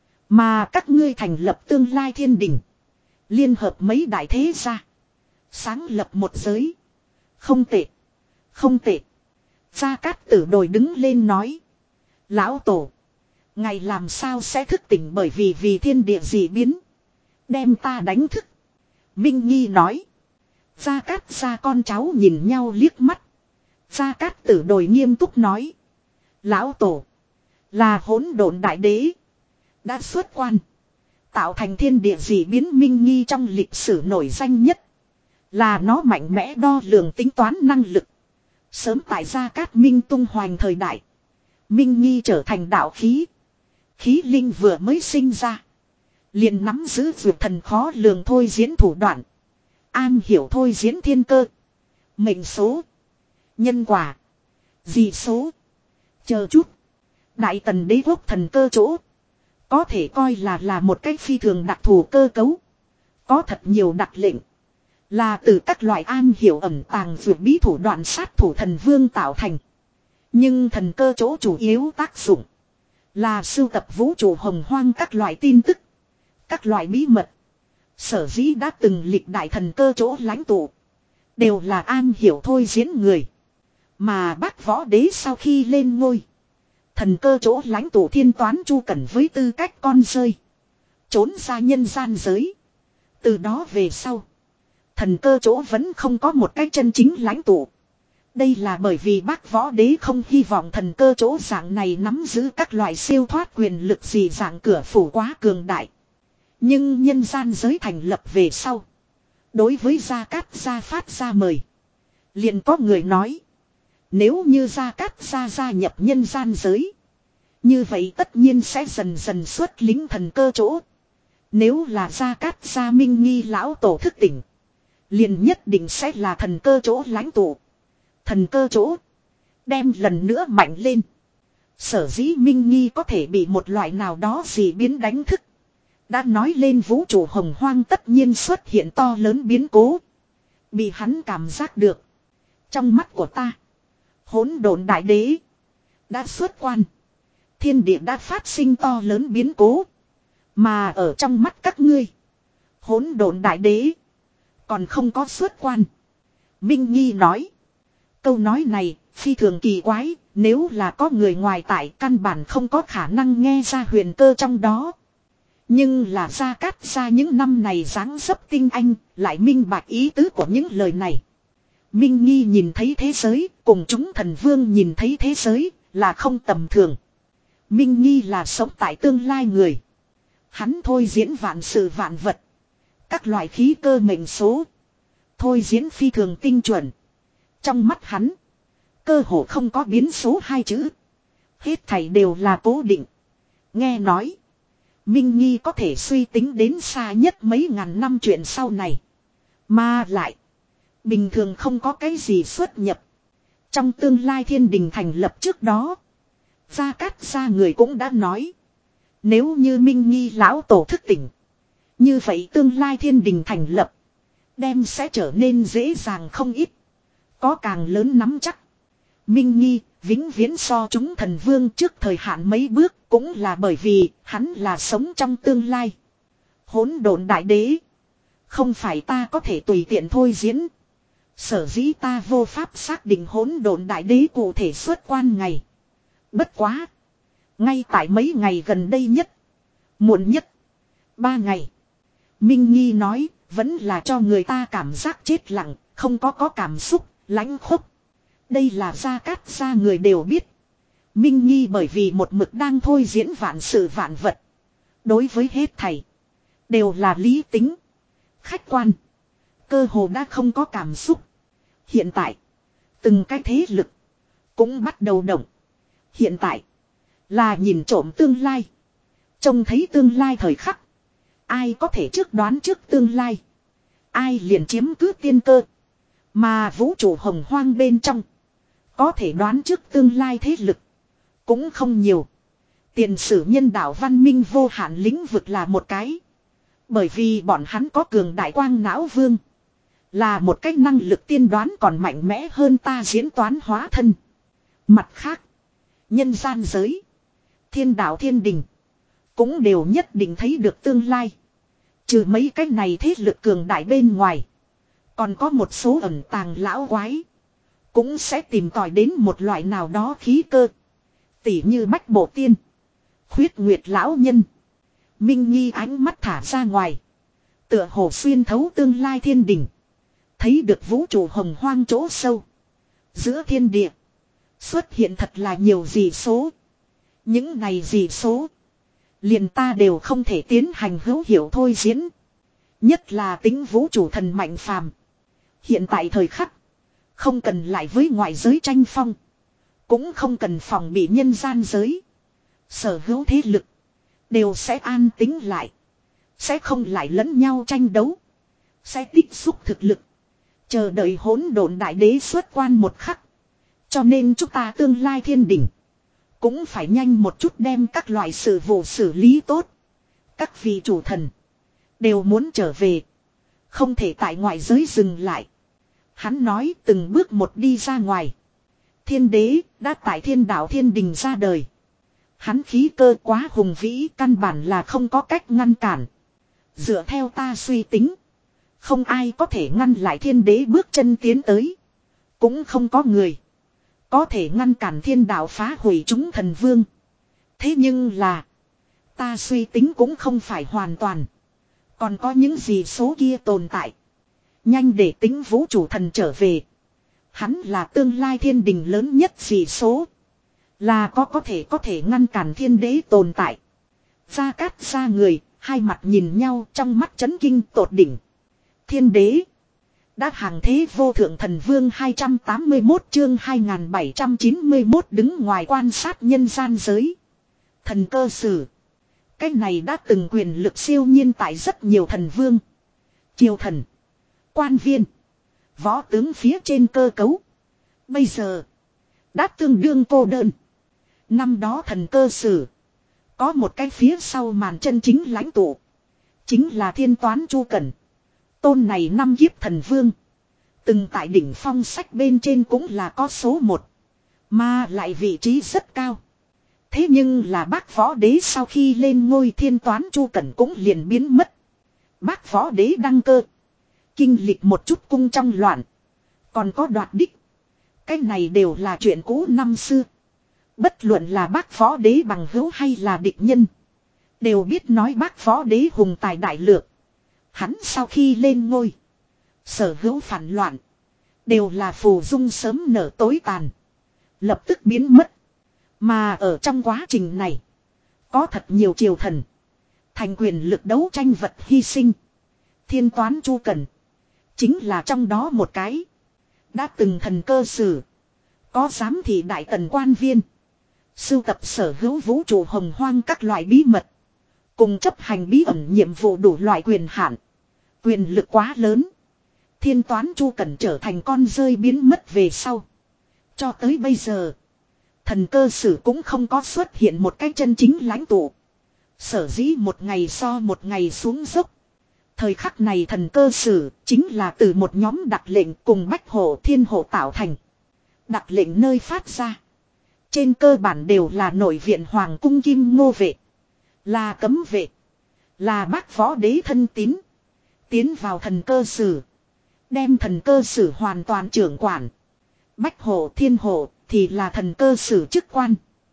Mà các ngươi thành lập tương lai thiên đình. Liên hợp mấy đại thế gia. Sáng lập một giới. Không tệ. Không tệ. Gia Cát Tử Đồi đứng lên nói. Lão tổ. Ngày làm sao sẽ thức tỉnh bởi vì vì thiên địa dị biến. Đem ta đánh thức. Minh Nghi nói. Gia Cát Gia con cháu nhìn nhau liếc mắt. Gia Cát Tử Đồi nghiêm túc nói. Lão tổ. Là hỗn độn đại đế. Đã xuất quan. Tạo thành thiên địa dị biến Minh Nghi trong lịch sử nổi danh nhất. Là nó mạnh mẽ đo lường tính toán năng lực. Sớm tại Gia Cát Minh tung hoành thời đại. Minh Nghi trở thành đạo khí. Khí linh vừa mới sinh ra. Liền nắm giữ vượt thần khó lường thôi diễn thủ đoạn. An hiểu thôi diễn thiên cơ. Mệnh số. Nhân quả. Dị số. Chờ chút. Đại tần đế quốc thần cơ chỗ. Có thể coi là là một cách phi thường đặc thù cơ cấu. Có thật nhiều đặc lệnh. Là từ các loại an hiểu ẩn tàng vượt bí thủ đoạn sát thủ thần vương tạo thành. Nhưng thần cơ chỗ chủ yếu tác dụng là sưu tập vũ trụ hồng hoang các loại tin tức, các loại bí mật. Sở dĩ đã từng lịch đại thần cơ chỗ lãnh tụ đều là an hiểu thôi diễn người. Mà Bát Võ Đế sau khi lên ngôi, thần cơ chỗ lãnh tụ Thiên Toán Chu Cẩn với tư cách con rơi trốn ra nhân gian giới. Từ đó về sau, thần cơ chỗ vẫn không có một cái chân chính lãnh tụ. Đây là bởi vì Bát Võ Đế không hy vọng thần cơ chỗ dạng này nắm giữ các loại siêu thoát quyền lực gì dạng cửa phủ quá cường đại. Nhưng nhân gian giới thành lập về sau, đối với Gia Cát Gia phát ra mời, liền có người nói, nếu như Gia Cát Gia gia nhập nhân gian giới, như vậy tất nhiên sẽ dần dần xuất lính thần cơ chỗ. Nếu là Gia Cát Gia Minh Nghi lão tổ thức tỉnh, liền nhất định sẽ là thần cơ chỗ lãnh tụ. Thần cơ chỗ đem lần nữa mạnh lên. Sở dĩ Minh Nghi có thể bị một loại nào đó gì biến đánh thức, đã nói lên vũ trụ hồng hoang tất nhiên xuất hiện to lớn biến cố. Bị hắn cảm giác được. Trong mắt của ta, hỗn độn đại đế đã xuất quan. Thiên địa đã phát sinh to lớn biến cố. Mà ở trong mắt các ngươi, hỗn độn đại đế còn không có xuất quan. Minh Nghi nói. Câu nói này phi thường kỳ quái. Nếu là có người ngoài tại, căn bản không có khả năng nghe ra huyền cơ trong đó. Nhưng là Gia Cát Gia những năm này dáng dấp tinh anh, lại minh bạch ý tứ của những lời này. Minh Nghi nhìn thấy thế giới, cùng chúng thần vương nhìn thấy thế giới, là không tầm thường. Minh Nghi là sống tại tương lai người. Hắn thôi diễn vạn sự vạn vật. Các loại khí cơ mệnh số. Thôi diễn phi thường tinh chuẩn. Trong mắt hắn, cơ hồ không có biến số hai chữ. Hết thảy đều là cố định. Nghe nói, Minh Nghi có thể suy tính đến xa nhất mấy ngàn năm chuyện sau này. Mà lại, bình thường không có cái gì xuất nhập. Trong tương lai thiên đình thành lập trước đó, Gia Cát Gia người cũng đã nói, nếu như Minh Nghi lão tổ thức tỉnh, như vậy tương lai thiên đình thành lập đem sẽ trở nên dễ dàng không ít. Có càng lớn nắm chắc. Minh Nghi vĩnh viễn so chúng thần vương trước thời hạn mấy bước, cũng là bởi vì hắn là sống trong tương lai. Hỗn độn đại đế, không phải ta có thể tùy tiện thôi diễn. Sở dĩ ta vô pháp xác định hỗn độn đại đế cụ thể xuất quan ngày. Bất quá, ngay tại mấy ngày gần đây nhất, muộn nhất ba ngày, Minh Nghi nói, vẫn là cho người ta cảm giác chết lặng, không có có cảm xúc, lãnh khốc. Đây là Gia Cát Gia người đều biết. Minh Nghi bởi vì một mực đang thôi diễn vạn sự vạn vật. Đối với hết thảy, đều là lý tính, khách quan. Cơ hồ đã không có cảm xúc. Hiện tại, từng cái thế lực cũng bắt đầu động. Hiện tại, là nhìn trộm tương lai. Trông thấy tương lai thời khắc. Ai có thể trước đoán trước tương lai, ai liền chiếm cứ tiên cơ. Mà vũ trụ hồng hoang bên trong, có thể đoán trước tương lai thế lực cũng không nhiều. Tiền sử nhân đạo văn minh vô hạn lĩnh vực là một cái. Bởi vì bọn hắn có cường đại quang não vương, là một cách năng lực tiên đoán còn mạnh mẽ hơn ta diễn toán hóa thân. Mặt khác, nhân gian giới, thiên đạo thiên đình cũng đều nhất định thấy được tương lai. Trừ mấy cái này thế lực cường đại bên ngoài, còn có một số ẩn tàng lão quái, cũng sẽ tìm tòi đến một loại nào đó khí cơ. Tỉ như Bách Bộ Tiên, Khuyết Nguyệt lão nhân. Minh Nghi ánh mắt thả ra ngoài, tựa hồ xuyên thấu tương lai thiên đình, thấy được vũ trụ hồng hoang chỗ sâu. Giữa thiên địa xuất hiện thật là nhiều dị số. Những này dị số, liền ta đều không thể tiến hành hữu hiệu thôi diễn. Nhất là tính vũ trụ thần mạnh phàm. Hiện tại thời khắc, không cần lại với ngoại giới tranh phong, cũng không cần phòng bị nhân gian giới. Sở hữu thế lực đều sẽ an tính lại, sẽ không lại lẫn nhau tranh đấu, sẽ tích xúc thực lực, chờ đợi hỗn độn đại đế xuất quan một khắc. Cho nên chúng ta tương lai thiên đỉnh cũng phải nhanh một chút đem các loại sự vụ xử lý tốt. Các vị chủ thần đều muốn trở về, không thể tại ngoại giới dừng lại. Hắn nói từng bước một đi ra ngoài. Thiên đế đã tại thiên đạo thiên đình ra đời. Hắn khí cơ quá hùng vĩ, căn bản là không có cách ngăn cản. Dựa theo ta suy tính, không ai có thể ngăn lại thiên đế bước chân tiến tới. Cũng không có người có thể ngăn cản thiên đạo phá hủy chúng thần vương. Thế nhưng là, ta suy tính cũng không phải hoàn toàn. Còn có những gì số kia tồn tại. Nhanh để tính vũ trụ thần trở về. Hắn là tương lai thiên đình lớn nhất dị số. Là có có thể có thể ngăn cản thiên đế tồn tại. Gia Cát ra người, hai mặt nhìn nhau trong mắt chấn kinh tột đỉnh. Thiên đế đã hàng thế vô thượng thần vương hai trăm tám mươi mốt chương hai nghìn bảy trăm chín mươi mốt đứng ngoài quan sát nhân gian giới. Thần cơ sử. Cái này đã từng quyền lực siêu nhiên tại rất nhiều thần vương. Triều thần, quan viên, võ tướng phía trên cơ cấu. Bây giờ đã tương đương cô đơn. Năm đó thần cơ sử có một cái phía sau màn chân chính lãnh tụ. Chính là thiên toán Chu Cẩn. Tôn này năm kiếp thần vương. Từng tại đỉnh phong sách bên trên cũng là có số một. Mà lại vị trí rất cao. Thế nhưng là bác võ đế sau khi lên ngôi thiên toán Chu Cẩn cũng liền biến mất. Bác võ đế đăng cơ. Kinh lịch một chút cung trong loạn. Còn có đoạt đích. Cái này đều là chuyện cũ năm xưa. Bất luận là bác võ đế bằng hữu hay là địch nhân. Đều biết nói bác võ đế hùng tài đại lược. Hắn sau khi lên ngôi. Sở hữu phản loạn. Đều là phù dung sớm nở tối tàn. Lập tức biến mất. Mà ở trong quá trình này. Có thật nhiều triều thần. Thành quyền lực đấu tranh vật hy sinh. Thiên toán Chu Cẩn. Chính là trong đó một cái. Đã từng thần cơ sử. Có giám thị đại tần quan viên. Sưu tập sở hữu vũ trụ hồng hoang các loại bí mật. Cùng chấp hành bí ẩn nhiệm vụ đủ loại quyền hạn. Quyền lực quá lớn. Thiên toán Chu Cẩn trở thành con rơi biến mất về sau. Cho tới bây giờ. Thần cơ sử cũng không có xuất hiện một cái chân chính lãnh tụ. Sở dĩ một ngày so một ngày xuống dốc. Thời khắc này thần cơ sử chính là từ một nhóm đặc lệnh cùng bách hộ thiên hộ tạo thành. Đặc lệnh nơi phát ra. Trên cơ bản đều là nội viện hoàng cung kim ngô vệ. Là cấm vệ. Là bác võ đế thân tín. Tiến vào thần cơ sử. Đem thần cơ sử hoàn toàn trưởng quản. Bách hộ thiên hộ thì là thần cơ sử chức quan.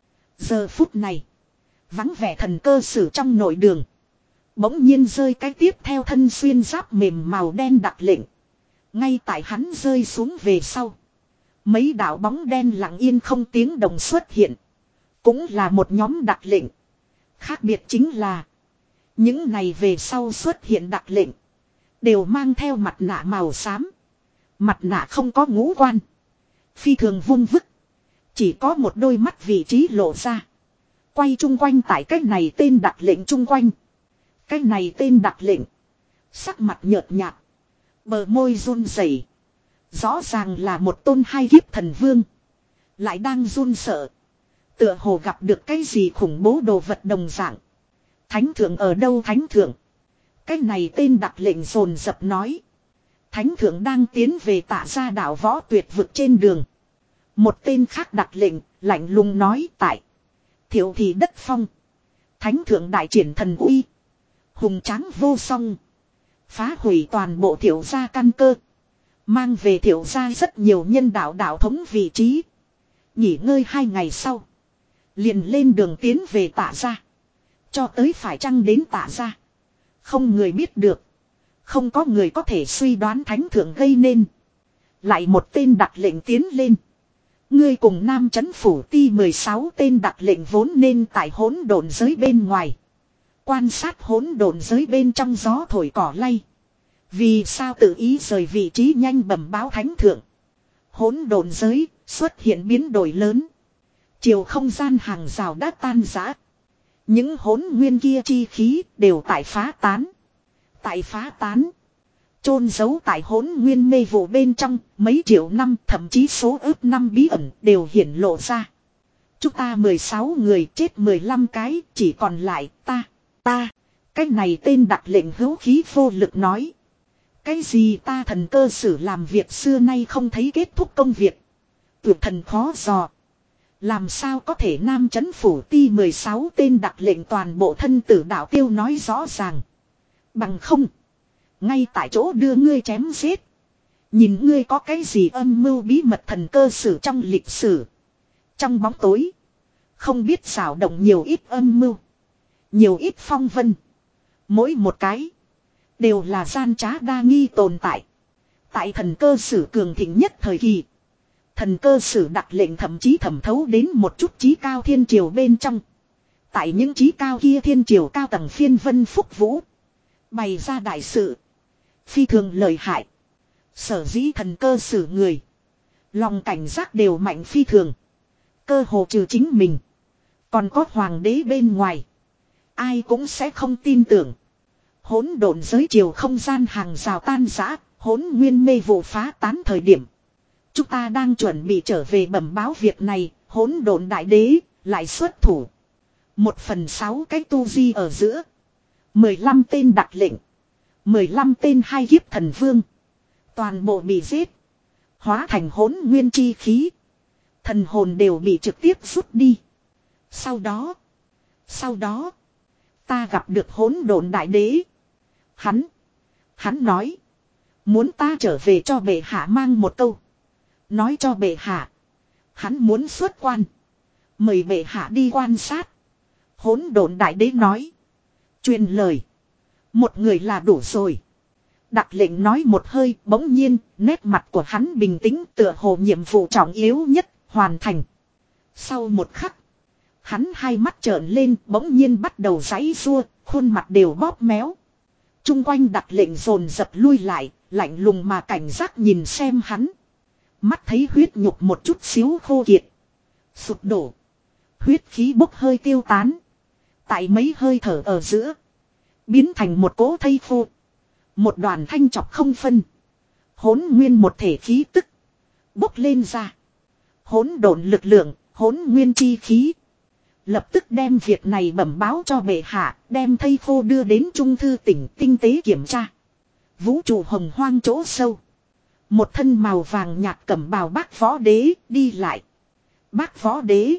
Giờ phút này. Vắng vẻ thần cơ sử trong nội đường. Bỗng nhiên rơi cái tiếp theo thân xuyên giáp mềm màu đen đặc lệnh. Ngay tại hắn rơi xuống về sau. Mấy đạo bóng đen lặng yên không tiếng động xuất hiện. Cũng là một nhóm đặc lệnh. Khác biệt chính là. Những này về sau xuất hiện đặc lệnh. Đều mang theo mặt nạ màu xám. Mặt nạ không có ngũ quan. Phi thường vung vức. Chỉ có một đôi mắt vị trí lộ ra. Quay chung quanh tại cách này tên đặc lệnh chung quanh. Cách này tên đặc lệnh. Sắc mặt nhợt nhạt. Bờ môi run rẩy. Rõ ràng là một tôn hai kiếp thần vương. Lại đang run sợ. Tựa hồ gặp được cái gì khủng bố đồ vật đồng dạng. Thánh thượng ở đâu thánh thượng? Cái này tên đặc lệnh rồn rập nói. Thánh thượng đang tiến về Tạ Gia đảo võ tuyệt vực trên đường. Một tên khác đặc lệnh lạnh lùng nói tại. Thiệu thị đất phong. Thánh thượng đại triển thần uy. Hùng tráng vô song. Phá hủy toàn bộ Thiệu gia căn cơ. Mang về Thiệu gia rất nhiều nhân đạo đạo thống vị trí. Nghỉ ngơi hai ngày sau. Liền lên đường tiến về Tạ Gia. Cho tới phải chăng đến Tạ Gia. Không người biết được. Không có người có thể suy đoán thánh thượng gây nên. Lại một tên đặc lệnh tiến lên. Ngươi cùng Nam Chấn Phủ Ti mười sáu tên đặc lệnh vốn nên tại hỗn độn giới bên ngoài. Quan sát hỗn độn giới bên trong gió thổi cỏ lay. Vì sao tự ý rời vị trí nhanh bẩm báo thánh thượng. Hỗn độn giới xuất hiện biến đổi lớn. Chiều không gian hàng rào đã tan rã. Những hỗn nguyên kia chi khí đều tại phá tán. Tại phá tán. Chôn giấu tại hỗn nguyên mê vụ bên trong mấy triệu năm thậm chí số ước năm bí ẩn đều hiển lộ ra. Chúng ta mười sáu người chết mười lăm cái chỉ còn lại ta, ta. Cái này tên đặc lệnh hữu khí vô lực nói. Cái gì ta thần cơ sử làm việc xưa nay không thấy kết thúc công việc. Tuyệt thần khó dò. Làm sao có thể nam chấn phủ ti mười sáu tên đặc lệnh toàn bộ thân tử đạo tiêu nói rõ ràng. Bằng không. Ngay tại chỗ đưa ngươi chém giết. Nhìn ngươi có cái gì âm mưu bí mật thần cơ sử trong lịch sử. Trong bóng tối. Không biết xảo động nhiều ít âm mưu. Nhiều ít phong vân. Mỗi một cái. Đều là gian trá đa nghi tồn tại. Tại thần cơ sử cường thịnh nhất thời kỳ. Thần cơ sử đặc lệnh thậm chí thẩm thấu đến một chút trí cao thiên triều bên trong. Tại những trí cao kia thiên triều cao tầng phiên vân phúc vũ. Bày ra đại sự. Phi thường lợi hại. Sở dĩ thần cơ sử người. Lòng cảnh giác đều mạnh phi thường. Cơ hồ trừ chính mình. Còn có hoàng đế bên ngoài. Ai cũng sẽ không tin tưởng. Hỗn độn giới chiều không gian hàng rào tan rã. Hỗn nguyên mê vụ phá tán thời điểm. Chúng ta đang chuẩn bị trở về bẩm báo việc này. Hỗn độn đại đế lại xuất thủ. Một phần sáu cái tu di ở giữa. Mười lăm tên đặc lệnh. Mười lăm tên hai kiếp thần vương. Toàn bộ bị giết. Hóa thành hỗn nguyên chi khí. Thần hồn đều bị trực tiếp rút đi. Sau đó. Sau đó. Ta gặp được hỗn độn đại đế. Hắn. Hắn nói. Muốn ta trở về cho bệ hạ mang một câu. Nói cho bệ hạ. Hắn muốn xuất quan. Mời bệ hạ đi quan sát. Hỗn độn đại đế nói. Truyền lời. Một người là đủ rồi. Đặc lệnh nói một hơi, bỗng nhiên, nét mặt của hắn bình tĩnh tựa hồ nhiệm vụ trọng yếu nhất, hoàn thành. Sau một khắc, hắn hai mắt trợn lên, bỗng nhiên bắt đầu giãy giụa, khuôn mặt đều bóp méo. Trung quanh đặc lệnh dồn dập lui lại, lạnh lùng mà cảnh giác nhìn xem hắn. Mắt thấy huyết nhục một chút xíu khô kiệt. Sụp đổ. Huyết khí bốc hơi tiêu tán. Tại mấy hơi thở ở giữa. Biến thành một cỗ thây khô. Một đoàn thanh chọc không phân. Hỗn nguyên một thể khí tức. Bốc lên ra. Hỗn độn lực lượng, hỗn nguyên chi khí. Lập tức đem việc này bẩm báo cho bệ hạ. Đem thây khô đưa đến trung thư tỉnh tinh tế kiểm tra. Vũ trụ hồng hoang chỗ sâu. Một thân màu vàng nhạt cẩm bào bác võ đế đi lại. Bác võ đế.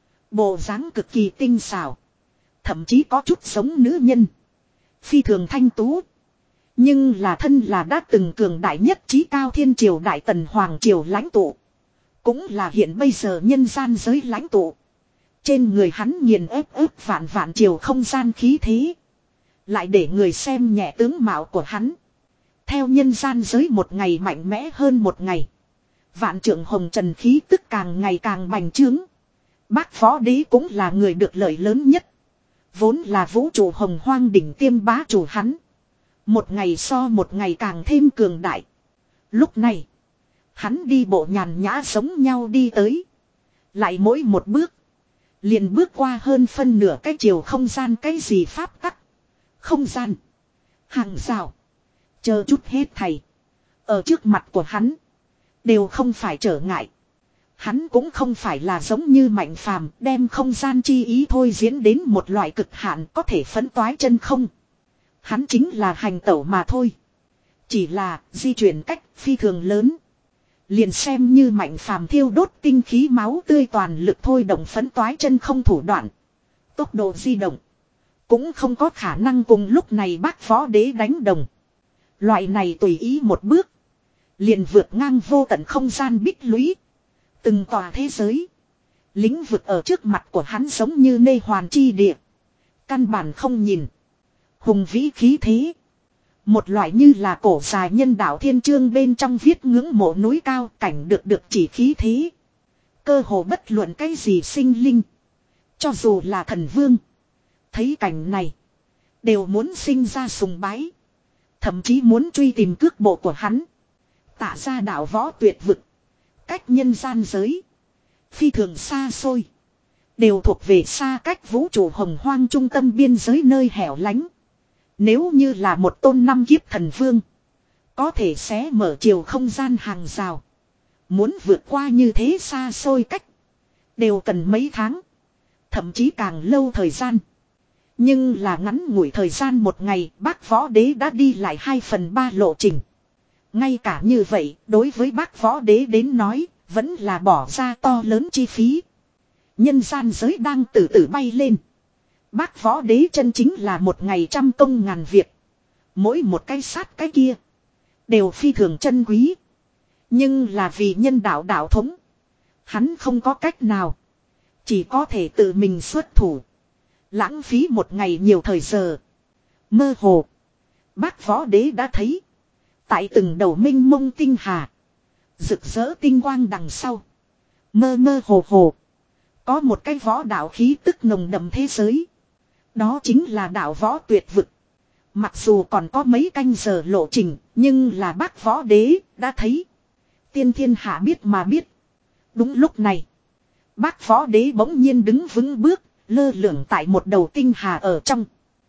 Bộ dáng cực kỳ tinh xảo. Thậm chí có chút giống nữ nhân. Phi thường thanh tú. Nhưng là thân là đã từng cường đại nhất trí cao thiên triều đại tần hoàng triều lãnh tụ. Cũng là hiện bây giờ nhân gian giới lãnh tụ. Trên người hắn nghiền ép ép vạn vạn triều không gian khí thế. Lại để người xem nhẹ tướng mạo của hắn. Theo nhân gian giới một ngày mạnh mẽ hơn một ngày. Vạn trưởng hồng trần khí tức càng ngày càng bành trướng. Bác võ đế cũng là người được lợi lớn nhất. Vốn là vũ trụ hồng hoang đỉnh tiêm bá chủ hắn. Một ngày so một ngày càng thêm cường đại. Lúc này. Hắn đi bộ nhàn nhã giống nhau đi tới. Lại mỗi một bước. Liền bước qua hơn phân nửa cái chiều không gian cái gì pháp tắc. Không gian. Hàng rào. Chờ chút hết thầy. Ở trước mặt của hắn. Đều không phải trở ngại. Hắn cũng không phải là giống như Mạnh Phàm đem không gian chi ý thôi diễn đến một loại cực hạn có thể phấn toái chân không. Hắn chính là hành tẩu mà thôi. Chỉ là di chuyển cách phi thường lớn. Liền xem như Mạnh Phàm thiêu đốt tinh khí máu tươi toàn lực thôi động phấn toái chân không thủ đoạn. Tốc độ di động. Cũng không có khả năng cùng lúc này bác võ đế đánh đồng. Loại này tùy ý một bước. Liền vượt ngang vô tận không gian bích lũy. Từng tòa thế giới. Lĩnh vực ở trước mặt của hắn giống như nê hoàn chi địa. Căn bản không nhìn. Hùng vĩ khí thế. Một loại như là cổ dài nhân đạo thiên chương bên trong viết ngưỡng mộ núi cao cảnh được được chỉ khí thế. Cơ hồ bất luận cái gì sinh linh. Cho dù là thần vương. Thấy cảnh này. Đều muốn sinh ra sùng bái. Thậm chí muốn truy tìm cước bộ của hắn. Tạ ra đạo võ tuyệt vực. Cách nhân gian giới. Phi thường xa xôi. Đều thuộc về xa cách vũ trụ hồng hoang trung tâm biên giới nơi hẻo lánh. Nếu như là một tôn năm kiếp thần vương. Có thể xé mở chiều không gian hàng rào. Muốn vượt qua như thế xa xôi cách. Đều cần mấy tháng. Thậm chí càng lâu thời gian. Nhưng là ngắn ngủi thời gian một ngày bác võ đế đã đi lại hai phần ba lộ trình. Ngay cả như vậy đối với bác võ đế đến nói vẫn là bỏ ra to lớn chi phí. Nhân gian giới đang từ từ bay lên. Bác võ đế chân chính là một ngày trăm công ngàn việc. Mỗi một cái sát cái kia. Đều phi thường chân quý. Nhưng là vì nhân đạo đạo thống. Hắn không có cách nào. Chỉ có thể tự mình xuất thủ. Lãng phí một ngày nhiều thời giờ. Mơ hồ. Bác võ đế đã thấy. Tại từng đầu minh mông tinh hà. Rực rỡ tinh quang đằng sau. Mơ mơ hồ hồ. Có một cái võ đạo khí tức nồng đậm thế giới. Đó chính là đạo võ tuyệt vực. Mặc dù còn có mấy canh giờ lộ trình. Nhưng là bác võ đế đã thấy. Tiên thiên hạ biết mà biết. Đúng lúc này. Bác võ đế bỗng nhiên đứng vững bước. Lơ lửng tại một đầu tinh hà ở trong.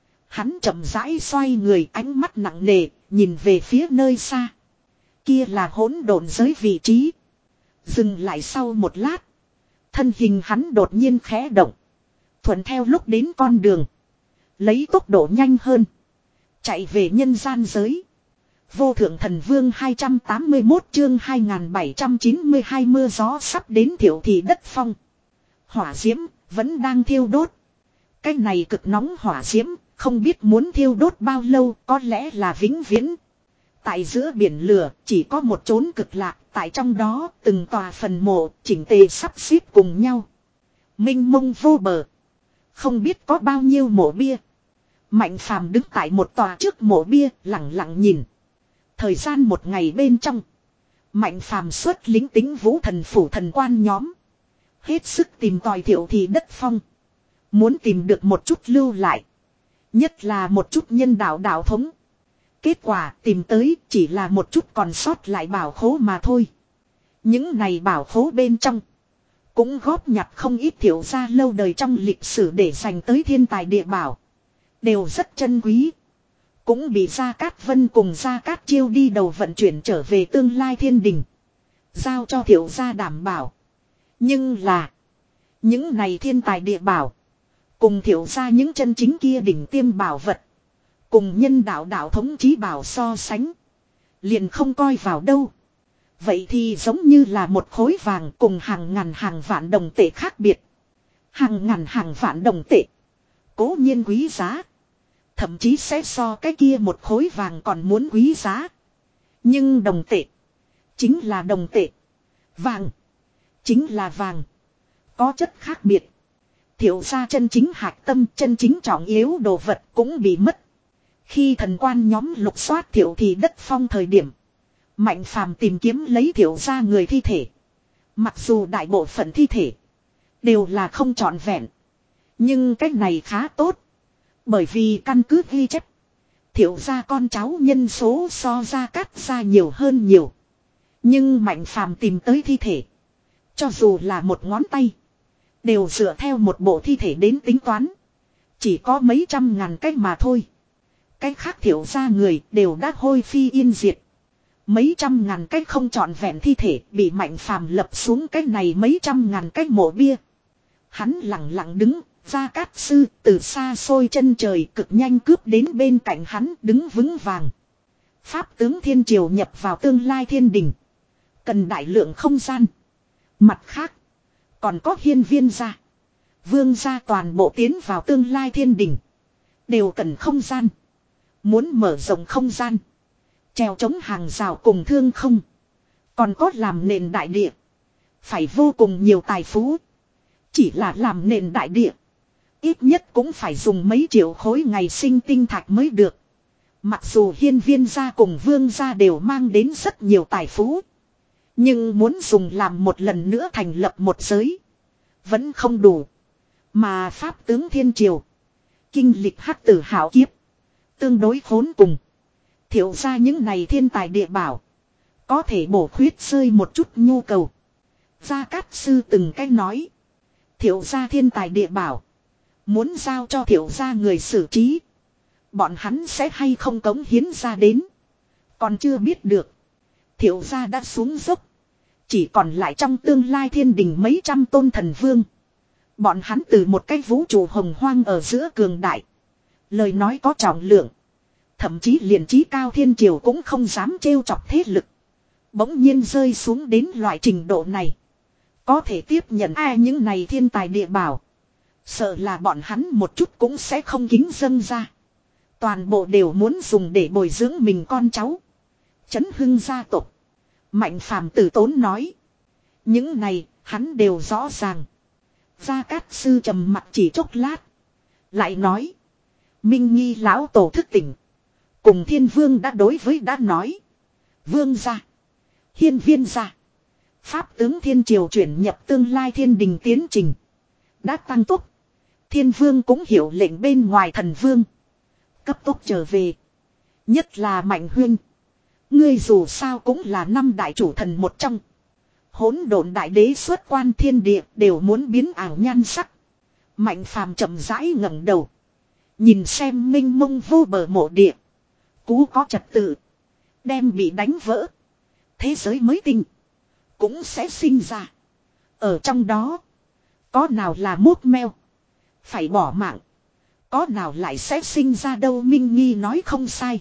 Hắn chậm rãi xoay người, ánh mắt nặng nề. Nhìn về phía nơi xa. Kia là hỗn độn giới vị trí. Dừng lại sau một lát. Thân hình hắn đột nhiên khẽ động. Thuận theo lúc đến con đường. Lấy tốc độ nhanh hơn. Chạy về nhân gian giới. Vô thượng thần vương hai trăm tám mươi mốt chương hai nghìn bảy trăm chín mươi hai mưa gió sắp đến thiểu thị đất phong. Hỏa diễm vẫn đang thiêu đốt. Cái này cực nóng hỏa diễm không biết muốn thiêu đốt bao lâu, có lẽ là vĩnh viễn. Tại giữa biển lửa chỉ có một chốn cực lạc, tại trong đó từng tòa phần mộ chỉnh tề sắp xếp cùng nhau. Minh mông vô bờ. Không biết có bao nhiêu mộ bia. Mạnh phàm đứng tại một tòa trước mộ bia lặng lặng nhìn. Thời gian một ngày bên trong. Mạnh phàm xuất lính tính vũ thần phủ thần quan nhóm. Hết sức tìm tòi thiểu thị đất phong. Muốn tìm được một chút lưu lại. Nhất là một chút nhân đạo đạo thống. Kết quả tìm tới chỉ là một chút còn sót lại bảo khố mà thôi. Những này bảo khố bên trong. Cũng góp nhặt không ít thiểu gia lâu đời trong lịch sử để dành tới thiên tài địa bảo. Đều rất chân quý. Cũng bị Gia Cát Vân cùng Gia Cát Chiêu đi đầu vận chuyển trở về tương lai thiên đình. Giao cho thiểu gia đảm bảo. Nhưng là. Những này thiên tài địa bảo. Cùng thiểu gia những chân chính kia đỉnh tiêm bảo vật. Cùng nhân đạo đạo thống chí bảo so sánh. Liền không coi vào đâu. Vậy thì giống như là một khối vàng cùng hàng ngàn hàng vạn đồng tệ khác biệt. Hàng ngàn hàng vạn đồng tệ. Cố nhiên quý giá. Thậm chí sẽ so cái kia một khối vàng còn muốn quý giá. Nhưng đồng tệ. Chính là đồng tệ. Vàng. Chính là vàng. Có chất khác biệt. Thiểu gia chân chính hạch tâm, chân chính trọng yếu đồ vật cũng bị mất. Khi thần quan nhóm lục soát thiểu thị đất phong thời điểm. Mạnh phàm tìm kiếm lấy thiểu gia người thi thể. Mặc dù đại bộ phận thi thể đều là không trọn vẹn. Nhưng cách này khá tốt. Bởi vì căn cứ ghi chép. Thiểu gia con cháu nhân số so ra cắt ra nhiều hơn nhiều. Nhưng mạnh phàm tìm tới thi thể. Cho dù là một ngón tay. Đều dựa theo một bộ thi thể đến tính toán. Chỉ có mấy trăm ngàn cách mà thôi. Cách khác thiểu gia người đều đã hôi phi yên diệt. Mấy trăm ngàn cách không trọn vẹn thi thể bị mạnh phàm lập xuống cái này mấy trăm ngàn cách mộ bia. Hắn lặng lặng đứng, Gia Cát Sư từ xa xôi chân trời cực nhanh cướp đến bên cạnh hắn đứng vững vàng. Pháp tướng thiên triều nhập vào tương lai thiên đình. Cần đại lượng không gian. Mặt khác, còn có hiên viên gia. Vương gia toàn bộ tiến vào tương lai thiên đình. Đều cần không gian. Muốn mở rộng không gian. Treo chống hàng rào cùng thương không. Còn có làm nền đại địa. Phải vô cùng nhiều tài phú. Chỉ là làm nền đại địa. Ít nhất cũng phải dùng mấy triệu khối ngày sinh tinh thạch mới được. Mặc dù hiên viên gia cùng vương gia đều mang đến rất nhiều tài phú. Nhưng muốn dùng làm một lần nữa thành lập một giới. Vẫn không đủ. Mà pháp tướng thiên triều. Kinh lịch hắc tử hảo kiếp. Tương đối khốn cùng. Thiểu ra những này thiên tài địa bảo. Có thể bổ khuyết rơi một chút nhu cầu. Gia Cát Sư từng cách nói. Thiểu ra thiên tài địa bảo. Muốn giao cho thiểu ra người xử trí. Bọn hắn sẽ hay không cống hiến ra đến. Còn chưa biết được. Thiểu ra đã xuống dốc. Chỉ còn lại trong tương lai thiên đình mấy trăm tôn thần vương. Bọn hắn từ một cái vũ trụ hồng hoang ở giữa cường đại. Lời nói có trọng lượng. Thậm chí liền trí cao thiên triều cũng không dám trêu chọc thế lực. Bỗng nhiên rơi xuống đến loại trình độ này. Có thể tiếp nhận ai những này thiên tài địa bảo. Sợ là bọn hắn một chút cũng sẽ không kính dâng ra. Toàn bộ đều muốn dùng để bồi dưỡng mình con cháu. Chấn hưng gia tộc. Mạnh phàm tử tốn nói. Những này hắn đều rõ ràng. Gia Cát Sư trầm mặt chỉ chốc lát. Lại nói. Minh Nghi lão tổ thức tỉnh. Cùng Thiên Vương đã đối với đã nói. Vương gia. Hiên viên gia. Pháp tướng Thiên Triều chuyển nhập tương lai thiên đình tiến trình. Đã tăng tốc. Thiên Vương cũng hiểu lệnh bên ngoài thần vương. Cấp tốc trở về. Nhất là Mạnh Huyên. Ngươi dù sao cũng là năm đại chủ thần một trong. Hỗn độn đại đế xuất quan thiên địa đều muốn biến ảo nhan sắc. Mạnh phàm chậm rãi ngẩng đầu. Nhìn xem minh mông vô bờ mộ địa. Cú có trật tự. Đem bị đánh vỡ. Thế giới mới tinh. Cũng sẽ sinh ra. Ở trong đó. Có nào là mốt meo. Phải bỏ mạng. Có nào lại sẽ sinh ra đâu. Minh Nghi nói không sai.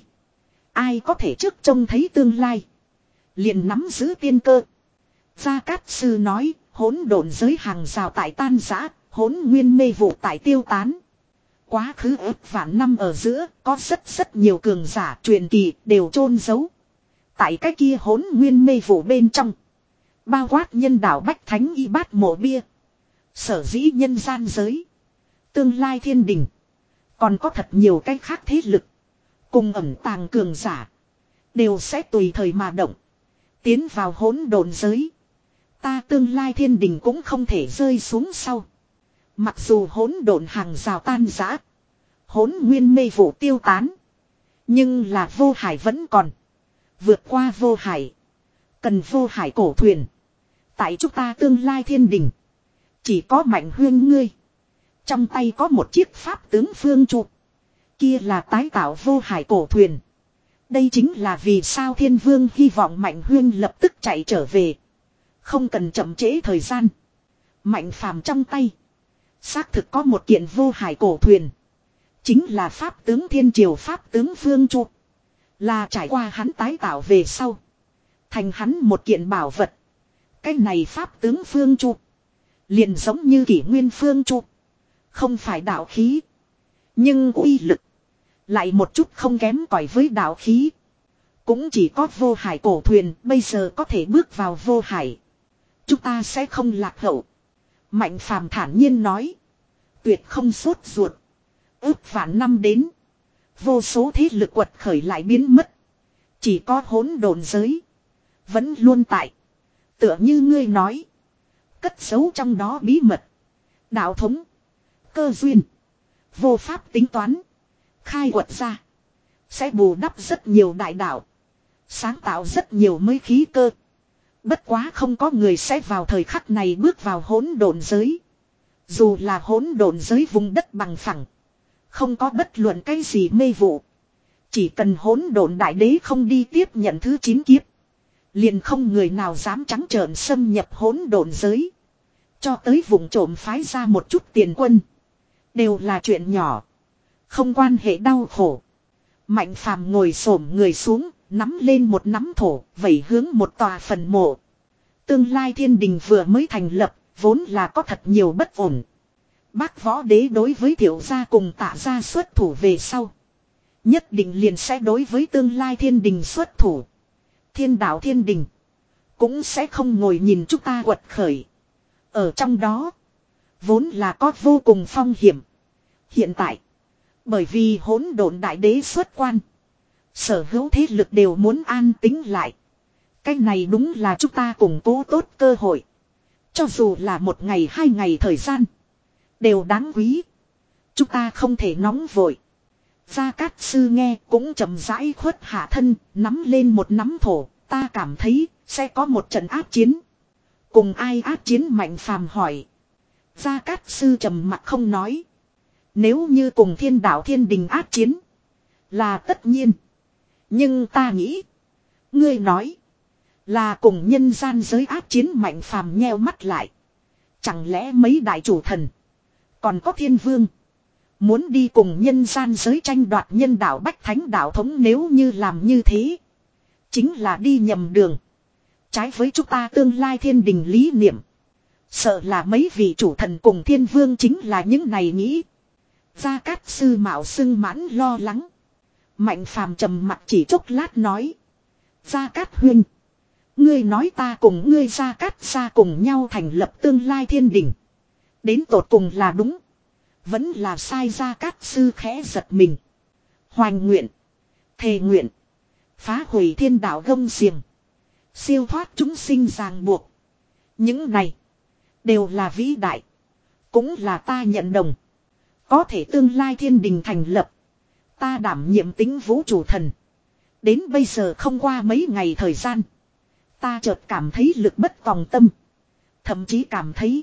Ai có thể trước trông thấy tương lai. Liền nắm giữ tiên cơ. Gia Cát Sư nói. Hỗn độn giới hàng rào tại tan rã. Hỗn nguyên mê vụ tại tiêu tán. Quá khứ ước vạn năm ở giữa. Có rất rất nhiều cường giả truyền kỳ đều chôn giấu. Tại cái kia hỗn nguyên mê vụ bên trong. Bao quát nhân đạo Bách Thánh Y Bát Mộ Bia. Sở dĩ nhân gian giới. Tương lai thiên đình. Còn có thật nhiều cái khác thế lực. Cùng ẩn tàng cường giả. Đều sẽ tùy thời mà động. Tiến vào hỗn độn giới. Ta tương lai thiên đình cũng không thể rơi xuống sau. Mặc dù hỗn độn hàng rào tan rã. Hỗn nguyên mê vụ tiêu tán. Nhưng là vô hải vẫn còn. Vượt qua vô hải. Cần vô hải cổ thuyền. Tại chúng ta tương lai thiên đình. Chỉ có Mạnh Huyên ngươi. Trong tay có một chiếc pháp tướng phương trụ. Kia là tái tạo vô hải cổ thuyền. Đây chính là vì sao Thiên Vương hy vọng Mạnh Huyên lập tức chạy trở về. Không cần chậm trễ thời gian. Mạnh phàm trong tay. Xác thực có một kiện vô hải cổ thuyền. Chính là pháp tướng Thiên Triều pháp tướng phương trụ. Là trải qua hắn tái tạo về sau. Thành hắn một kiện bảo vật. Cái này pháp tướng phương trụ. Liền giống như kỷ nguyên phương trụ. Không phải đạo khí. Nhưng uy lực. Lại một chút không kém cỏi với đạo khí. Cũng chỉ có vô hải cổ thuyền bây giờ có thể bước vào vô hải. Chúng ta sẽ không lạc hậu. Mạnh phàm thản nhiên nói. Tuyệt không sốt ruột. Ước vạn năm đến. Vô số thế lực quật khởi lại biến mất. Chỉ có hỗn độn giới. Vẫn luôn tại. Tựa như ngươi nói. Cất giấu trong đó bí mật. Đạo thống. Cơ duyên. Vô pháp tính toán. Khai quật ra. Sẽ bù đắp rất nhiều đại đạo. Sáng tạo rất nhiều mới khí cơ. Bất quá không có người sẽ vào thời khắc này bước vào hỗn độn giới. Dù là hỗn độn giới vùng đất bằng phẳng. Không có bất luận cái gì mê vụ. Chỉ cần hỗn độn đại đế không đi tiếp nhận thứ chín kiếp. Liền không người nào dám trắng trợn xâm nhập hỗn độn giới. Cho tới vùng trộm phái ra một chút tiền quân. Đều là chuyện nhỏ. Không quan hệ đau khổ. Mạnh phàm ngồi xổm người xuống. Nắm lên một nắm thổ. Vẩy hướng một tòa phần mộ. Tương lai thiên đình vừa mới thành lập. Vốn là có thật nhiều bất ổn. Bác võ đế đối với thiểu gia cùng tạ gia xuất thủ về sau. Nhất định liền sẽ đối với tương lai thiên đình xuất thủ. Thiên đạo thiên đình. Cũng sẽ không ngồi nhìn chúng ta quật khởi. Ở trong đó. Vốn là có vô cùng phong hiểm. Hiện tại. Bởi vì hỗn độn đại đế xuất quan. Sở hữu thế lực đều muốn an tính lại. Cái này đúng là chúng ta củng cố tốt cơ hội. Cho dù là một ngày hai ngày thời gian. Đều đáng quý. Chúng ta không thể nóng vội. Gia Cát Sư nghe cũng chậm rãi khuất hạ thân. Nắm lên một nắm thổ. Ta cảm thấy sẽ có một trận áp chiến. Cùng ai áp chiến Mạnh phàm hỏi. Gia Cát Sư trầm mặt không nói. Nếu như cùng thiên đạo thiên đình áp chiến. Là tất nhiên. Nhưng ta nghĩ. Ngươi nói. Là cùng nhân gian giới áp chiến Mạnh phàm nheo mắt lại. Chẳng lẽ mấy đại chủ thần. Còn có thiên vương. Muốn đi cùng nhân gian giới tranh đoạt nhân đạo Bách Thánh đạo thống nếu như làm như thế. Chính là đi nhầm đường. Trái với chúng ta tương lai thiên đình lý niệm. Sợ là mấy vị chủ thần cùng thiên vương chính là những này nghĩ. Gia Cát Sư mạo xưng mãn lo lắng. Mạnh Phàm trầm mặt chỉ chốc lát nói. Gia Cát huynh. Ngươi nói ta cùng ngươi Gia Cát gia cùng nhau thành lập tương lai thiên đình. Đến tột cùng là đúng. Vẫn là sai. Gia Cát Sư khẽ giật mình. Hoành nguyện. Thề nguyện. Phá hủy thiên đạo gông xiềng. Siêu thoát chúng sinh ràng buộc. Những này. Đều là vĩ đại. Cũng là ta nhận đồng. Có thể tương lai thiên đình thành lập. Ta đảm nhiệm tính vũ trụ thần. Đến bây giờ không qua mấy ngày thời gian. Ta chợt cảm thấy lực bất tòng tâm. Thậm chí cảm thấy.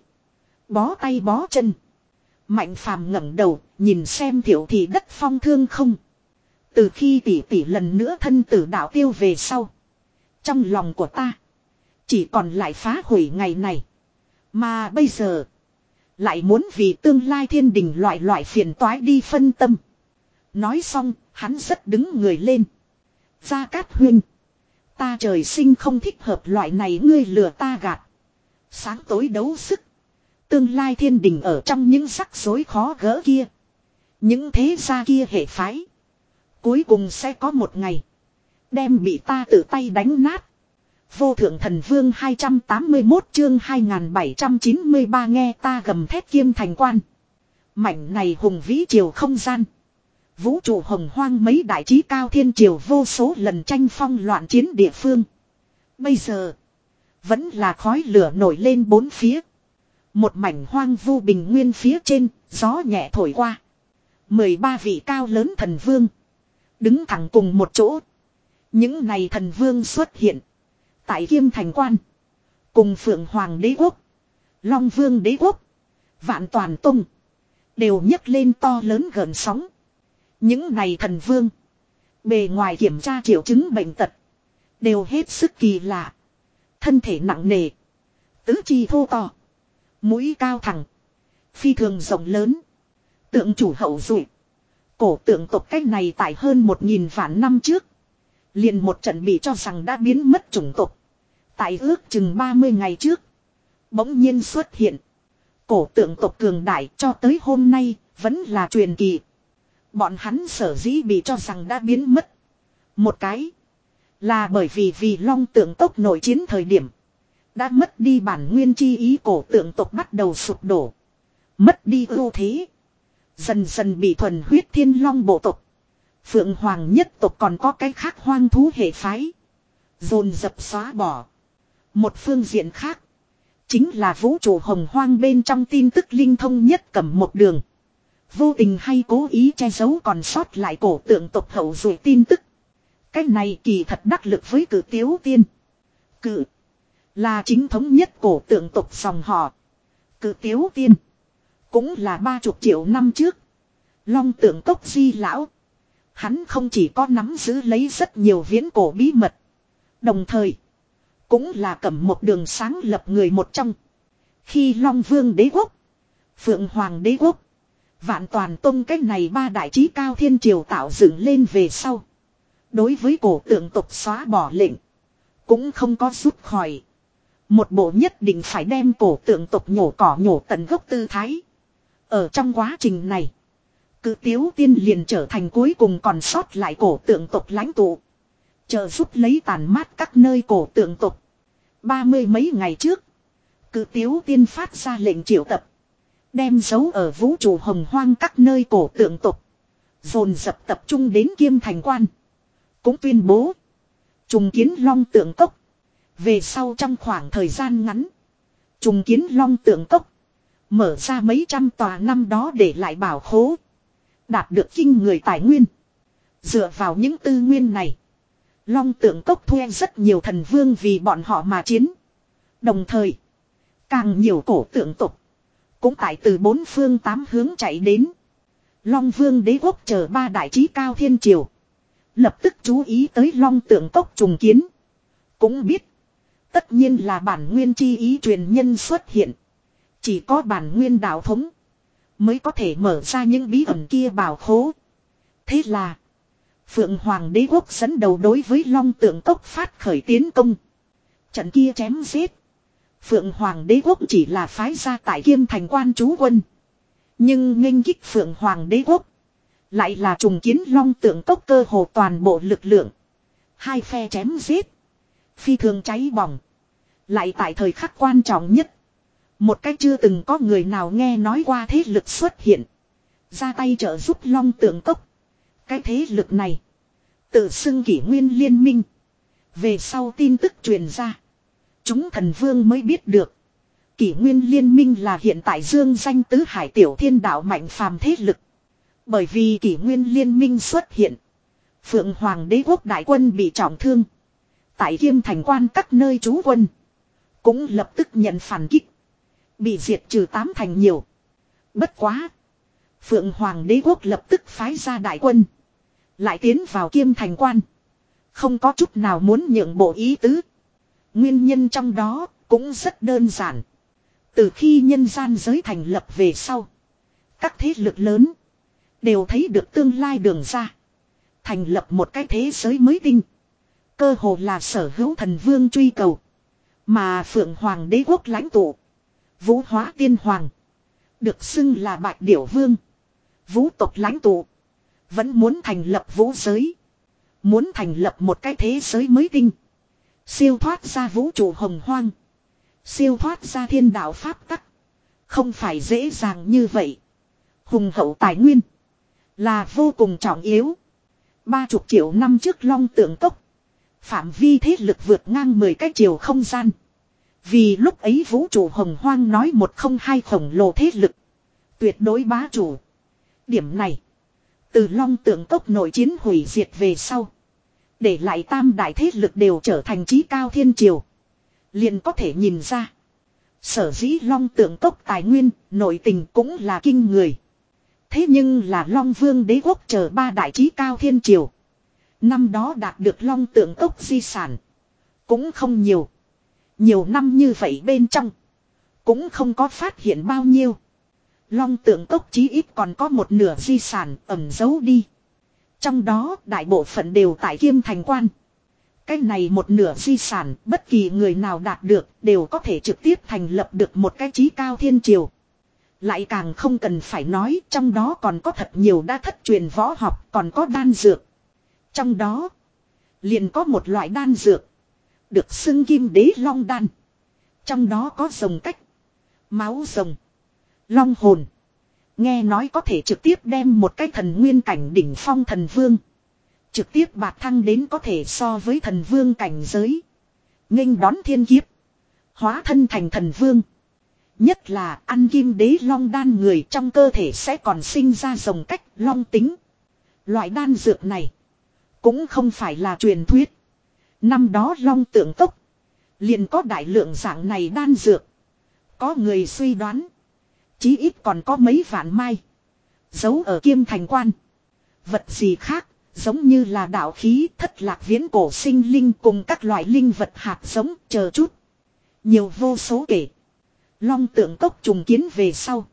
Bó tay bó chân. Mạnh Phàm ngẩng đầu. Nhìn xem Thiệu Thị Đất Phong thương không. Từ khi tỷ tỷ lần nữa thân tử đạo tiêu về sau. Trong lòng của ta. Chỉ còn lại phá hủy ngày này. Mà bây giờ. Lại muốn vì tương lai thiên đình loại loại phiền toái đi phân tâm. Nói xong, hắn rất đứng người lên. Gia Cát huynh. Ta trời sinh không thích hợp loại này, ngươi lừa ta gạt. Sáng tối đấu sức. Tương lai thiên đình ở trong những rắc rối khó gỡ kia. Những thế gia kia hệ phái. Cuối cùng sẽ có một ngày. Đem bị ta tự tay đánh nát. Vô thượng thần vương hai trăm tám mươi mốt chương hai nghìn bảy trăm chín mươi ba nghe ta gầm thét kiêm thành quan. Mảnh này hùng vĩ triều không gian. Vũ trụ hồng hoang mấy đại trí cao thiên triều vô số lần tranh phong loạn chiến địa phương. Bây giờ. Vẫn là khói lửa nổi lên bốn phía. Một mảnh hoang vu bình nguyên phía trên. Gió nhẹ thổi qua. mười ba vị cao lớn thần vương. Đứng thẳng cùng một chỗ. Những này thần vương xuất hiện. Tại Kiêm Thành Quan. Cùng Phượng Hoàng Đế Quốc. Long Vương Đế Quốc. Vạn Toàn Tông. Đều nhấc lên to lớn gợn sóng. Những này thần vương. Bề ngoài kiểm tra triệu chứng bệnh tật. Đều hết sức kỳ lạ. Thân thể nặng nề. Tứ chi thô to. Mũi cao thẳng. Phi thường rộng lớn. Tượng chủ hậu duệ. Cổ tượng tộc cách này tại hơn một nghìn vạn năm trước. Liền một trận bị cho rằng đã biến mất chủng tộc. Tại ước chừng ba mươi ngày trước. Bỗng nhiên xuất hiện. Cổ tượng tộc cường đại cho tới hôm nay vẫn là truyền kỳ. Bọn hắn sở dĩ bị cho rằng đã biến mất. Một cái. Là bởi vì vì long tượng tộc nội chiến thời điểm. Đã mất đi bản nguyên chi ý, cổ tượng tộc bắt đầu sụp đổ. Mất đi ưu thế. Dần dần bị thuần huyết thiên long bộ tộc. Phượng Hoàng nhất tộc còn có cái khác hoang thú hệ phái. Dồn dập xóa bỏ. Một phương diện khác. Chính là vũ trụ hồng hoang bên trong tin tức linh thông nhất cầm một đường. Vô tình hay cố ý che giấu còn sót lại cổ tượng tộc hậu duệ tin tức. Cái này kỳ thật đắc lực với Cử Tiếu Tiên. Cử. Là chính thống nhất cổ tượng tộc dòng họ. Cử Tiếu Tiên. Cũng là ba chục triệu năm trước. Long tượng cốc di lão. Hắn không chỉ có nắm giữ lấy rất nhiều viễn cổ bí mật. Đồng thời. Cũng là cẩm một đường sáng lập người một trong. Khi Long Vương Đế Quốc. Phượng Hoàng Đế Quốc. Vạn Toàn Tông cách này ba đại trí cao thiên triều tạo dựng lên về sau. Đối với cổ tượng tộc xóa bỏ lệnh. Cũng không có rút khỏi. Một bộ nhất định phải đem cổ tượng tộc nhổ cỏ nhổ tận gốc tư thái. Ở trong quá trình này. Cử Tiếu Tiên liền trở thành cuối cùng còn sót lại cổ tượng tộc lãnh tụ. Trợ giúp lấy tàn mát các nơi cổ tượng tộc. Ba mươi mấy ngày trước. Cử Tiếu Tiên phát ra lệnh triệu tập. Đem dấu ở vũ trụ hồng hoang các nơi cổ tượng tộc. Dồn dập tập trung đến Kiêm Thành Quan. Cũng tuyên bố. Trùng kiến long tượng cốc. Về sau trong khoảng thời gian ngắn. Trùng kiến long tượng cốc. Mở ra mấy trăm tòa năm đó để lại bảo khố. Đạt được kinh người tài nguyên. Dựa vào những tư nguyên này. Long tượng cốc thuê rất nhiều thần vương vì bọn họ mà chiến. Đồng thời. Càng nhiều cổ tượng tộc. Cũng tại từ bốn phương tám hướng chạy đến. Long Vương Đế Quốc chờ ba đại trí cao thiên triều. Lập tức chú ý tới long tượng cốc trùng kiến. Cũng biết. Tất nhiên là bản nguyên chi ý truyền nhân xuất hiện. Chỉ có bản nguyên đạo thống. Mới có thể mở ra những bí ẩn kia bảo khố. Thế là. Phượng Hoàng Đế Quốc dẫn đầu đối với long tượng cốc phát khởi tiến công. Trận kia chém giết. Phượng Hoàng Đế Quốc chỉ là phái ra tại Kiêm Thành quan trú quân. Nhưng nghênh kích Phượng Hoàng Đế Quốc. Lại là trùng kiến Long Tượng Cốc cơ hồ toàn bộ lực lượng. Hai phe chém giết. Phi thường cháy bỏng. Lại tại thời khắc quan trọng nhất. Một cách chưa từng có người nào nghe nói qua thế lực xuất hiện. Ra tay trợ giúp Long Tượng Cốc. Cái thế lực này. Tự xưng Kỷ Nguyên Liên Minh. Về sau tin tức truyền ra. Chúng thần vương mới biết được. Kỷ Nguyên Liên Minh là hiện tại dương danh tứ hải tiểu thiên đạo mạnh phàm thế lực. Bởi vì Kỷ Nguyên Liên Minh xuất hiện. Phượng Hoàng Đế Quốc đại quân bị trọng thương. Tại Kiêm Thành quan các nơi trú quân. Cũng lập tức nhận phản kích. Bị diệt trừ tám thành nhiều. Bất quá. Phượng Hoàng Đế Quốc lập tức phái ra đại quân. Lại tiến vào Kiêm Thành quan. Không có chút nào muốn nhượng bộ ý tứ. Nguyên nhân trong đó cũng rất đơn giản. Từ khi nhân gian giới thành lập về sau. Các thế lực lớn. Đều thấy được tương lai đường ra. Thành lập một cái thế giới mới tinh. Cơ hồ là sở hữu thần vương truy cầu. Mà Phượng Hoàng Đế Quốc lãnh tụ. Vũ Hóa Tiên Hoàng. Được xưng là Bạch Điểu Vương. Vũ tộc lãnh tụ. Vẫn muốn thành lập vũ giới. Muốn thành lập một cái thế giới mới tinh. Siêu thoát ra vũ trụ hồng hoang. Siêu thoát ra thiên đạo pháp tắc. Không phải dễ dàng như vậy. Hùng hậu tài nguyên. Là vô cùng trọng yếu. Ba chục triệu năm trước Long Tượng Cốc. Phạm vi thế lực vượt ngang mười cái chiều không gian. Vì lúc ấy vũ trụ hồng hoang nói một không hai khổng lồ thế lực. Tuyệt đối bá chủ. Điểm này. Từ Long Tượng Cốc nội chiến hủy diệt về sau. Để lại tam đại thế lực đều trở thành chí cao thiên triều. Liền có thể nhìn ra. Sở dĩ Long Tượng Cốc tài nguyên, nội tình cũng là kinh người. Thế nhưng là Long Vương Đế Quốc chờ ba đại chí cao thiên triều. Năm đó đạt được Long Tượng Cốc di sản. Cũng không nhiều. Nhiều năm như vậy bên trong. Cũng không có phát hiện bao nhiêu. Long Tượng Cốc chí ít còn có một nửa di sản ẩn giấu đi. Trong đó đại bộ phận đều tại Kiêm Thành quan. Cái này một nửa di sản bất kỳ người nào đạt được đều có thể trực tiếp thành lập được một cái chí cao thiên triều. Lại càng không cần phải nói trong đó còn có thật nhiều đã thất truyền võ học còn có đan dược. Trong đó liền có một loại đan dược. Được xưng Kim Đế Long Đan. Trong đó có rồng cách. Máu rồng. Long hồn. Nghe nói có thể trực tiếp đem một cái thần nguyên cảnh đỉnh phong thần vương. Trực tiếp bạt thăng đến có thể so với thần vương cảnh giới. Nghênh đón thiên kiếp. Hóa thân thành thần vương. Nhất là ăn Kim Đế Long Đan người trong cơ thể sẽ còn sinh ra rồng cách long tính. Loại đan dược này. Cũng không phải là truyền thuyết. Năm đó Long Tượng Cốc. Liền có đại lượng dạng này đan dược. Có người suy đoán. Chí ít còn có mấy vạn mai. Giấu ở Kiêm Thành quan. Vật gì khác. Giống như là đạo khí thất lạc viễn cổ sinh linh cùng các loại linh vật hạt giống chờ chút. Nhiều vô số kể. Long Tượng Cốc trùng kiến về sau.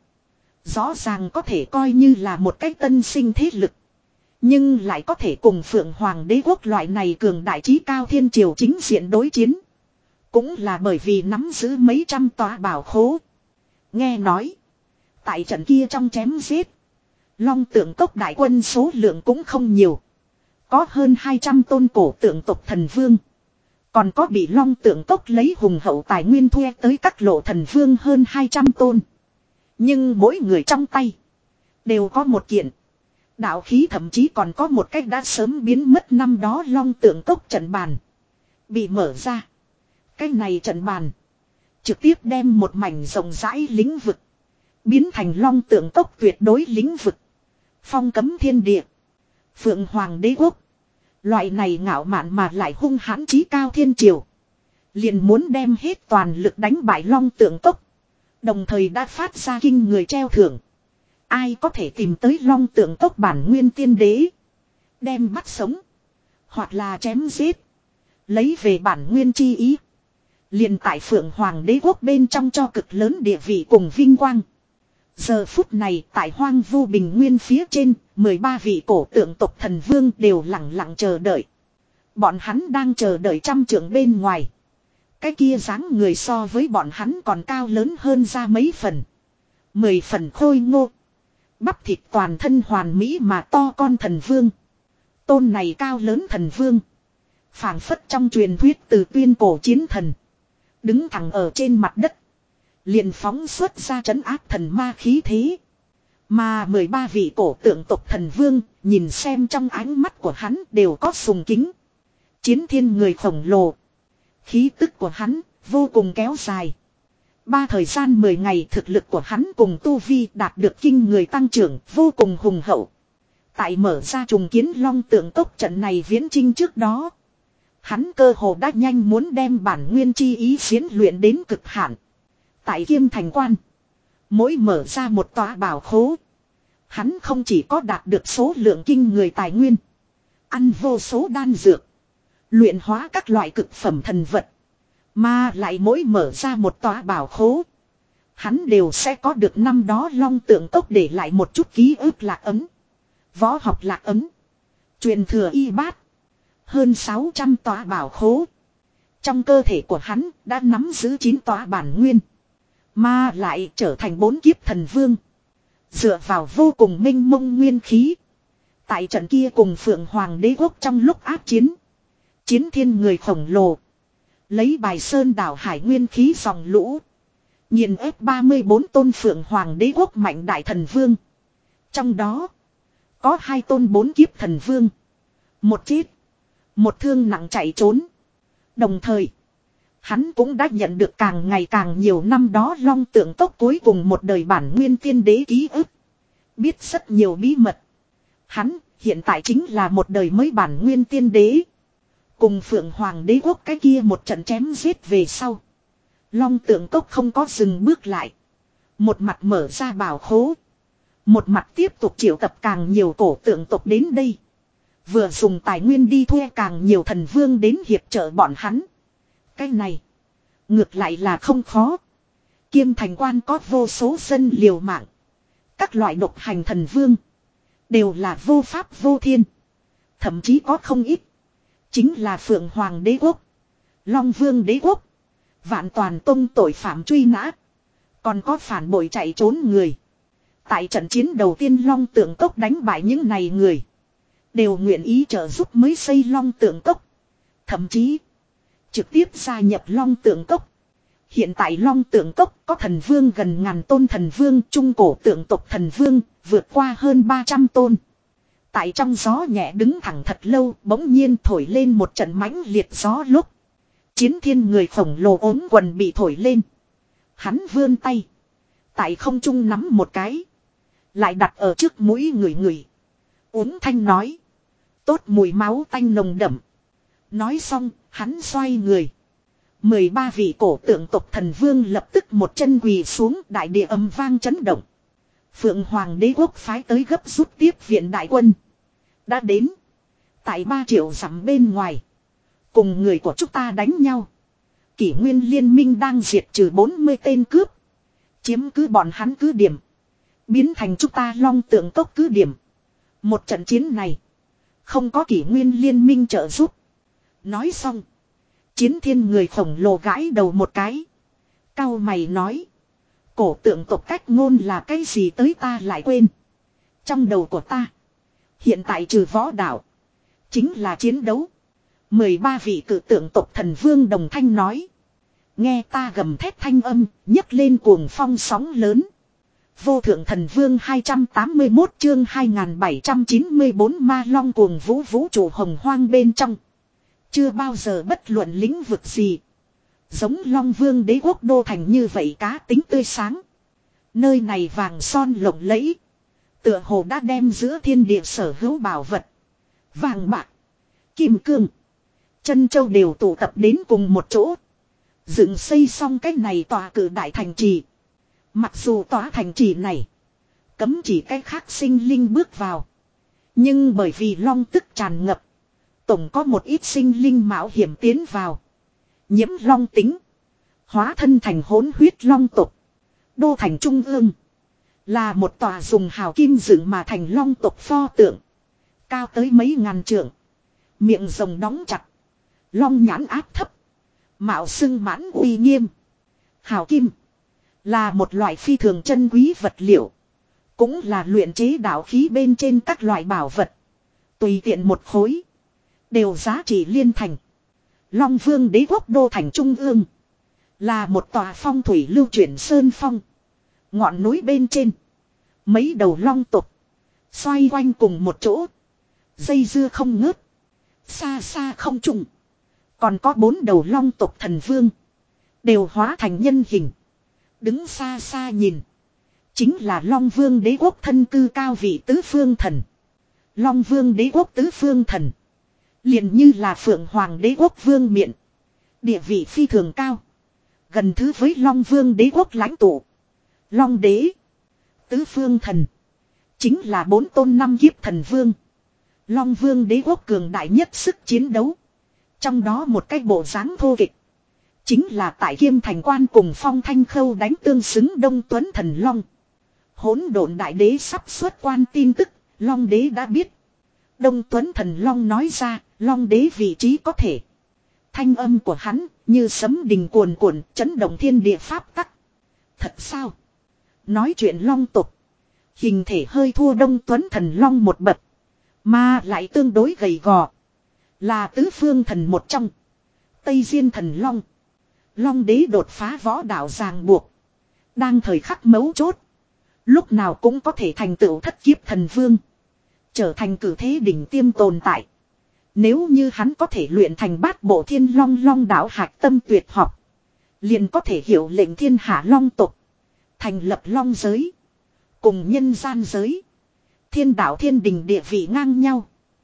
Rõ ràng có thể coi như là một cách tân sinh thế lực. Nhưng lại có thể cùng Phượng Hoàng Đế Quốc loại này cường đại chí cao thiên triều chính diện đối chiến. Cũng là bởi vì nắm giữ mấy trăm tòa bảo khố. Nghe nói. Tại trận kia trong chém giết. Long Tượng Cốc đại quân số lượng cũng không nhiều. Có hơn hai trăm tôn cổ tượng tộc thần vương. Còn có bị Long Tượng Cốc lấy hùng hậu tài nguyên thuê tới các lộ thần vương hơn hai trăm tôn. Nhưng mỗi người trong tay. Đều có một kiện. Đạo khí thậm chí còn có một cách đã sớm biến mất năm đó Long Tượng Cốc trận bàn. Bị mở ra. Cái này trận bàn. Trực tiếp đem một mảnh rộng rãi lĩnh vực. Biến thành Long Tượng Cốc tuyệt đối lĩnh vực. Phong cấm thiên địa. Phượng Hoàng Đế Quốc. Loại này ngạo mạn mà lại hung hãn chí cao thiên triều. Liền muốn đem hết toàn lực đánh bại Long Tượng Cốc. Đồng thời đã phát ra kinh người treo thưởng. Ai có thể tìm tới Long Tượng Cốc bản nguyên tiên đế. Đem bắt sống. Hoặc là chém giết. Lấy về bản nguyên chi ý. Liền tại Phượng Hoàng Đế Quốc bên trong cho cực lớn địa vị cùng vinh quang. Giờ phút này tại Hoang Vu Bình Nguyên phía trên, mười ba vị cổ tượng tộc thần vương đều lặng lặng chờ đợi. Bọn hắn đang chờ đợi trăm trượng bên ngoài. Cái kia dáng người so với bọn hắn còn cao lớn hơn ra mấy phần. Mười phần khôi ngô. Bắp thịt toàn thân hoàn mỹ mà to con thần vương. Tôn này cao lớn thần vương. Phảng phất trong truyền thuyết từ tuyên cổ chiến thần. Đứng thẳng ở trên mặt đất. Liền phóng xuất ra trấn áp thần ma khí thế. Mà mười ba vị cổ tượng tộc thần vương, nhìn xem trong ánh mắt của hắn đều có sùng kính. Chiến thiên người khổng lồ. Khí tức của hắn vô cùng kéo dài. Ba thời gian mười ngày thực lực của hắn cùng tu vi đạt được kinh người tăng trưởng vô cùng hùng hậu. Tại mở ra trùng kiến long tượng tốc trận này viễn chinh trước đó. Hắn cơ hồ đã nhanh muốn đem bản nguyên chi ý diễn luyện đến cực hạn. Tại Kiêm Thành Quan. Mỗi mở ra một tòa bảo khố. Hắn không chỉ có đạt được số lượng kinh người tài nguyên. Ăn vô số đan dược. Luyện hóa các loại cực phẩm thần vật. Mà lại mỗi mở ra một tòa bảo khố. Hắn đều sẽ có được năm đó long tượng cốc để lại một chút ký ức lạc ấn. Võ học lạc ấn. Truyền thừa y bát. Hơn sáu trăm tòa bảo khố. Trong cơ thể của hắn đã nắm giữ chín tòa bản nguyên. Mà lại trở thành bốn kiếp thần vương. Dựa vào vô cùng minh mông nguyên khí. Tại trận kia cùng Phượng Hoàng đế quốc trong lúc áp chiến. Chiến thiên người khổng lồ. Lấy bài sơn đảo hải nguyên khí dòng lũ. Nhìn ép ba mươi bốn tôn Phượng Hoàng đế quốc mạnh đại thần vương. Trong đó. Có hai tôn bốn kiếp thần vương. Một chết. Một thương nặng chạy trốn. Đồng thời. Hắn cũng đã nhận được càng ngày càng nhiều năm đó long tượng tốc cuối cùng một đời bản nguyên tiên đế ký ức. Biết rất nhiều bí mật. Hắn hiện tại chính là một đời mới bản nguyên tiên đế. Cùng Phượng Hoàng đế quốc cái kia một trận chém giết về sau. Long tượng cốc không có dừng bước lại. Một mặt mở ra bảo khố. Một mặt tiếp tục triệu tập càng nhiều cổ tượng tộc đến đây. Vừa dùng tài nguyên đi thuê càng nhiều thần vương đến hiệp trợ bọn hắn. Cái này. Ngược lại là không khó. Kiêm Thành Quan có vô số dân liều mạng. Các loại độc hành thần vương. Đều là vô pháp vô thiên. Thậm chí có không ít. Chính là Phượng Hoàng đế quốc. Long Vương đế quốc. Vạn toàn tông tội phạm truy nã. Còn có phản bội chạy trốn người. Tại trận chiến đầu tiên Long Tượng Cốc đánh bại những này người. Đều nguyện ý trợ giúp mới xây Long Tượng Cốc. Thậm chí. Trực tiếp gia nhập Long Tượng Cốc. Hiện tại Long Tượng Cốc có thần vương gần ngàn tôn thần vương. Trung cổ tượng tộc thần vương. Vượt qua hơn ba trăm tôn. Tại trong gió nhẹ đứng thẳng thật lâu. Bỗng nhiên thổi lên một trận mãnh liệt gió lúc. Chiến thiên người khổng lồ ốm quần bị thổi lên. Hắn vươn tay. Tại không trung nắm một cái. Lại đặt ở trước mũi người người. Uống thanh nói. Tốt mùi máu tanh nồng đậm. Nói xong, hắn xoay người. mười ba vị cổ tượng tộc thần vương lập tức một chân quỳ xuống, đại địa âm vang chấn động. Phượng Hoàng đế quốc phái tới gấp rút tiếp viện đại quân. Đã đến. Tại ba triệu dặm bên ngoài. Cùng người của chúng ta đánh nhau. Kỷ nguyên liên minh đang diệt trừ bốn mươi tên cướp. Chiếm cứ bọn hắn cứ điểm. Biến thành chúng ta Long Tượng Cốc cứ điểm. Một trận chiến này. Không có kỷ nguyên liên minh trợ giúp. Nói xong. Chiến thiên người khổng lồ gãi đầu một cái. Cao mày nói. Cổ tượng tộc cách ngôn là cái gì tới ta lại quên. Trong đầu của ta. Hiện tại trừ võ đạo. Chính là chiến đấu. mười ba vị cử tượng tộc thần vương đồng thanh nói. Nghe ta gầm thét thanh âm. Nhấc lên cuồng phong sóng lớn. Vô thượng thần vương hai trăm tám mươi mốt chương hai nghìn bảy trăm chín mươi bốn ma long cuồng vũ vũ trụ hồng hoang bên trong. Chưa bao giờ bất luận lĩnh vực gì. Giống Long Vương đế quốc đô thành như vậy cá tính tươi sáng. Nơi này vàng son lộng lẫy. Tựa hồ đã đem giữa thiên địa sở hữu bảo vật. Vàng bạc. Kim cương. Chân châu đều tụ tập đến cùng một chỗ. Dựng xây xong cái này tòa cử đại thành trì. Mặc dù tòa thành trì này. Cấm chỉ cái khác sinh linh bước vào. Nhưng bởi vì long tức tràn ngập. Tổng có một ít sinh linh mạo hiểm tiến vào. Nhiễm long tính. Hóa thân thành hỗn huyết long tộc. Đô thành trung ương. Là một tòa dùng hào kim dựng mà thành long tộc pho tượng. Cao tới mấy ngàn trượng. Miệng rồng đóng chặt. Long nhãn áp thấp. Mạo xưng mãn uy nghiêm. Hào kim. Là một loại phi thường chân quý vật liệu. Cũng là luyện chế đạo khí bên trên các loại bảo vật. Tùy tiện một khối. Đều giá trị liên thành. Long Vương đế quốc đô thành trung ương. Là một tòa phong thủy lưu chuyển sơn phong. Ngọn núi bên trên. Mấy đầu long tộc. Xoay quanh cùng một chỗ. Dây dưa không ngớt. Xa xa không trùng. Còn có bốn đầu long tộc thần vương. Đều hóa thành nhân hình. Đứng xa xa nhìn. Chính là Long Vương đế quốc thân cư cao vị tứ phương thần. Long Vương đế quốc tứ phương thần. Liền như là Phượng Hoàng đế quốc vương miện. Địa vị phi thường cao. Gần thứ với Long Vương đế quốc lãnh tụ. Long đế. Tứ phương thần. Chính là bốn tôn năm kiếp thần vương. Long Vương đế quốc cường đại nhất sức chiến đấu. Trong đó một cái bộ dáng thô kịch. Chính là tại Kiêm Thành Quan cùng Phong Thanh Khâu đánh tương xứng Đông Tuấn Thần Long. Hỗn độn đại đế sắp xuất quan tin tức, Long đế đã biết. Đông Tuấn Thần Long nói ra, Long đế vị trí có thể. Thanh âm của hắn như sấm đình cuồn cuộn, chấn động thiên địa pháp tắc. Thật sao? Nói chuyện long tục. Hình thể hơi thua Đông Tuấn Thần Long một bậc. Mà lại tương đối gầy gò. Là tứ phương thần một trong. Tây Diên Thần Long. Long đế đột phá võ đạo ràng buộc. Đang thời khắc mấu chốt. Lúc nào cũng có thể thành tựu thất kiếp thần vương. Trở thành cử thế đỉnh tiêm tồn tại. Nếu như hắn có thể luyện thành bát bộ thiên long long đạo hạch tâm tuyệt học. Liền có thể hiểu lệnh thiên hạ long tục. Thành lập long giới. Cùng nhân gian giới. Thiên đạo thiên đình địa vị ngang nhau.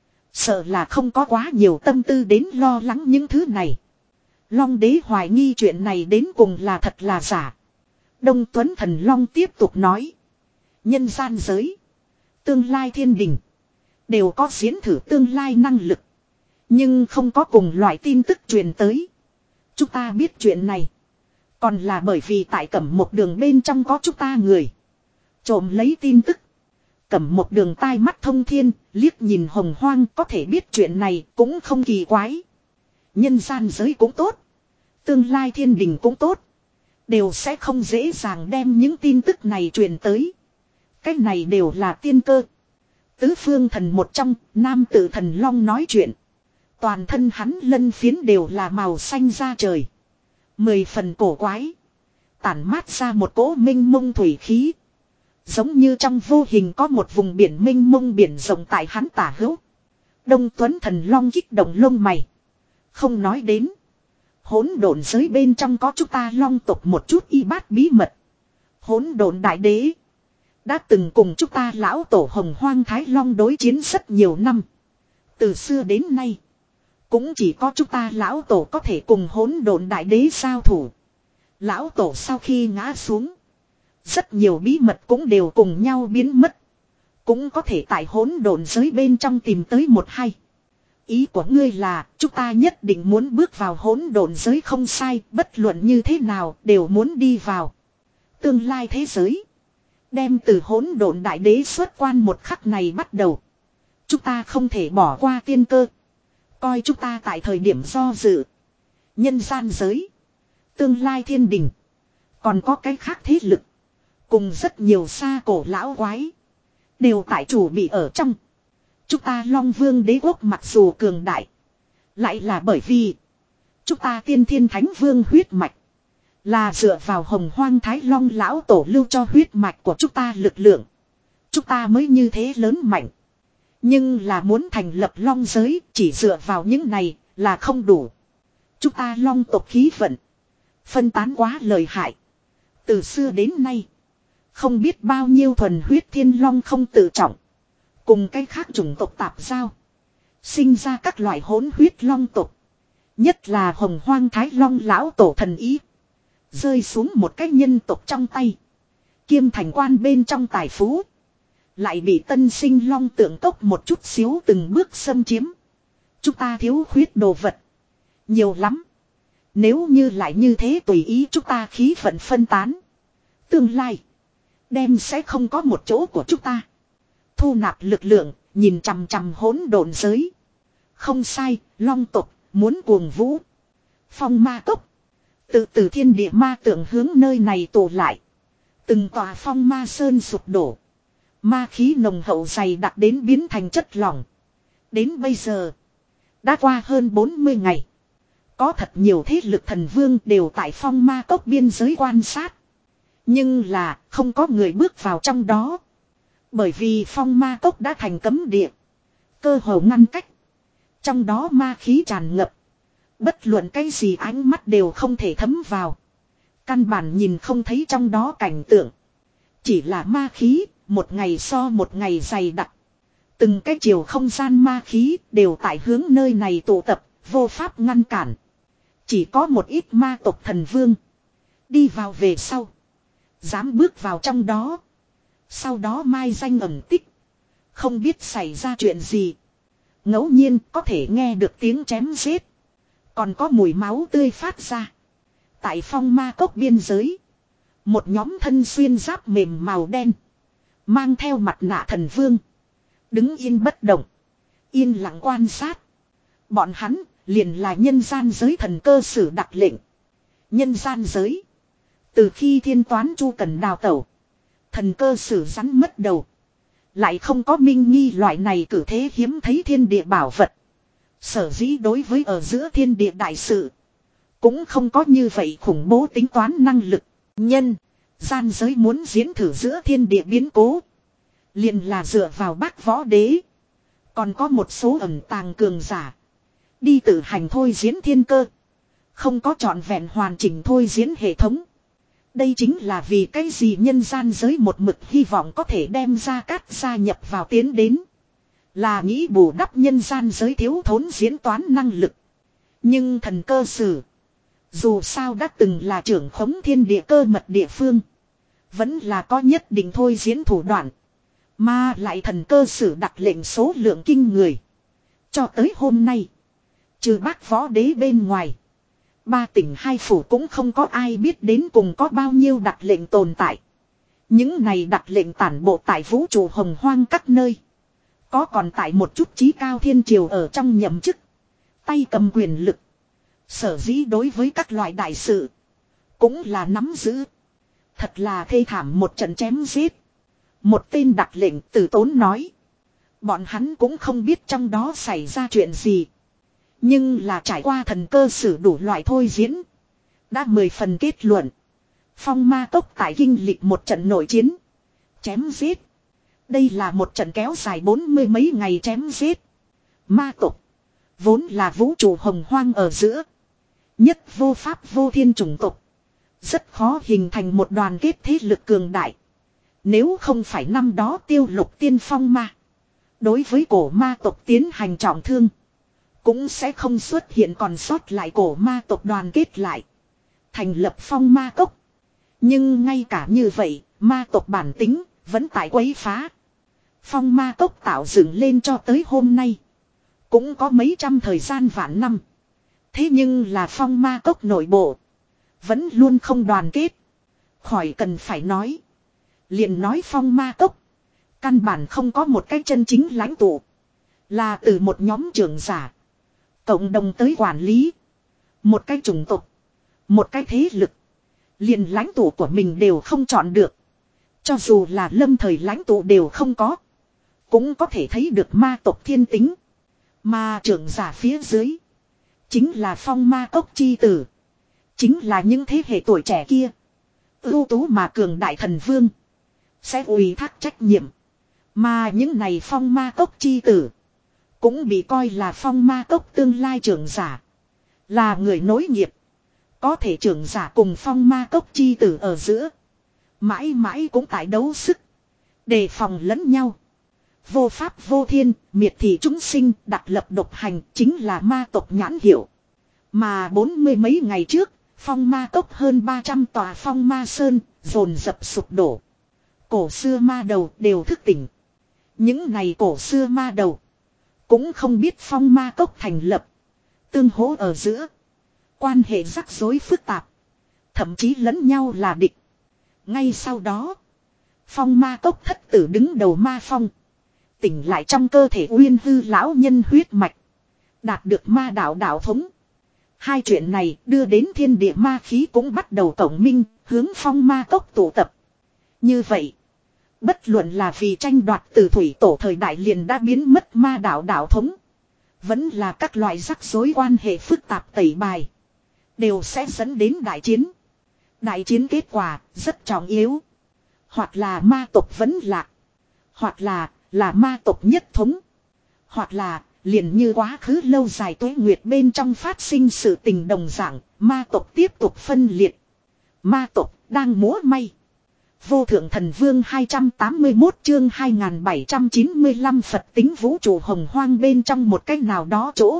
Sợ là không có quá nhiều tâm tư đến lo lắng những thứ này. Long đế hoài nghi chuyện này đến cùng là thật là giả. Đông Tuấn Thần Long tiếp tục nói. Nhân gian giới. Tương lai thiên đình. Đều có diễn thử tương lai năng lực. Nhưng không có cùng loại tin tức truyền tới. Chúng ta biết chuyện này. Còn là bởi vì tại Cẩm Một Đường bên trong có chúng ta người. Trộm lấy tin tức. Cẩm Một Đường tai mắt thông thiên. Liếc nhìn hồng hoang có thể biết chuyện này cũng không kỳ quái. Nhân gian giới cũng tốt. Tương lai thiên đình cũng tốt. Đều sẽ không dễ dàng đem những tin tức này truyền tới. Cái này đều là tiên cơ. Tứ phương thần một trong, nam tử thần long nói chuyện. Toàn thân hắn lân phiến đều là màu xanh da trời. Mười phần cổ quái. Tản mát ra một cỗ minh mông thủy khí. Giống như trong vô hình có một vùng biển minh mông biển rộng tại hắn tả hữu. Đông Tuấn Thần Long kích động lông mày. Không nói đến. Hỗn độn giới bên trong có chúng ta long tộc một chút y bát bí mật. Hỗn độn đại đế. Đã từng cùng chúng ta lão tổ Hồng Hoang Thái Long đối chiến rất nhiều năm. Từ xưa đến nay. Cũng chỉ có chúng ta lão tổ có thể cùng hỗn độn đại đế giao thủ. Lão tổ sau khi ngã xuống. Rất nhiều bí mật cũng đều cùng nhau biến mất. Cũng có thể tại hỗn độn giới bên trong tìm tới một hay. Ý của ngươi là chúng ta nhất định muốn bước vào hỗn độn giới không sai. Bất luận như thế nào đều muốn đi vào. Tương lai thế giới. Đem từ hỗn độn đại đế xuất quan một khắc này bắt đầu. Chúng ta không thể bỏ qua tiên cơ. Coi chúng ta tại thời điểm do dự. Nhân gian giới. Tương lai thiên đình. Còn có cái khác thế lực. Cùng rất nhiều xa cổ lão quái. Đều tại chủ bị ở trong. Chúng ta Long Vương đế quốc mặc dù cường đại. Lại là bởi vì. Chúng ta tiên thiên thánh vương huyết mạch. Là dựa vào Hồng Hoang Thái Long lão tổ lưu cho huyết mạch của chúng ta lực lượng. Chúng ta mới như thế lớn mạnh. Nhưng là muốn thành lập long giới chỉ dựa vào những này là không đủ. Chúng ta long tộc khí vận. Phân tán quá lợi hại. Từ xưa đến nay. Không biết bao nhiêu thuần huyết thiên long không tự trọng. Cùng cái khác chủng tộc tạp giao. Sinh ra các loại hỗn huyết long tộc. Nhất là Hồng Hoang Thái Long lão tổ thần ý. Rơi xuống một cái nhân tộc trong tay. Kiêm Thành Quan bên trong tài phú. Lại bị tân sinh long tượng cốc một chút xíu từng bước xâm chiếm. Chúng ta thiếu khuyết đồ vật. Nhiều lắm. Nếu như lại như thế tùy ý chúng ta khí vận phân tán. Tương lai. Đem sẽ không có một chỗ của chúng ta. Thu nạp lực lượng. Nhìn chằm chằm hỗn độn giới. Không sai. Long tộc muốn cuồng vũ. Phong ma cốc. Từ từ thiên địa ma tượng hướng nơi này tụ lại. Từng tòa phong ma sơn sụp đổ. Ma khí nồng hậu dày đặc đến biến thành chất lỏng. Đến bây giờ. Đã qua hơn bốn mươi ngày. Có thật nhiều thế lực thần vương đều tại phong ma cốc biên giới quan sát. Nhưng là không có người bước vào trong đó. Bởi vì phong ma cốc đã thành cấm địa. Cơ hồ ngăn cách. Trong đó ma khí tràn ngập. Bất luận cái gì ánh mắt đều không thể thấm vào. Căn bản nhìn không thấy trong đó cảnh tượng. Chỉ là ma khí, một ngày so một ngày dày đặc. Từng cái chiều không gian ma khí đều tại hướng nơi này tụ tập, vô pháp ngăn cản. Chỉ có một ít ma tộc thần vương. Đi vào về sau. Dám bước vào trong đó. Sau đó mai danh ẩn tích. Không biết xảy ra chuyện gì. Ngẫu nhiên có thể nghe được tiếng chém giết. Còn có mùi máu tươi phát ra. Tại phong ma cốc biên giới. Một nhóm thân xuyên giáp mềm màu đen. Mang theo mặt nạ thần vương. Đứng yên bất động. Yên lặng quan sát. Bọn hắn liền là nhân gian giới thần cơ sử đặc lệnh. Nhân gian giới. Từ khi thiên toán chu cần đào tẩu. Thần cơ sử rắn mất đầu. Lại không có minh nghi loại này cử thế hiếm thấy thiên địa bảo vật. Sở dĩ đối với ở giữa thiên địa đại sự. Cũng không có như vậy khủng bố tính toán năng lực. Nhân. Gian giới muốn diễn thử giữa thiên địa biến cố. Liền là dựa vào bác võ đế. Còn có một số ẩn tàng cường giả. Đi tự hành thôi diễn thiên cơ. Không có trọn vẹn hoàn chỉnh thôi diễn hệ thống. Đây chính là vì cái gì nhân gian giới một mực hy vọng có thể đem ra cát gia nhập vào tiến đến. Là nghĩ bù đắp nhân gian giới thiếu thốn diễn toán năng lực. Nhưng thần cơ sử. Dù sao đã từng là trưởng khống thiên địa cơ mật địa phương. Vẫn là có nhất định thôi diễn thủ đoạn. Mà lại thần cơ sử đặt lệnh số lượng kinh người. Cho tới hôm nay. Trừ bác võ đế bên ngoài. Ba tỉnh hai phủ cũng không có ai biết đến cùng có bao nhiêu đặt lệnh tồn tại. Những này đặt lệnh tản bộ tại vũ trụ hồng hoang các nơi. Có còn tại một chút chí cao thiên triều ở trong nhậm chức. Tay cầm quyền lực. Sở dĩ đối với các loại đại sự. Cũng là nắm giữ. Thật là thê thảm một trận chém giết. Một tên đặt lệnh từ tốn nói. Bọn hắn cũng không biết trong đó xảy ra chuyện gì. Nhưng là trải qua thần cơ sử đủ loại thôi diễn. Đã mười phần kết luận. Phong ma cốc tại kinh lịch một trận nội chiến. Chém giết. Đây là một trận kéo dài bốn mươi mấy ngày chém giết. Ma tộc. Vốn là vũ trụ hồng hoang ở giữa. Nhất vô pháp vô thiên chủng tộc. Rất khó hình thành một đoàn kết thế lực cường đại. Nếu không phải năm đó tiêu lục tiên phong ma. Đối với cổ ma tộc tiến hành trọng thương. Cũng sẽ không xuất hiện còn sót lại cổ ma tộc đoàn kết lại. Thành lập phong ma cốc. Nhưng ngay cả như vậy, ma tộc bản tính, vẫn tại quấy phá. Phong ma cốc tạo dựng lên cho tới hôm nay. Cũng có mấy trăm thời gian vạn năm. Thế nhưng là phong ma cốc nội bộ. Vẫn luôn không đoàn kết. Khỏi cần phải nói. Liền nói phong ma cốc. Căn bản không có một cái chân chính lãnh tụ. Là từ một nhóm trưởng giả. Cộng đồng tới quản lý. Một cái chủng tộc. Một cái thế lực. Liền lãnh tụ của mình đều không chọn được. Cho dù là lâm thời lãnh tụ đều không có. Cũng có thể thấy được ma tộc thiên tính. Mà trưởng giả phía dưới. Chính là phong ma cốc chi tử. Chính là những thế hệ tuổi trẻ kia. Ưu tú mà cường đại thần vương. Sẽ ủy thác trách nhiệm. Mà những này phong ma cốc chi tử. Cũng bị coi là phong ma cốc tương lai trưởng giả. Là người nối nghiệp. Có thể trưởng giả cùng phong ma cốc chi tử ở giữa. Mãi mãi cũng tại đấu sức. Đề phòng lẫn nhau. Vô pháp vô thiên, miệt thị chúng sinh, đặt lập độc hành chính là ma tộc nhãn hiệu. Mà bốn mươi mấy ngày trước, phong ma cốc hơn ba trăm tòa phong ma sơn, dồn dập sụp đổ. Cổ xưa ma đầu đều thức tỉnh. Những ngày cổ xưa ma đầu. Cũng không biết phong ma cốc thành lập. Tương hỗ ở giữa. Quan hệ rắc rối phức tạp. Thậm chí lẫn nhau là địch. Ngay sau đó. Phong ma cốc thất tử đứng đầu ma phong. Tỉnh lại trong cơ thể uyên hư lão nhân huyết mạch. Đạt được ma đạo đạo thống. Hai chuyện này đưa đến thiên địa ma khí cũng bắt đầu cộng minh, hướng phong ma tốc tụ tập. Như vậy, bất luận là vì tranh đoạt từ thủy tổ thời đại liền đã biến mất ma đạo đạo thống, vẫn là các loại rắc rối quan hệ phức tạp tẩy bài, đều sẽ dẫn đến đại chiến. Đại chiến kết quả rất trọng yếu. Hoặc là ma tộc vẫn lạc, hoặc là là ma tộc nhất thống, hoặc là liền như quá khứ lâu dài tuế nguyệt bên trong phát sinh sự tình đồng dạng, ma tộc tiếp tục phân liệt. Ma tộc đang múa may. Vô thượng thần vương hai trăm tám mươi mốt chương hai nghìn bảy trăm chín mươi lăm Phật tính vũ trụ hồng hoang bên trong một cách nào đó chỗ.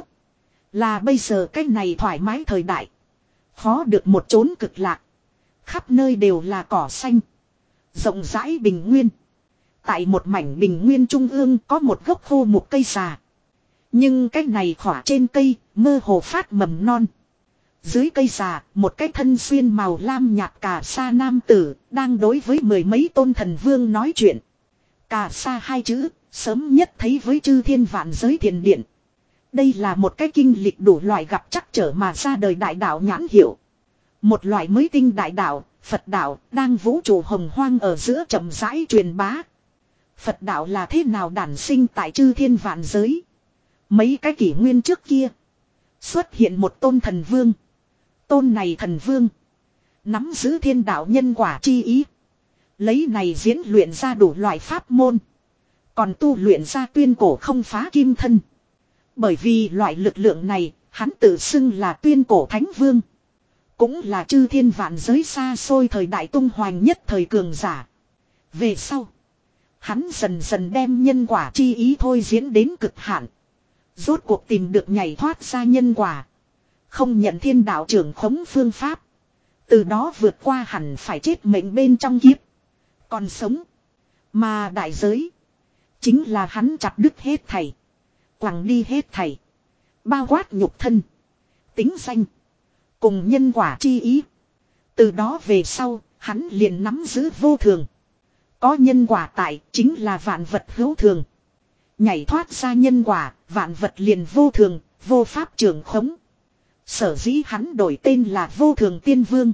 Là bây giờ cách này thoải mái thời đại. Khó được một chốn cực lạc. Khắp nơi đều là cỏ xanh. Rộng rãi bình nguyên. Tại một mảnh bình nguyên trung ương có một gốc khô một cây xà. Nhưng cái này khỏa trên cây mơ hồ phát mầm non. Dưới cây già, một cái thân xuyên màu lam nhạt cà sa nam tử, đang đối với mười mấy tôn thần vương nói chuyện. Cà sa hai chữ, sớm nhất thấy với chư thiên vạn giới thiền điện. Đây là một cái kinh lịch đủ loại gặp chắc trở mà ra đời đại đạo nhãn hiệu. Một loại mới tinh đại đạo, Phật đạo, đang vũ trụ hồng hoang ở giữa chậm rãi truyền bá. Phật đạo là thế nào đản sinh tại chư thiên vạn giới? Mấy cái kỷ nguyên trước kia, xuất hiện một tôn thần vương. Tôn này thần vương nắm giữ thiên đạo nhân quả chi ý, lấy này diễn luyện ra đủ loại pháp môn, còn tu luyện ra tuyên cổ không phá kim thân. Bởi vì loại lực lượng này, hắn tự xưng là tuyên cổ thánh vương, cũng là chư thiên vạn giới xa xôi thời đại tung hoành nhất thời cường giả. Về sau, hắn dần dần đem nhân quả chi ý thôi diễn đến cực hạn, rốt cuộc tìm được nhảy thoát ra nhân quả, không nhận thiên đạo trưởng khống phương pháp. Từ đó vượt qua hẳn phải chết mệnh bên trong kiếp, còn sống. Mà đại giới chính là hắn chặt đứt hết thảy, quẳng đi hết thảy, bao quát nhục thân, tính danh, cùng nhân quả chi ý. Từ đó về sau, hắn liền nắm giữ vô thường. Có nhân quả tại, chính là vạn vật hữu thường. Nhảy thoát ra nhân quả, vạn vật liền vô thường, vô pháp trưởng khống. Sở dĩ hắn đổi tên là Vô Thường Tiên Vương.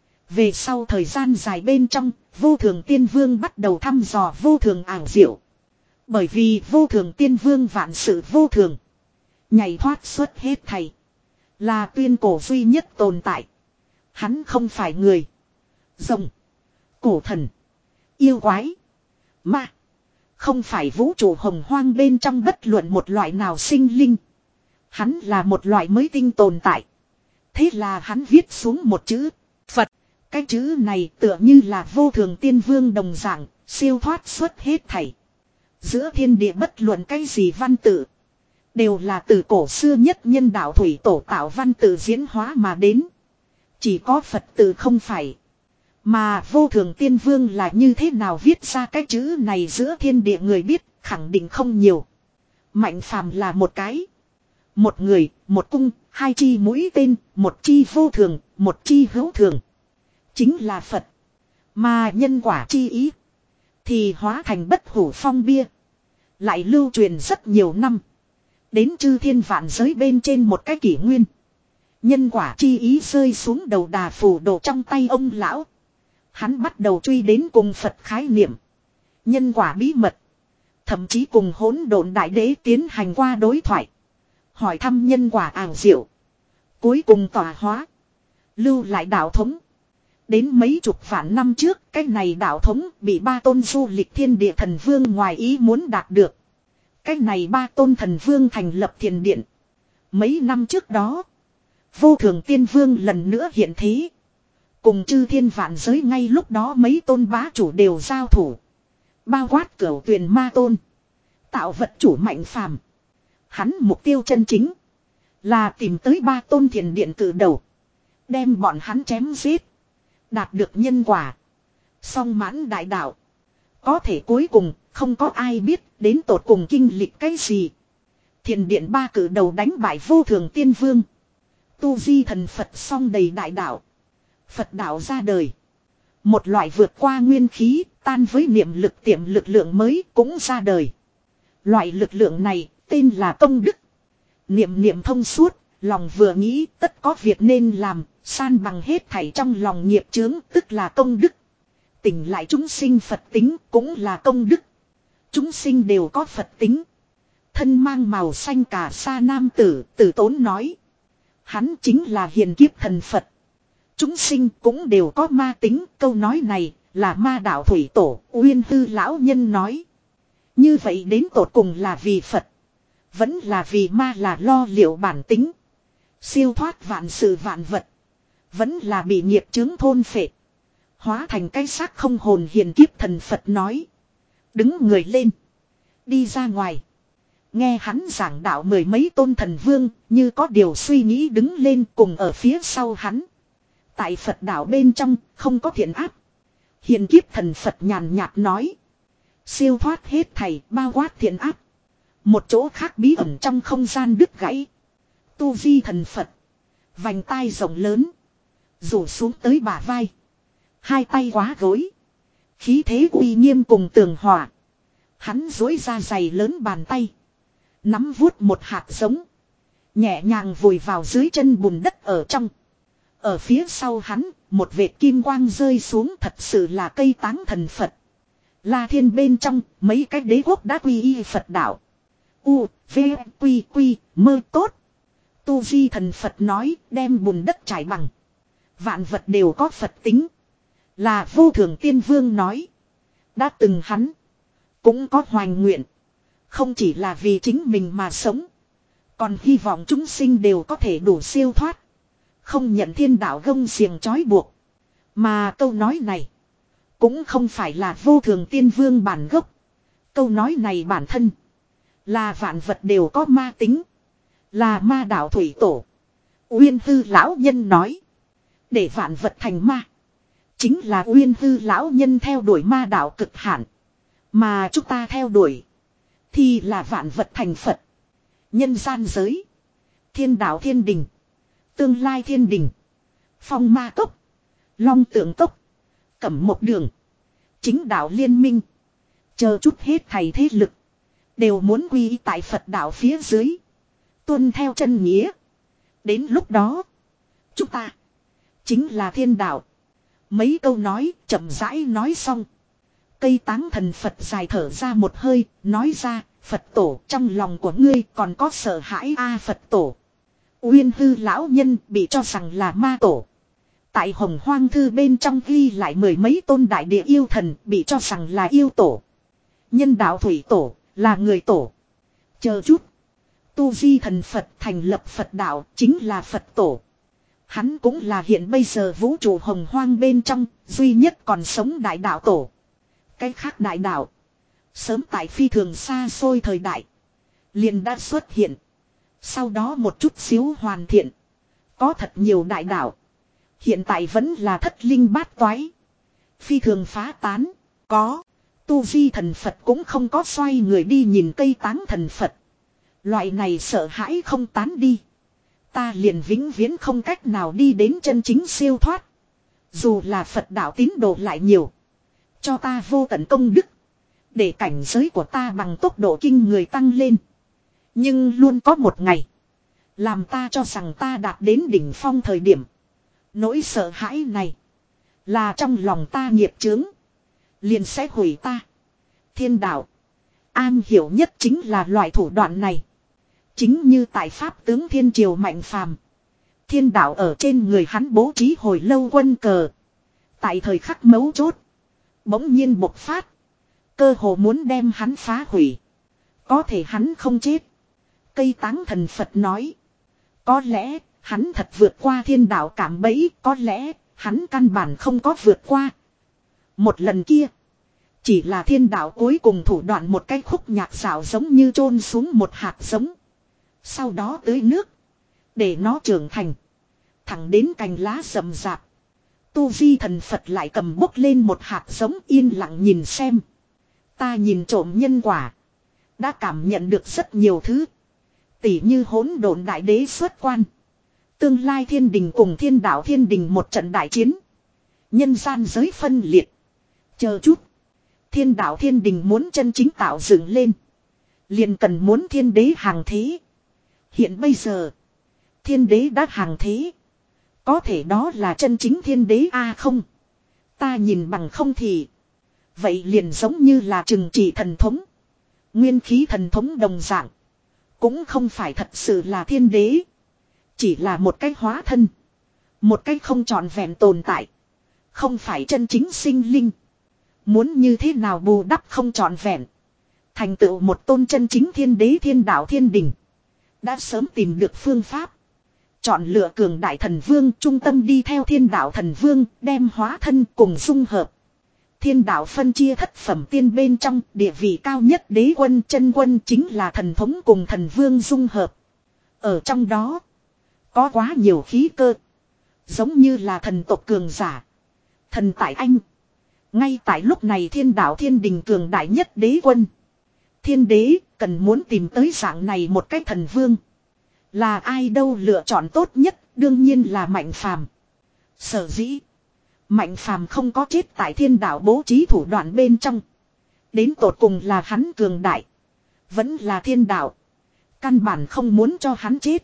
Về sau thời gian dài bên trong, Vô Thường Tiên Vương bắt đầu thăm dò vô thường ảo diệu. Bởi vì Vô Thường Tiên Vương vạn sự vô thường, nhảy thoát xuất hết thảy, là tuyên cổ duy nhất tồn tại. Hắn không phải người, rồng, cổ thần, yêu quái, ma, không phải vũ trụ hồng hoang bên trong bất luận một loại nào sinh linh. Hắn là một loại mới tinh tồn tại. Thế là hắn viết xuống một chữ Phật. Cái chữ này tựa như là vô thường tiên vương đồng dạng, siêu thoát xuất hết thảy. Giữa thiên địa bất luận cái gì văn tự, đều là từ cổ xưa nhất nhân đạo thủy tổ tạo văn tự diễn hóa mà đến. Chỉ có Phật tự không phải. Mà vô thường tiên vương là như thế nào viết ra cái chữ này giữa thiên địa người biết, khẳng định không nhiều. Mạnh phàm là một cái. Một người, một cung, hai chi mũi tên, một chi vô thường, một chi hữu thường. Chính là Phật. Mà nhân quả chi ý thì hóa thành bất hủ phong bia, lại lưu truyền rất nhiều năm. Đến chư thiên vạn giới bên trên một cái kỷ nguyên, nhân quả chi ý rơi xuống đầu Đà Phù Đồ trong tay ông lão. Hắn bắt đầu truy đến cùng Phật khái niệm, nhân quả bí mật, thậm chí cùng hỗn độn đại đế tiến hành qua đối thoại, hỏi thăm nhân quả ảo diệu. Cuối cùng tỏa hóa, lưu lại đạo thống. Đến mấy chục vạn năm trước, cái này đạo thống bị ba tôn du lịch thiên địa thần vương ngoài ý muốn đạt được. Cái này ba tôn thần vương thành lập thiền điện. Mấy năm trước đó, vô thường tiên vương lần nữa hiện thế, cùng chư thiên vạn giới ngay lúc đó mấy tôn bá chủ đều giao thủ, bao quát cửu tuyền ma tôn, tạo vật chủ mạnh phàm. Hắn mục tiêu chân chính là tìm tới ba tôn thiền điện cử đầu, đem bọn hắn chém giết, đạt được nhân quả, song mãn đại đạo. Có thể cuối cùng không có ai biết đến tột cùng kinh lịch cái gì. Thiền điện ba cử đầu đánh bại vô thường tiên vương, tu di thần Phật song đầy đại đạo. Phật đạo ra đời, một loại vượt qua nguyên khí, tan với niệm lực tiệm lực lượng mới cũng ra đời. Loại lực lượng này tên là công đức. Niệm niệm thông suốt, lòng vừa nghĩ tất có việc nên làm, san bằng hết thảy trong lòng nghiệp chướng, tức là công đức. Tỉnh lại chúng sinh Phật tính cũng là công đức. Chúng sinh đều có Phật tính. Thân mang màu xanh cà sa nam tử, Tử Tốn nói. Hắn chính là hiền kiếp thần Phật. Chúng sinh cũng đều có ma tính, câu nói này là ma đạo thủy tổ, Uyên Hư lão nhân nói. Như vậy đến tột cùng là vì Phật, vẫn là vì ma, là lo liệu bản tính, siêu thoát vạn sự vạn vật, vẫn là bị nghiệp chướng thôn phệ, hóa thành cái xác không hồn. Hiền kiếp thần Phật nói. Đứng người lên, đi ra ngoài. Nghe hắn giảng đạo, mười mấy tôn thần vương như có điều suy nghĩ đứng lên cùng ở phía sau hắn. Tại Phật đạo bên trong không có thiện ác. Hiền kiếp thần Phật nhàn nhạt nói. Siêu thoát hết thảy, bao quát thiện ác. Một chỗ khác bí ẩn trong không gian đứt gãy. Tu vi thần Phật, vành tai rộng lớn, rủ xuống tới bả vai, hai tay quá gối, khí thế uy nghiêm cùng tường hòa. Hắn duỗi ra dày lớn bàn tay, nắm vuốt một hạt giống, nhẹ nhàng vùi vào dưới chân bùn đất ở trong. Ở phía sau hắn, một vệt kim quang rơi xuống, thật sự là cây táng thần Phật. La Thiên bên trong, mấy cái đế quốc đã quy y Phật đạo. U, V, Quy, Quy, mơ tốt. Tu vi thần Phật nói, đem bùn đất trải bằng. Vạn vật đều có Phật tính. Là vô thượng tiên vương nói. Đã từng hắn, cũng có hoành nguyện. Không chỉ là vì chính mình mà sống, còn hy vọng chúng sinh đều có thể đủ siêu thoát, không nhận thiên đạo gông xiềng trói buộc. Mà câu nói này cũng không phải là vô thường tiên vương bản gốc. Câu nói này bản thân là vạn vật đều có ma tính, là ma đạo thủy tổ Uyên Hư lão nhân nói. Để vạn vật thành ma, chính là Uyên Hư lão nhân theo đuổi ma đạo cực hạn. Mà chúng ta theo đuổi thì là vạn vật thành Phật. Nhân gian giới, thiên đạo thiên đình, tương lai thiên đình, phong ma cốc, long tượng cốc, cẩm một đường, chính đạo liên minh, chờ chút hết thầy thế lực đều muốn quy tại Phật đạo phía dưới, tuân theo chân nghĩa. Đến lúc đó, chúng ta chính là thiên đạo. Mấy câu nói chậm rãi nói xong, cây táng thần Phật dài thở ra một hơi, nói ra. Phật tổ, trong lòng của ngươi còn có sợ hãi a? À, Phật tổ. Uyên Hư lão nhân bị cho rằng là ma tổ. Tại Hồng Hoang Thư bên trong ghi lại mười mấy tôn đại địa yêu thần bị cho rằng là yêu tổ. Nhân đạo thủy tổ là người tổ. Chờ chút, tu vi thần Phật thành lập Phật đạo chính là Phật tổ. Hắn cũng là hiện bây giờ vũ trụ Hồng Hoang bên trong duy nhất còn sống đại đạo tổ. Cái khác đại đạo sớm tại phi thường xa xôi thời đại liền đã xuất hiện. Sau đó một chút xíu hoàn thiện. Có thật nhiều đại đạo hiện tại vẫn là thất linh bát toái, phi thường phá tán. Có tu vi thần Phật cũng không có xoay người đi nhìn cây táng thần Phật. Loại này sợ hãi không tán đi, ta liền vĩnh viễn không cách nào đi đến chân chính siêu thoát. Dù là Phật đạo tín đồ lại nhiều, cho ta vô tận công đức, để cảnh giới của ta bằng tốc độ kinh người tăng lên. Nhưng luôn có một ngày, làm ta cho rằng ta đạt đến đỉnh phong thời điểm, nỗi sợ hãi này là trong lòng ta nghiệp chướng, liền sẽ hủy ta. Thiên đạo am hiểu nhất chính là loại thủ đoạn này. Chính như tại Pháp tướng Thiên Triều Mạnh Phàm, thiên đạo ở trên người hắn bố trí hồi lâu quân cờ. Tại thời khắc mấu chốt, bỗng nhiên bộc phát, cơ hồ muốn đem hắn phá hủy. Có thể hắn không chết. Cây táng thần Phật nói. Có lẽ hắn thật vượt qua thiên đạo cạm bẫy, có lẽ hắn căn bản không có vượt qua. Một lần kia chỉ là thiên đạo cuối cùng thủ đoạn, một cái khúc nhạc xảo giống như chôn xuống một hạt giống, sau đó tưới nước để nó trưởng thành, thẳng đến cành lá rậm rạp. Tu vi thần Phật lại cầm bốc lên một hạt giống, yên lặng nhìn xem. Ta nhìn trộm nhân quả, đã cảm nhận được rất nhiều thứ. Tỉ như hỗn độn đại đế xuất quan, tương lai thiên đình cùng thiên đạo thiên đình một trận đại chiến, nhân gian giới phân liệt. Chờ chút, thiên đạo thiên đình muốn chân chính tạo dựng lên, liền cần muốn thiên đế hàng thế. Hiện bây giờ, Thiên đế đã hàng thế. Có thể đó là chân chính thiên đế a à không. Ta nhìn bằng không thì. Vậy liền giống như là trừng trị thần thống. Nguyên khí thần thống đồng dạng. Cũng không phải thật sự là thiên đế. Chỉ là một cái hóa thân. Một cái không trọn vẹn tồn tại. Không phải chân chính sinh linh. Muốn như thế nào bù đắp không trọn vẹn. Thành tựu một tôn chân chính thiên đế thiên đạo thiên đình. Đã sớm tìm được phương pháp. Chọn lựa cường đại thần vương trung tâm đi theo thiên đạo thần vương đem hóa thân cùng dung hợp. Thiên đạo phân chia thất phẩm tiên bên trong địa vị cao nhất đế quân chân quân chính là thần thống cùng thần vương dung hợp. Ở trong đó có quá nhiều khí cơ. Giống như là thần tộc cường giả. Thần tại anh. Ngay tại lúc này thiên đạo thiên đình cường đại nhất đế quân. Thiên đế cần muốn tìm tới dạng này một cái thần vương. Là ai đâu lựa chọn tốt nhất đương nhiên là Mạnh Phàm. Sở dĩ Mạnh Phàm không có chết tại thiên đạo bố trí thủ đoạn bên trong. Đến tột cùng là hắn cường đại. Vẫn là thiên đạo. Căn bản không muốn cho hắn chết.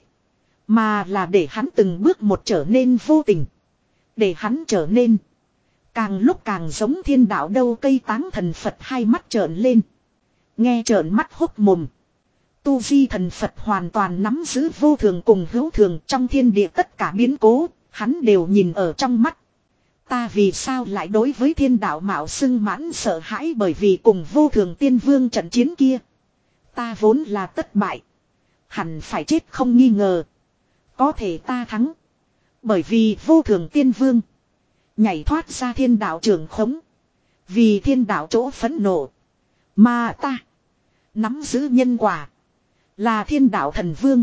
Mà là để hắn từng bước một trở nên vô tình. Để hắn trở nên càng lúc càng giống thiên đạo đâu cây táng thần Phật hai mắt trợn lên. Nghe trợn mắt hốc mồm. Tu vi thần Phật hoàn toàn nắm giữ vô thường cùng hữu thường trong thiên địa tất cả biến cố. Hắn đều nhìn ở trong mắt. Ta vì sao lại đối với thiên đạo mạo xưng mãn sợ hãi bởi vì cùng vô thường tiên vương trận chiến kia. Ta vốn là tất bại. Hẳn phải chết không nghi ngờ. Có thể ta thắng. Bởi vì vô thường tiên vương. Nhảy thoát ra thiên đạo trường khống. Vì thiên đạo chỗ phẫn nộ. Mà ta. Nắm giữ nhân quả. Là thiên đạo thần vương.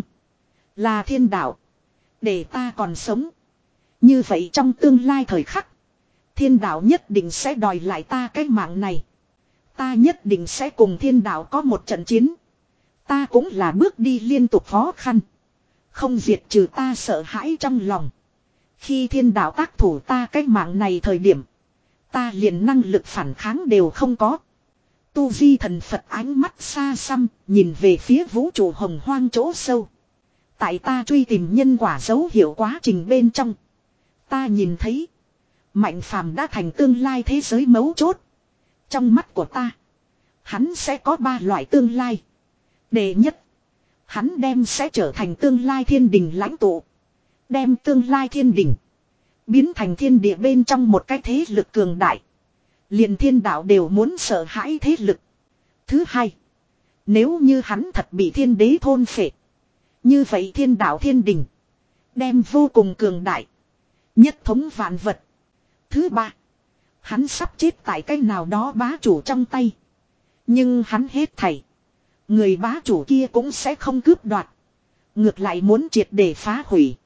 Là thiên đạo. Để ta còn sống. Như vậy trong tương lai thời khắc. Thiên đạo nhất định sẽ đòi lại ta cái mạng này. Ta nhất định sẽ cùng thiên đạo có một trận chiến. Ta cũng là bước đi liên tục khó khăn. Không diệt trừ ta sợ hãi trong lòng. Khi thiên đạo tác thủ ta cái mạng này thời điểm. Ta liền năng lực phản kháng đều không có. Tu vi thần Phật ánh mắt xa xăm. Nhìn về phía vũ trụ hồng hoang chỗ sâu. Tại ta truy tìm nhân quả dấu hiệu quá trình bên trong. Ta nhìn thấy. Mạnh Phàm đã thành tương lai thế giới mấu chốt. Trong mắt của ta. Hắn sẽ có ba loại tương lai. Đệ nhất. Hắn đem sẽ trở thành tương lai thiên đình lãnh tụ. Đem tương lai thiên đình. Biến thành thiên địa bên trong một cái thế lực cường đại. Liền thiên đạo đều muốn sợ hãi thế lực. Thứ hai. Nếu như hắn thật bị thiên đế thôn phệ. Như vậy thiên đạo thiên đình. Đem vô cùng cường đại. Nhất thống vạn vật. Thứ ba. Hắn sắp chết tại cái nào đó bá chủ trong tay. Nhưng hắn hết thảy. Người bá chủ kia cũng sẽ không cướp đoạt. Ngược lại muốn triệt để phá hủy.